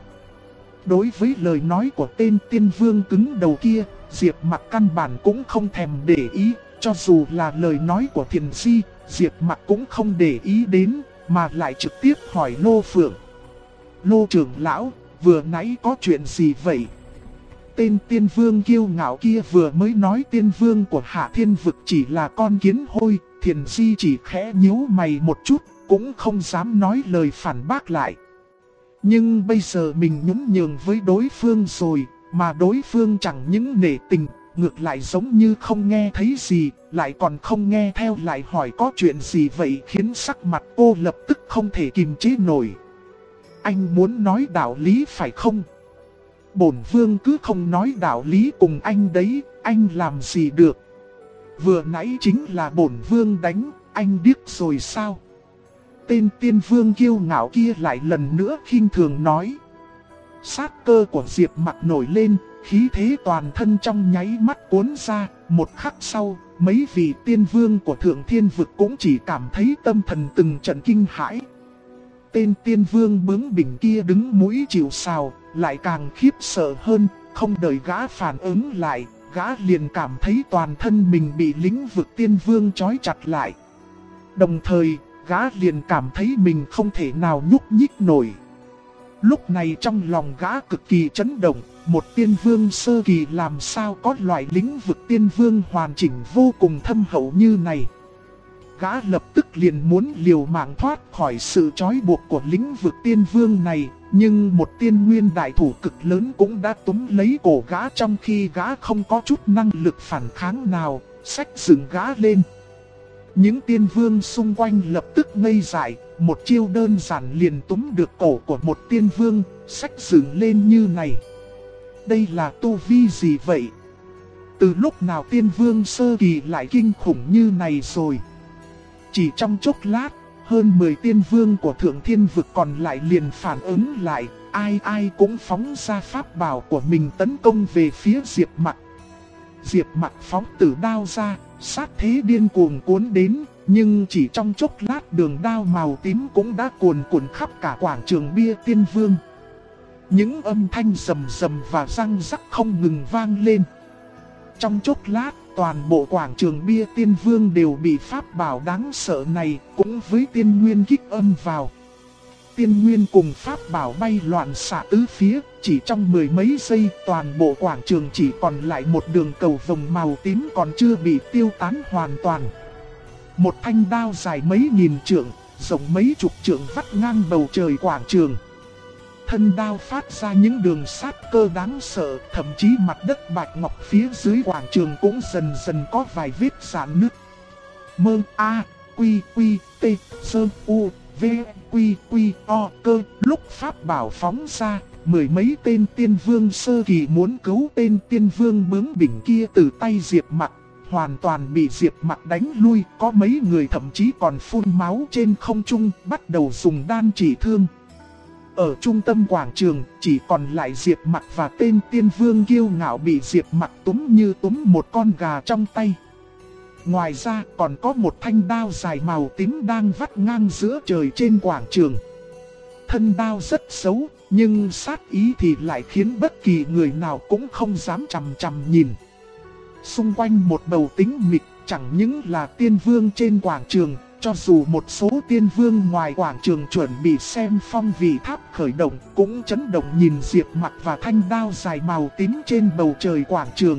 Đối với lời nói của tên tiên vương cứng đầu kia, Diệp Mặc căn bản cũng không thèm để ý, cho dù là lời nói của Thiền Di, Diệp Mặc cũng không để ý đến, mà lại trực tiếp hỏi Lô Phượng. Lô trưởng lão, vừa nãy có chuyện gì vậy? Tên tiên vương kiêu ngạo kia vừa mới nói tiên vương của Hạ Thiên Vực chỉ là con kiến hôi, Thiền Di chỉ khẽ nhíu mày một chút, cũng không dám nói lời phản bác lại. Nhưng bây giờ mình nhún nhường với đối phương rồi, mà đối phương chẳng những nể tình, ngược lại giống như không nghe thấy gì, lại còn không nghe theo lại hỏi có chuyện gì vậy, khiến sắc mặt cô lập tức không thể kiềm chế nổi. Anh muốn nói đạo lý phải không? Bổn vương cứ không nói đạo lý cùng anh đấy, anh làm gì được? Vừa nãy chính là bổn vương đánh, anh điếc rồi sao? Tên tiên vương kiêu ngạo kia lại lần nữa khinh thường nói. Sát cơ của Diệp Mặc nổi lên, khí thế toàn thân trong nháy mắt cuốn ra, một khắc sau, mấy vị tiên vương của Thượng Thiên Vực cũng chỉ cảm thấy tâm thần từng trận kinh hãi. Tên tiên vương bướng bỉnh kia đứng mũi chịu sào, lại càng khiếp sợ hơn, không đợi gã phản ứng lại, gã liền cảm thấy toàn thân mình bị lĩnh vực tiên vương trói chặt lại. Đồng thời, gã liền cảm thấy mình không thể nào nhúc nhích nổi. Lúc này trong lòng gã cực kỳ chấn động, một tiên vương sơ kỳ làm sao có loại lĩnh vực tiên vương hoàn chỉnh vô cùng thâm hậu như này. gã lập tức liền muốn liều mạng thoát khỏi sự trói buộc của lĩnh vực tiên vương này. Nhưng một tiên nguyên đại thủ cực lớn cũng đã túm lấy cổ gã trong khi gã không có chút năng lực phản kháng nào, xách dựng gã lên. Những tiên vương xung quanh lập tức ngây dại, một chiêu đơn giản liền túm được cổ của một tiên vương, xách dựng lên như này. Đây là tu vi gì vậy? Từ lúc nào tiên vương sơ kỳ lại kinh khủng như này rồi? Chỉ trong chốc lát, hơn 10 tiên vương của Thượng Thiên Vực còn lại liền phản ứng lại, ai ai cũng phóng ra pháp bảo của mình tấn công về phía Diệp Mặc. Diệp Mặc phóng tử đao ra, sát thế điên cuồng cuốn đến, nhưng chỉ trong chốc lát đường đao màu tím cũng đã cuồn cuộn khắp cả quảng trường bia tiên vương. Những âm thanh rầm rầm và răng rắc không ngừng vang lên. Trong chốc lát, toàn bộ quảng trường bia tiên vương đều bị pháp bảo đáng sợ này cũng với tiên nguyên kích âm vào. Tiên nguyên cùng pháp bảo bay loạn xạ tứ phía, chỉ trong mười mấy giây toàn bộ quảng trường chỉ còn lại một đường cầu vồng màu tím còn chưa bị tiêu tán hoàn toàn. Một thanh đao dài mấy nghìn trượng, rộng mấy chục trượng vắt ngang bầu trời quảng trường. Thân đao phát ra những đường sát cơ đáng sợ, thậm chí mặt đất bạch ngọc phía dưới quảng trường cũng dần dần có vài vết rạn nứt. Mơ A, Quy Quy, T, Sơ, U, V, Quy Quy, O, Cơ. Lúc pháp bảo phóng ra, mười mấy tên tiên vương sơ kỳ muốn cứu tên tiên vương bướng bỉnh kia từ tay Diệp Mặc, hoàn toàn bị Diệp Mặc đánh lui. Có mấy người thậm chí còn phun máu trên không trung, bắt đầu dùng đan trị thương. Ở trung tâm quảng trường, chỉ còn lại Diệp Mặc và tên tiên vương kiêu ngạo bị Diệp Mặc túm như túm một con gà trong tay. Ngoài ra còn có một thanh đao dài màu tím đang vắt ngang giữa trời trên quảng trường. Thân đao rất xấu, nhưng sát ý thì lại khiến bất kỳ người nào cũng không dám chằm chằm nhìn. Xung quanh một bầu tĩnh mịch, chẳng những là tiên vương trên quảng trường, cho dù một số tiên vương ngoài quảng trường chuẩn bị xem phong vị tháp khởi động cũng chấn động nhìn Diệp Mặc và thanh đao dài màu tím trên bầu trời quảng trường.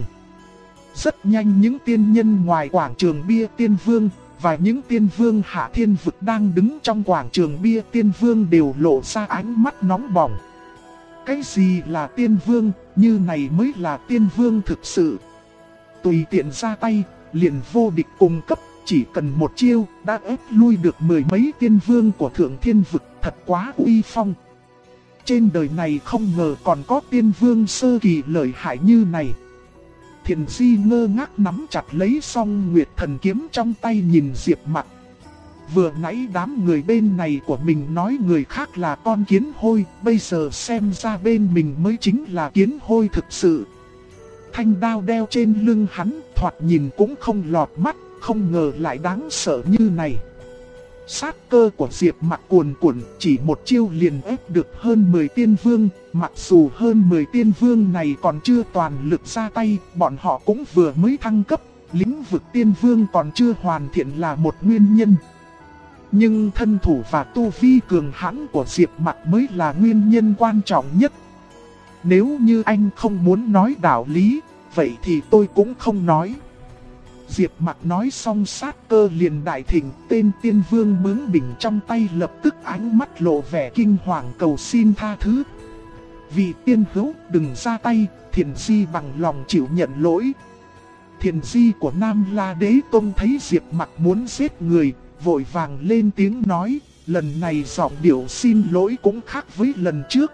Rất nhanh những tiên nhân ngoài quảng trường bia tiên vương và những tiên vương hạ thiên vực đang đứng trong quảng trường bia tiên vương đều lộ ra ánh mắt nóng bỏng. Cái gì là tiên vương, như này mới là tiên vương thực sự. Tùy tiện ra tay, liền vô địch cùng cấp. Chỉ cần một chiêu đã ép lui được mười mấy tiên vương của Thượng Thiên Vực, thật quá uy phong. Trên đời này không ngờ còn có tiên vương sơ kỳ lợi hại như này. Thiền Di ngơ ngác nắm chặt lấy song Nguyệt Thần kiếm trong tay nhìn Diệp Mặc. Vừa nãy đám người bên này của mình nói người khác là con kiến hôi, bây giờ xem ra bên mình mới chính là kiến hôi thực sự. Thanh đao đeo trên lưng hắn thoạt nhìn cũng không lọt mắt. Không ngờ lại đáng sợ như này. Sát cơ của Diệp Mặc cuồn cuộn, chỉ một chiêu liền ép được hơn 10 tiên vương. Mặc dù hơn 10 tiên vương này còn chưa toàn lực ra tay, bọn họ cũng vừa mới thăng cấp. Lĩnh vực tiên vương còn chưa hoàn thiện là một nguyên nhân. Nhưng thân thủ và tu vi cường hãn của Diệp Mặc mới là nguyên nhân quan trọng nhất. Nếu như anh không muốn nói đạo lý, vậy thì tôi cũng không nói. Diệp Mặc nói xong sát cơ liền đại thịnh, tên tiên vương bướng bỉnh trong tay lập tức ánh mắt lộ vẻ kinh hoàng cầu xin tha thứ. Vị tiên hữu đừng ra tay, Thiền Di bằng lòng chịu nhận lỗi. Thiền Di của Nam La Đế Tông thấy Diệp Mặc muốn giết người, vội vàng lên tiếng nói, lần này giọng điệu xin lỗi cũng khác với lần trước.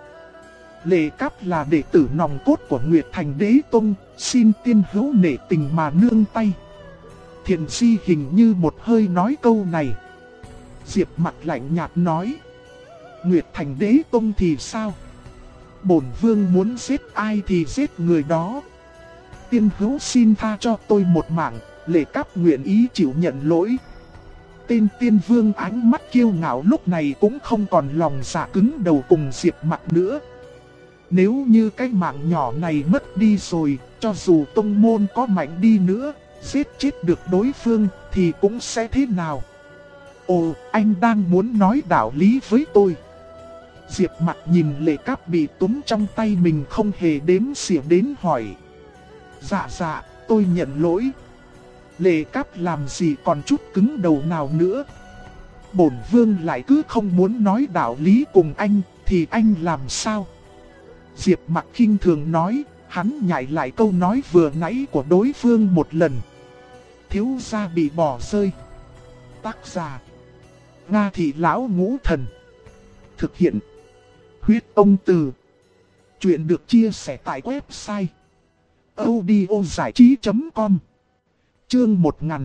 Lệ Cáp là đệ tử nòng cốt của Nguyệt Thành Đế Tông, xin tiên hữu nể tình mà nương tay. Thiền Di hình như một hơi nói câu này. Diệp Mặc lạnh nhạt nói, Nguyệt Thành Đế Tông thì sao? Bổn vương muốn giết ai thì giết người đó. Tiên hữu xin tha cho tôi một mạng, Lệ Cáp nguyện ý chịu nhận lỗi. Tên tiên vương ánh mắt kiêu ngạo lúc này cũng không còn lòng dạ cứng đầu cùng Diệp Mặc nữa. Nếu như cái mạng nhỏ này mất đi rồi, cho dù tông môn có mạnh đi nữa, giết chết được đối phương thì cũng sẽ thế nào? Ồ, anh đang muốn nói đạo lý với tôi. Diệp Mặc nhìn Lệ Cáp bị túm trong tay mình không hề đếm xỉa đến hỏi. Dạ, tôi nhận lỗi. Lệ Cáp làm gì còn chút cứng đầu nào nữa. Bổn vương lại cứ không muốn nói đạo lý cùng anh, thì anh làm sao? Diệp Mặc khinh thường nói, hắn nhảy lại câu nói vừa nãy của đối phương một lần. Thiếu gia bị bỏ rơi. Tác giả: Nga Thị Lão Ngũ Thần. Thực hiện: Huyết Ông Từ. Chuyện được chia sẻ tại website audiozảichí.com. Chương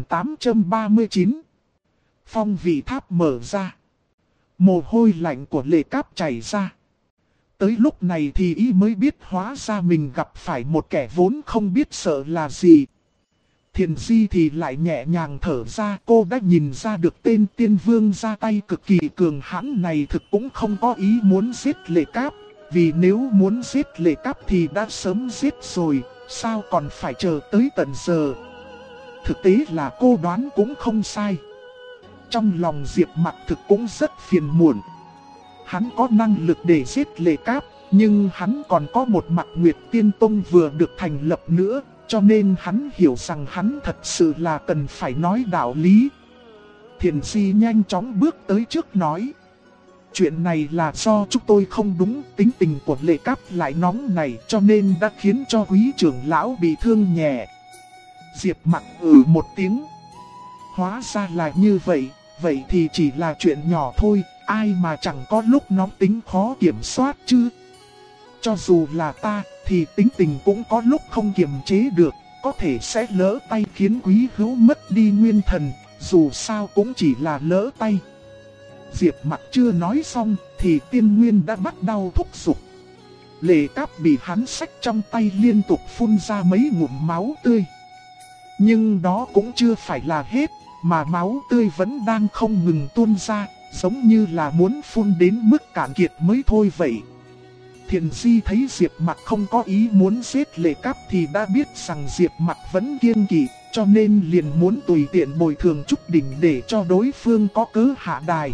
1839. Phong vị tháp mở ra. Mồ hôi lạnh của Lệ Cáp chảy ra. Tới lúc này thì y mới biết hóa ra mình gặp phải một kẻ vốn không biết sợ là gì. Thiền Di thì lại nhẹ nhàng thở ra, cô đã nhìn ra được tên tiên vương ra tay cực kỳ cường hãn này thực cũng không có ý muốn giết Lệ Cáp. Vì nếu muốn giết Lệ Cáp thì đã sớm giết rồi, sao còn phải chờ tới tận giờ. Thực tế là cô đoán cũng không sai. Trong lòng Diệp Mặc thực cũng rất phiền muộn. Hắn có năng lực để giết Lệ Cáp, nhưng hắn còn có một Mặc Nguyệt Tiên Tông vừa được thành lập nữa, cho nên hắn hiểu rằng hắn thật sự là cần phải nói đạo lý. Thiền Di nhanh chóng bước tới trước nói: chuyện này là do chúng tôi không đúng, tính tình của Lệ Cáp lại nóng này cho nên đã khiến cho quý trưởng lão bị thương nhẹ. Diệp Mặc một tiếng. Hóa ra là như vậy, vậy thì chỉ là chuyện nhỏ thôi, ai mà chẳng có lúc nóng tính khó kiểm soát chứ. Cho dù là ta, thì tính tình cũng có lúc không kiềm chế được, có thể sẽ lỡ tay khiến quý hữu mất đi nguyên thần, dù sao cũng chỉ là lỡ tay. Diệp Mặc chưa nói xong, thì tiên nguyên đã bắt đầu thúc giục. Lệ Cáp bị hắn xách trong tay liên tục phun ra mấy ngụm máu tươi. Nhưng đó cũng chưa phải là hết, mà máu tươi vẫn đang không ngừng tuôn ra, giống như là muốn phun đến mức cạn kiệt mới thôi vậy. Thiền Di thấy Diệp Mặc không có ý muốn giết Lệ Cáp thì đã biết rằng Diệp Mặc vẫn kiêng kỵ, cho nên liền muốn tùy tiện bồi thường chút đỉnh để cho đối phương có cớ hạ đài.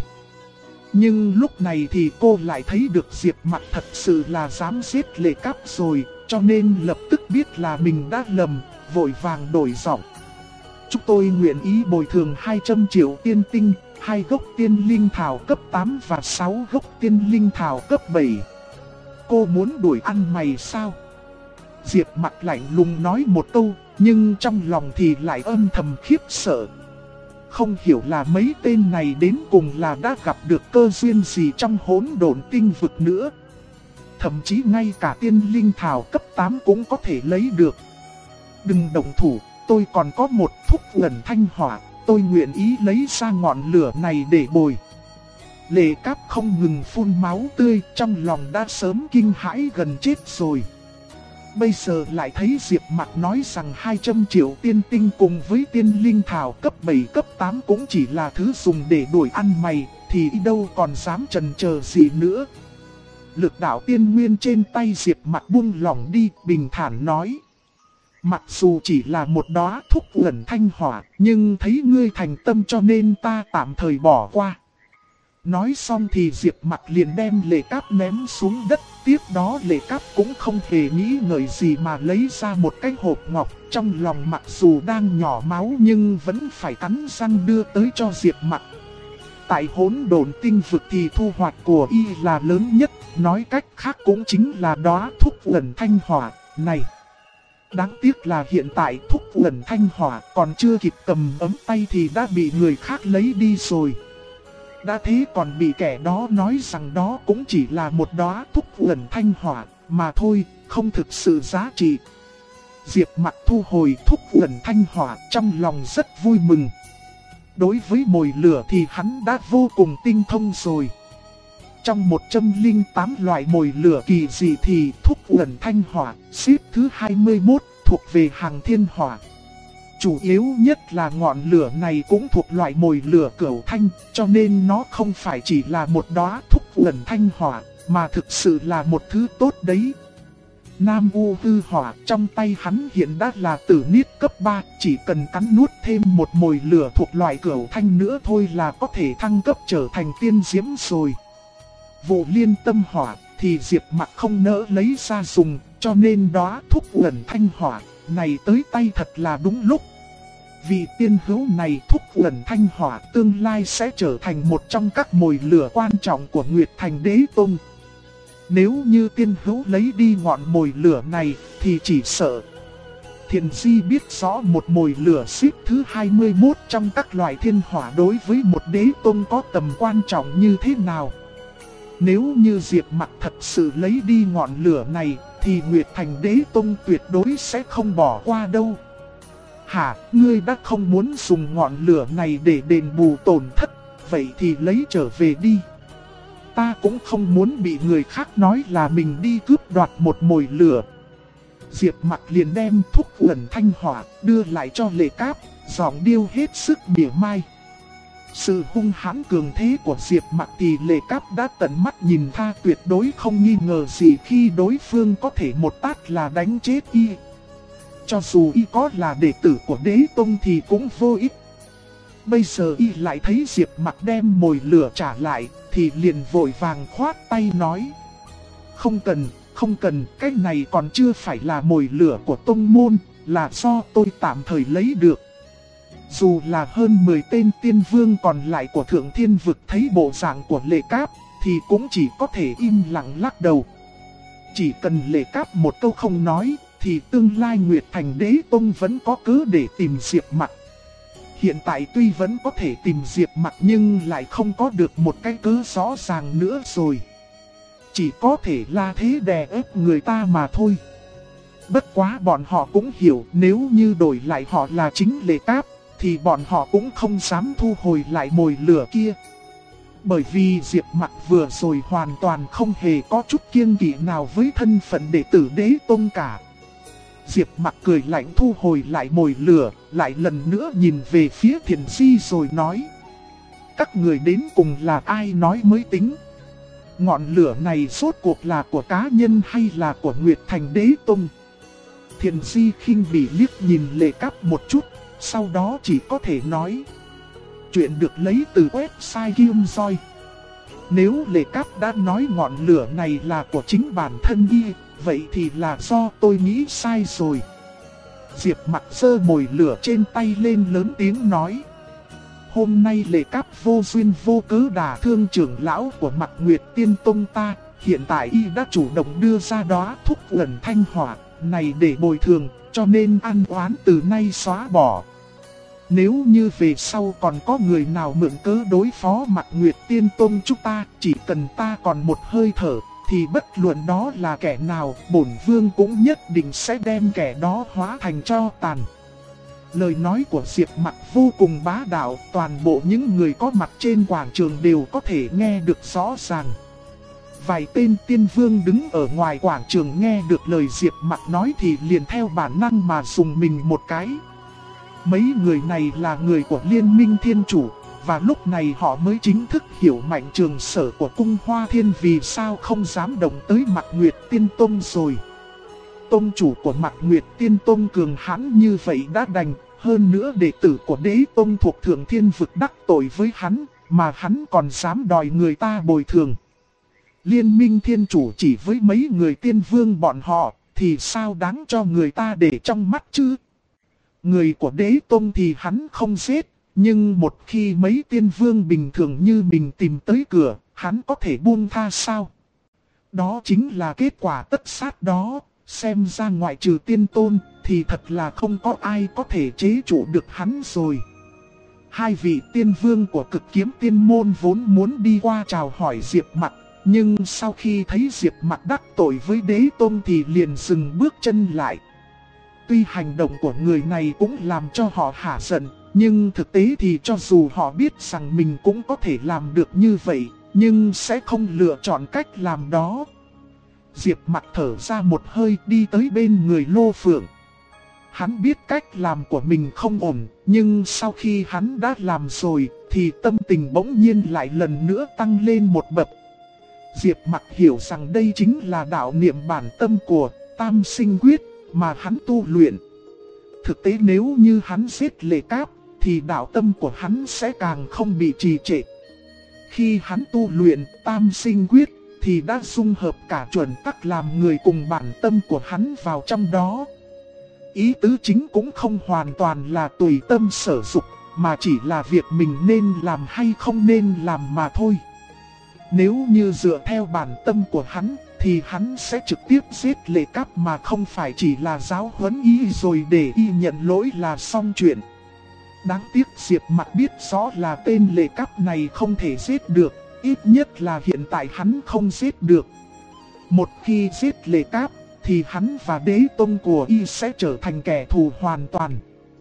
Nhưng lúc này thì cô lại thấy được Diệp Mặc thật sự là dám giết Lệ Cáp rồi, cho nên lập tức biết là mình đã lầm, vội vàng đổi giọng. Chúng tôi nguyện ý bồi thường 200 triệu tiên tinh, 2 gốc tiên linh thảo cấp 8 và 6 gốc tiên linh thảo cấp 7. Cô muốn đuổi ăn mày sao? Diệp Mặc lạnh lùng nói một câu, nhưng trong lòng thì lại âm thầm khiếp sợ. Không hiểu là mấy tên này đến cùng là đã gặp được cơ duyên gì trong hỗn độn tinh vực nữa. Thậm chí ngay cả tiên linh thảo cấp 8 cũng có thể lấy được. Đừng động thủ, tôi còn có một thuốc ẩn thanh hỏa, tôi nguyện ý lấy ra ngọn lửa này để bồi. Lệ Cáp không ngừng phun máu tươi, trong lòng đã sớm kinh hãi gần chết rồi. Bây giờ lại thấy Diệp Mặc nói rằng 200 triệu tiên tinh cùng với tiên linh thảo cấp 7 cấp 8 cũng chỉ là thứ dùng để đuổi ăn mày, thì đâu còn dám chần chờ gì nữa. Lực đạo tiên nguyên trên tay Diệp Mặc buông lỏng đi, bình thản nói: mặc dù chỉ là một đóa thuốc ẩn thanh hỏa, nhưng thấy ngươi thành tâm cho nên ta tạm thời bỏ qua. Nói xong thì Diệp Mặc liền đem Lệ Cáp ném xuống đất. Tiếp đó Lệ Cáp cũng không hề nghĩ ngợi gì mà lấy ra một cái hộp ngọc. Trong lòng mặc dù đang nhỏ máu nhưng vẫn phải cắn răng đưa tới cho Diệp Mặc. Tại hỗn độn tinh vực thì thu hoạch của y là lớn nhất, nói cách khác cũng chính là đóa thuốc ẩn thanh hỏa này. Đáng tiếc là hiện tại thuốc ẩn thanh hỏa còn chưa kịp cầm ấm tay thì đã bị người khác lấy đi rồi. Đã thế còn bị kẻ đó nói rằng đó cũng chỉ là một đóa thuốc ẩn thanh hỏa mà thôi, không thực sự giá trị. Diệp Mặc thu hồi thuốc ẩn thanh hỏa, trong lòng rất vui mừng. Đối với mồi lửa thì hắn đã vô cùng tinh thông rồi. Trong 108 loại mồi lửa kỳ dị thì thuốc ẩn thanh hỏa xếp thứ 21, thuộc về hàng thiên hỏa. Chủ yếu nhất là ngọn lửa này cũng thuộc loại mồi lửa cửu thanh, cho nên nó không phải chỉ là một đóa thuốc ẩn thanh hỏa, mà thực sự là một thứ tốt đấy. Nam U Tư Hỏa trong tay hắn hiện đã là tử niết cấp 3, chỉ cần cắn nuốt thêm một mồi lửa thuộc loại cửu thanh nữa thôi là có thể thăng cấp trở thành tiên diễm rồi. Vụ liên tâm hỏa thì Diệp Mặc không nỡ lấy ra dùng, cho nên đóa thuốc ẩn thanh hỏa này tới tay thật là đúng lúc. Vị tiên hữu này thúc ẩn thanh hỏa tương lai sẽ trở thành một trong các mồi lửa quan trọng của Nguyệt Thành Đế Tông. Nếu như tiên hữu lấy đi ngọn mồi lửa này thì chỉ sợ. Thiền Di biết rõ một mồi lửa xếp thứ 21 trong các loại thiên hỏa đối với một đế tông có tầm quan trọng như thế nào. Nếu như Diệp Mặc thật sự lấy đi ngọn lửa này thì Nguyệt Thành Đế Tông tuyệt đối sẽ không bỏ qua đâu. Hả, ngươi đã không muốn dùng ngọn lửa này để đền bù tổn thất, vậy thì lấy trở về đi. Ta cũng không muốn bị người khác nói là mình đi cướp đoạt một mồi lửa. Diệp Mặc liền đem thúc ẩn thanh hỏa đưa lại cho Lệ Cáp, giọng điêu hết sức mỉa mai. Sự hung hãn cường thế của Diệp Mặc thì Lệ Cáp đã tận mắt nhìn tha, tuyệt đối không nghi ngờ gì khi đối phương có thể một tát là đánh chết y. Cho dù y có là đệ tử của Đế Tông thì cũng vô ích. Bây giờ y lại thấy Diệp Mặc đem mồi lửa trả lại thì liền vội vàng khoát tay nói: Không cần, cái này còn chưa phải là mồi lửa của tông môn, là do tôi tạm thời lấy được. Dù là hơn 10 tên tiên vương còn lại của Thượng Thiên Vực thấy bộ dạng của Lệ Cáp thì cũng chỉ có thể im lặng lắc đầu. Chỉ cần Lệ Cáp một câu không nói thì tương lai Nguyệt Thành Đế Tông vẫn có cớ để tìm Diệp Mặc. Hiện tại tuy vẫn có thể tìm Diệp Mặc nhưng lại không có được một cái cớ rõ ràng nữa rồi. Chỉ có thể là thế đè ép người ta mà thôi. Bất quá bọn họ cũng hiểu nếu như đổi lại họ là chính Lệ Cáp thì bọn họ cũng không dám thu hồi lại mồi lửa kia. Bởi vì Diệp Mặc vừa rồi hoàn toàn không hề có chút kiêng kỵ nào với thân phận đệ tử Đế Tông cả. Diệp Mặc cười lạnh thu hồi lại mồi lửa, lại lần nữa nhìn về phía Thiền Di rồi nói: Các người đến cùng là ai nói mới tính? Ngọn lửa này rốt cuộc là của cá nhân hay là của Nguyệt Thành Đế Tông? Thiền Di khinh bỉ liếc nhìn Lệ Cáp một chút, sau đó chỉ có thể nói: Chuyện được lấy từ website Kim Roi. Nếu Lệ Cáp đã nói ngọn lửa này là của chính bản thân y, vậy thì là do tôi nghĩ sai rồi. Diệp Mặc giơ mồi lửa trên tay lên lớn tiếng nói: Hôm nay Lệ Cáp vô duyên vô cớ đả thương trưởng lão của Mạc Nguyệt Tiên Tông ta, hiện tại y đã chủ động đưa ra đóa thúc ẩn thanh hỏa này để bồi thường, cho nên ăn oán từ nay xóa bỏ. Nếu như về sau còn có người nào mượn cớ đối phó Mạc Nguyệt Tiên Tông chúng ta, chỉ cần ta còn một hơi thở, thì bất luận đó là kẻ nào, bổn vương cũng nhất định sẽ đem kẻ đó hóa thành tro tàn. Lời nói của Diệp Mặc vô cùng bá đạo, toàn bộ những người có mặt trên quảng trường đều có thể nghe được rõ ràng. Vài tên tiên vương đứng ở ngoài quảng trường nghe được lời Diệp Mặc nói thì liền theo bản năng mà dùng mình một cái. Mấy người này là người của Liên minh Thiên Chủ, và lúc này họ mới chính thức hiểu mạnh trường sở của cung Hoa Thiên vì sao không dám động tới Mạc Nguyệt Tiên Tông rồi. Tông chủ của Mạc Nguyệt Tiên Tông cường hãn như vậy đã đành, hơn nữa đệ tử của Đế Tông thuộc Thượng Thiên Vực đắc tội với hắn, mà hắn còn dám đòi người ta bồi thường. Liên minh Thiên Chủ chỉ với mấy người tiên vương bọn họ, thì sao đáng cho người ta để trong mắt chứ? Người của Đế Tông thì hắn không giết, nhưng một khi mấy tiên vương bình thường như mình tìm tới cửa, hắn có thể buông tha sao? Đó chính là kết quả tất sát đó, xem ra ngoại trừ tiên tôn, thì thật là không có ai có thể chế trụ được hắn rồi. Hai vị tiên vương của Cực Kiếm Tiên Môn vốn muốn đi qua chào hỏi Diệp Mặc, nhưng sau khi thấy Diệp Mặc đắc tội với Đế Tông thì liền dừng bước chân lại. Tuy hành động của người này cũng làm cho họ hả giận, nhưng thực tế thì cho dù họ biết rằng mình cũng có thể làm được như vậy, nhưng sẽ không lựa chọn cách làm đó. Diệp Mặc thở ra một hơi đi tới bên người Lô Phượng. Hắn biết cách làm của mình không ổn, nhưng sau khi hắn đã làm rồi, thì tâm tình bỗng nhiên lại lần nữa tăng lên một bậc. Diệp Mặc hiểu rằng đây chính là đạo niệm bản tâm của Tam Sinh Quyết mà hắn tu luyện. Thực tế nếu như hắn giết Lệ Cáp, thì đạo tâm của hắn sẽ càng không bị trì trệ. Khi hắn tu luyện Tam Sinh Quyết, thì đã dung hợp cả chuẩn tắc làm người cùng bản tâm của hắn vào trong đó. Ý tứ chính cũng không hoàn toàn là tùy tâm sở dục, mà chỉ là việc mình nên làm hay không nên làm mà thôi. Nếu như dựa theo bản tâm của hắn, thì hắn sẽ trực tiếp giết Lệ Cáp mà không phải chỉ là giáo huấn y rồi để y nhận lỗi là xong chuyện. Đáng tiếc Diệp Mặc biết rõ là tên Lệ Cáp này không thể giết được, ít nhất là hiện tại hắn không giết được. Một khi giết Lệ Cáp, thì hắn và đế tông của y sẽ trở thành kẻ thù hoàn toàn.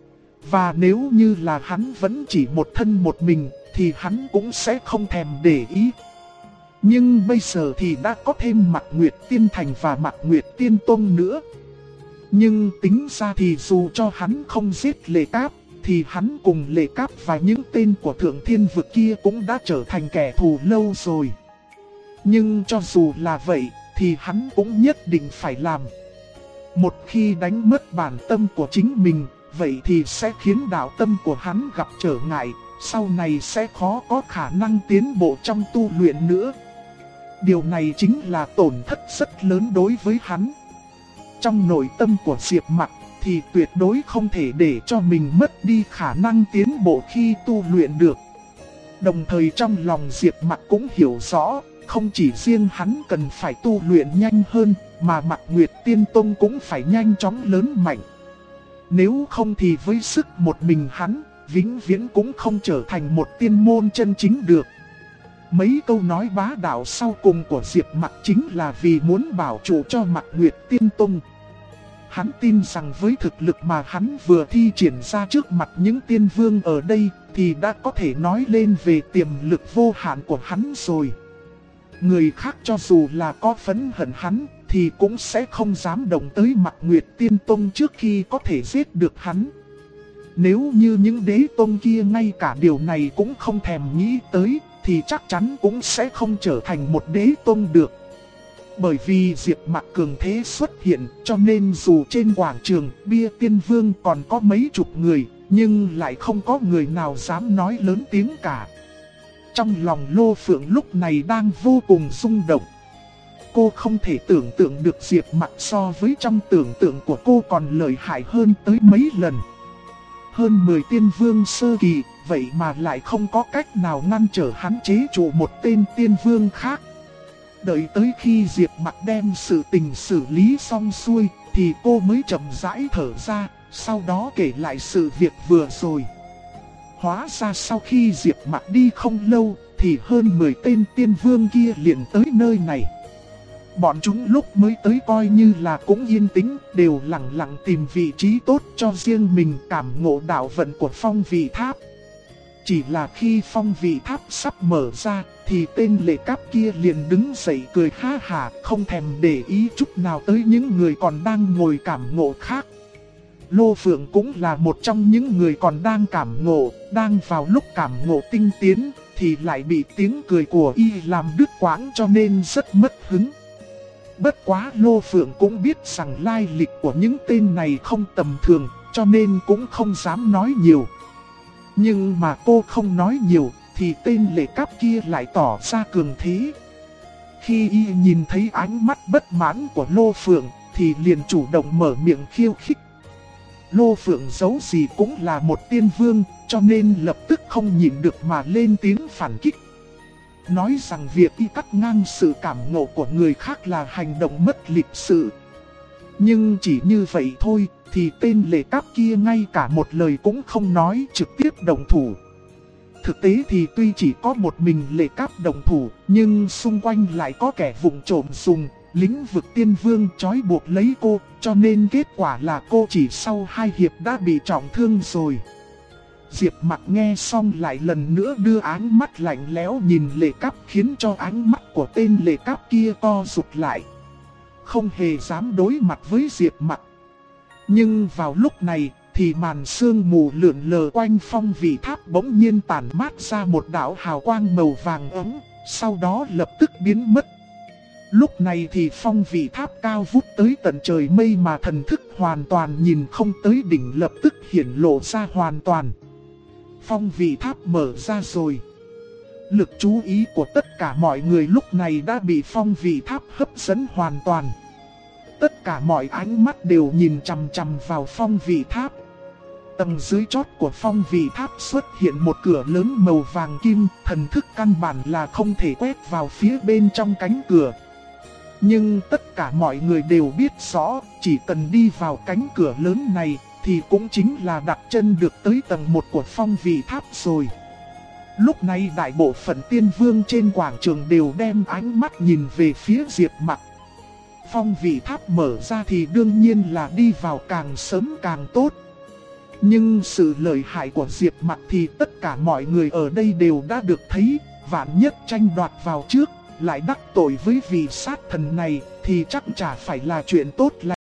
Và nếu như là hắn vẫn chỉ một thân một mình, thì hắn cũng sẽ không thèm để ý. Nhưng bây giờ thì đã có thêm Mạc Nguyệt Tiên Thành và Mạc Nguyệt Tiên Tông nữa. Nhưng tính ra thì dù cho hắn không giết Lệ Cáp, thì hắn cùng Lệ Cáp và những tên của Thượng Thiên Vực kia cũng đã trở thành kẻ thù lâu rồi. Nhưng cho dù là vậy, thì hắn cũng nhất định phải làm. Một khi đánh mất bản tâm của chính mình, vậy thì sẽ khiến đạo tâm của hắn gặp trở ngại, sau này sẽ khó có khả năng tiến bộ trong tu luyện nữa. Điều này chính là tổn thất rất lớn đối với hắn. Trong nội tâm của Diệp Mặc thì tuyệt đối không thể để cho mình mất đi khả năng tiến bộ khi tu luyện được. Đồng thời trong lòng Diệp Mặc cũng hiểu rõ, không chỉ riêng hắn cần phải tu luyện nhanh hơn, mà Mạc Nguyệt Tiên Tông cũng phải nhanh chóng lớn mạnh. Nếu không thì với sức một mình hắn, vĩnh viễn cũng không trở thành một tiên môn chân chính được. Mấy câu nói bá đạo sau cùng của Diệp Mặc chính là vì muốn bảo trụ cho Mạc Nguyệt Tiên Tông. Hắn tin rằng với thực lực mà hắn vừa thi triển ra trước mặt những tiên vương ở đây, thì đã có thể nói lên về tiềm lực vô hạn của hắn rồi. Người khác cho dù là có phẫn hận hắn, thì cũng sẽ không dám động tới Mạc Nguyệt Tiên Tông trước khi có thể giết được hắn. Nếu như những đế tông kia ngay cả điều này cũng không thèm nghĩ tới, thì chắc chắn cũng sẽ không trở thành một đế tông được. Bởi vì Diệp Mặc cường thế xuất hiện, cho nên dù trên quảng trường bia tiên vương còn có mấy chục người, nhưng lại không có người nào dám nói lớn tiếng cả. Trong lòng Lô Phượng lúc này đang vô cùng rung động. Cô không thể tưởng tượng được Diệp Mặc so với trong tưởng tượng của cô còn lợi hại hơn tới mấy lần. Hơn 10 tiên vương sơ kỳ, vậy mà lại không có cách nào ngăn trở hắn chế trụ một tên tiên vương khác. Đợi tới khi Diệp Mặc đem sự tình xử lý xong xuôi, thì cô mới chậm rãi thở ra, sau đó kể lại sự việc vừa rồi. Hóa ra sau khi Diệp Mặc đi không lâu, thì hơn 10 tên tiên vương kia liền tới nơi này. Bọn chúng lúc mới tới coi như là cũng yên tĩnh, đều lặng lặng tìm vị trí tốt cho riêng mình cảm ngộ đạo vận của phong vị tháp. Chỉ là khi phong vị tháp sắp mở ra, thì tên Lệ Cáp kia liền đứng dậy cười ha hả, không thèm để ý chút nào tới những người còn đang ngồi cảm ngộ khác. Lô Phượng cũng là một trong những người còn đang cảm ngộ, đang vào lúc cảm ngộ tinh tiến, thì lại bị tiếng cười của y làm đứt quãng cho nên rất mất hứng. Bất quá Lô Phượng cũng biết rằng lai lịch của những tên này không tầm thường, cho nên cũng không dám nói nhiều. Nhưng mà cô không nói nhiều, thì tên Lệ Cáp kia lại tỏ ra cường thế. Khi y nhìn thấy ánh mắt bất mãn của Lô Phượng, thì liền chủ động mở miệng khiêu khích. Lô Phượng giấu gì cũng là một tiên vương, cho nên lập tức không nhịn được mà lên tiếng phản kích. Nói rằng việc y cắt ngang sự cảm ngộ của người khác là hành động mất lịch sự. Nhưng chỉ như vậy thôi, thì tên Lệ Cáp kia ngay cả một lời cũng không nói, trực tiếp động thủ. Thực tế thì tuy chỉ có một mình Lệ Cáp động thủ, nhưng xung quanh lại có kẻ vụng trộm dùng lĩnh vực tiên vương trói buộc lấy cô, cho nên kết quả là cô chỉ sau 2 hiệp đã bị trọng thương rồi. Diệp Mặc nghe xong lại lần nữa đưa ánh mắt lạnh lẽo nhìn Lệ Cáp, khiến cho ánh mắt của tên Lệ Cáp kia co rụt lại, không hề dám đối mặt với Diệp Mặc. Nhưng vào lúc này thì màn sương mù lượn lờ quanh phong vị tháp bỗng nhiên tản mát ra một đạo hào quang màu vàng ấm, sau đó lập tức biến mất. Lúc này thì phong vị tháp cao vút tới tận trời mây mà thần thức hoàn toàn nhìn không tới đỉnh lập tức hiển lộ ra hoàn toàn. Phong vị tháp mở ra rồi. Lực chú ý của tất cả mọi người lúc này đã bị phong vị tháp hấp dẫn hoàn toàn. tất cả mọi ánh mắt đều nhìn chằm chằm vào phong vị tháp. Tầng dưới chót của phong vị tháp xuất hiện một cửa lớn màu vàng kim, thần thức căn bản là không thể quét vào phía bên trong cánh cửa. Nhưng tất cả mọi người đều biết rõ, chỉ cần đi vào cánh cửa lớn này thì cũng chính là đặt chân được tới tầng 1 của phong vị tháp rồi. Lúc này đại bộ phận tiên vương trên quảng trường đều đem ánh mắt nhìn về phía Diệp Mặc. Phong vị tháp mở ra thì đương nhiên là đi vào càng sớm càng tốt. Nhưng sự lợi hại của Diệp Mặc thì tất cả mọi người ở đây đều đã được thấy, vạn nhất tranh đoạt vào trước, lại đắc tội với vị sát thần này thì chắc chả phải là chuyện tốt lành.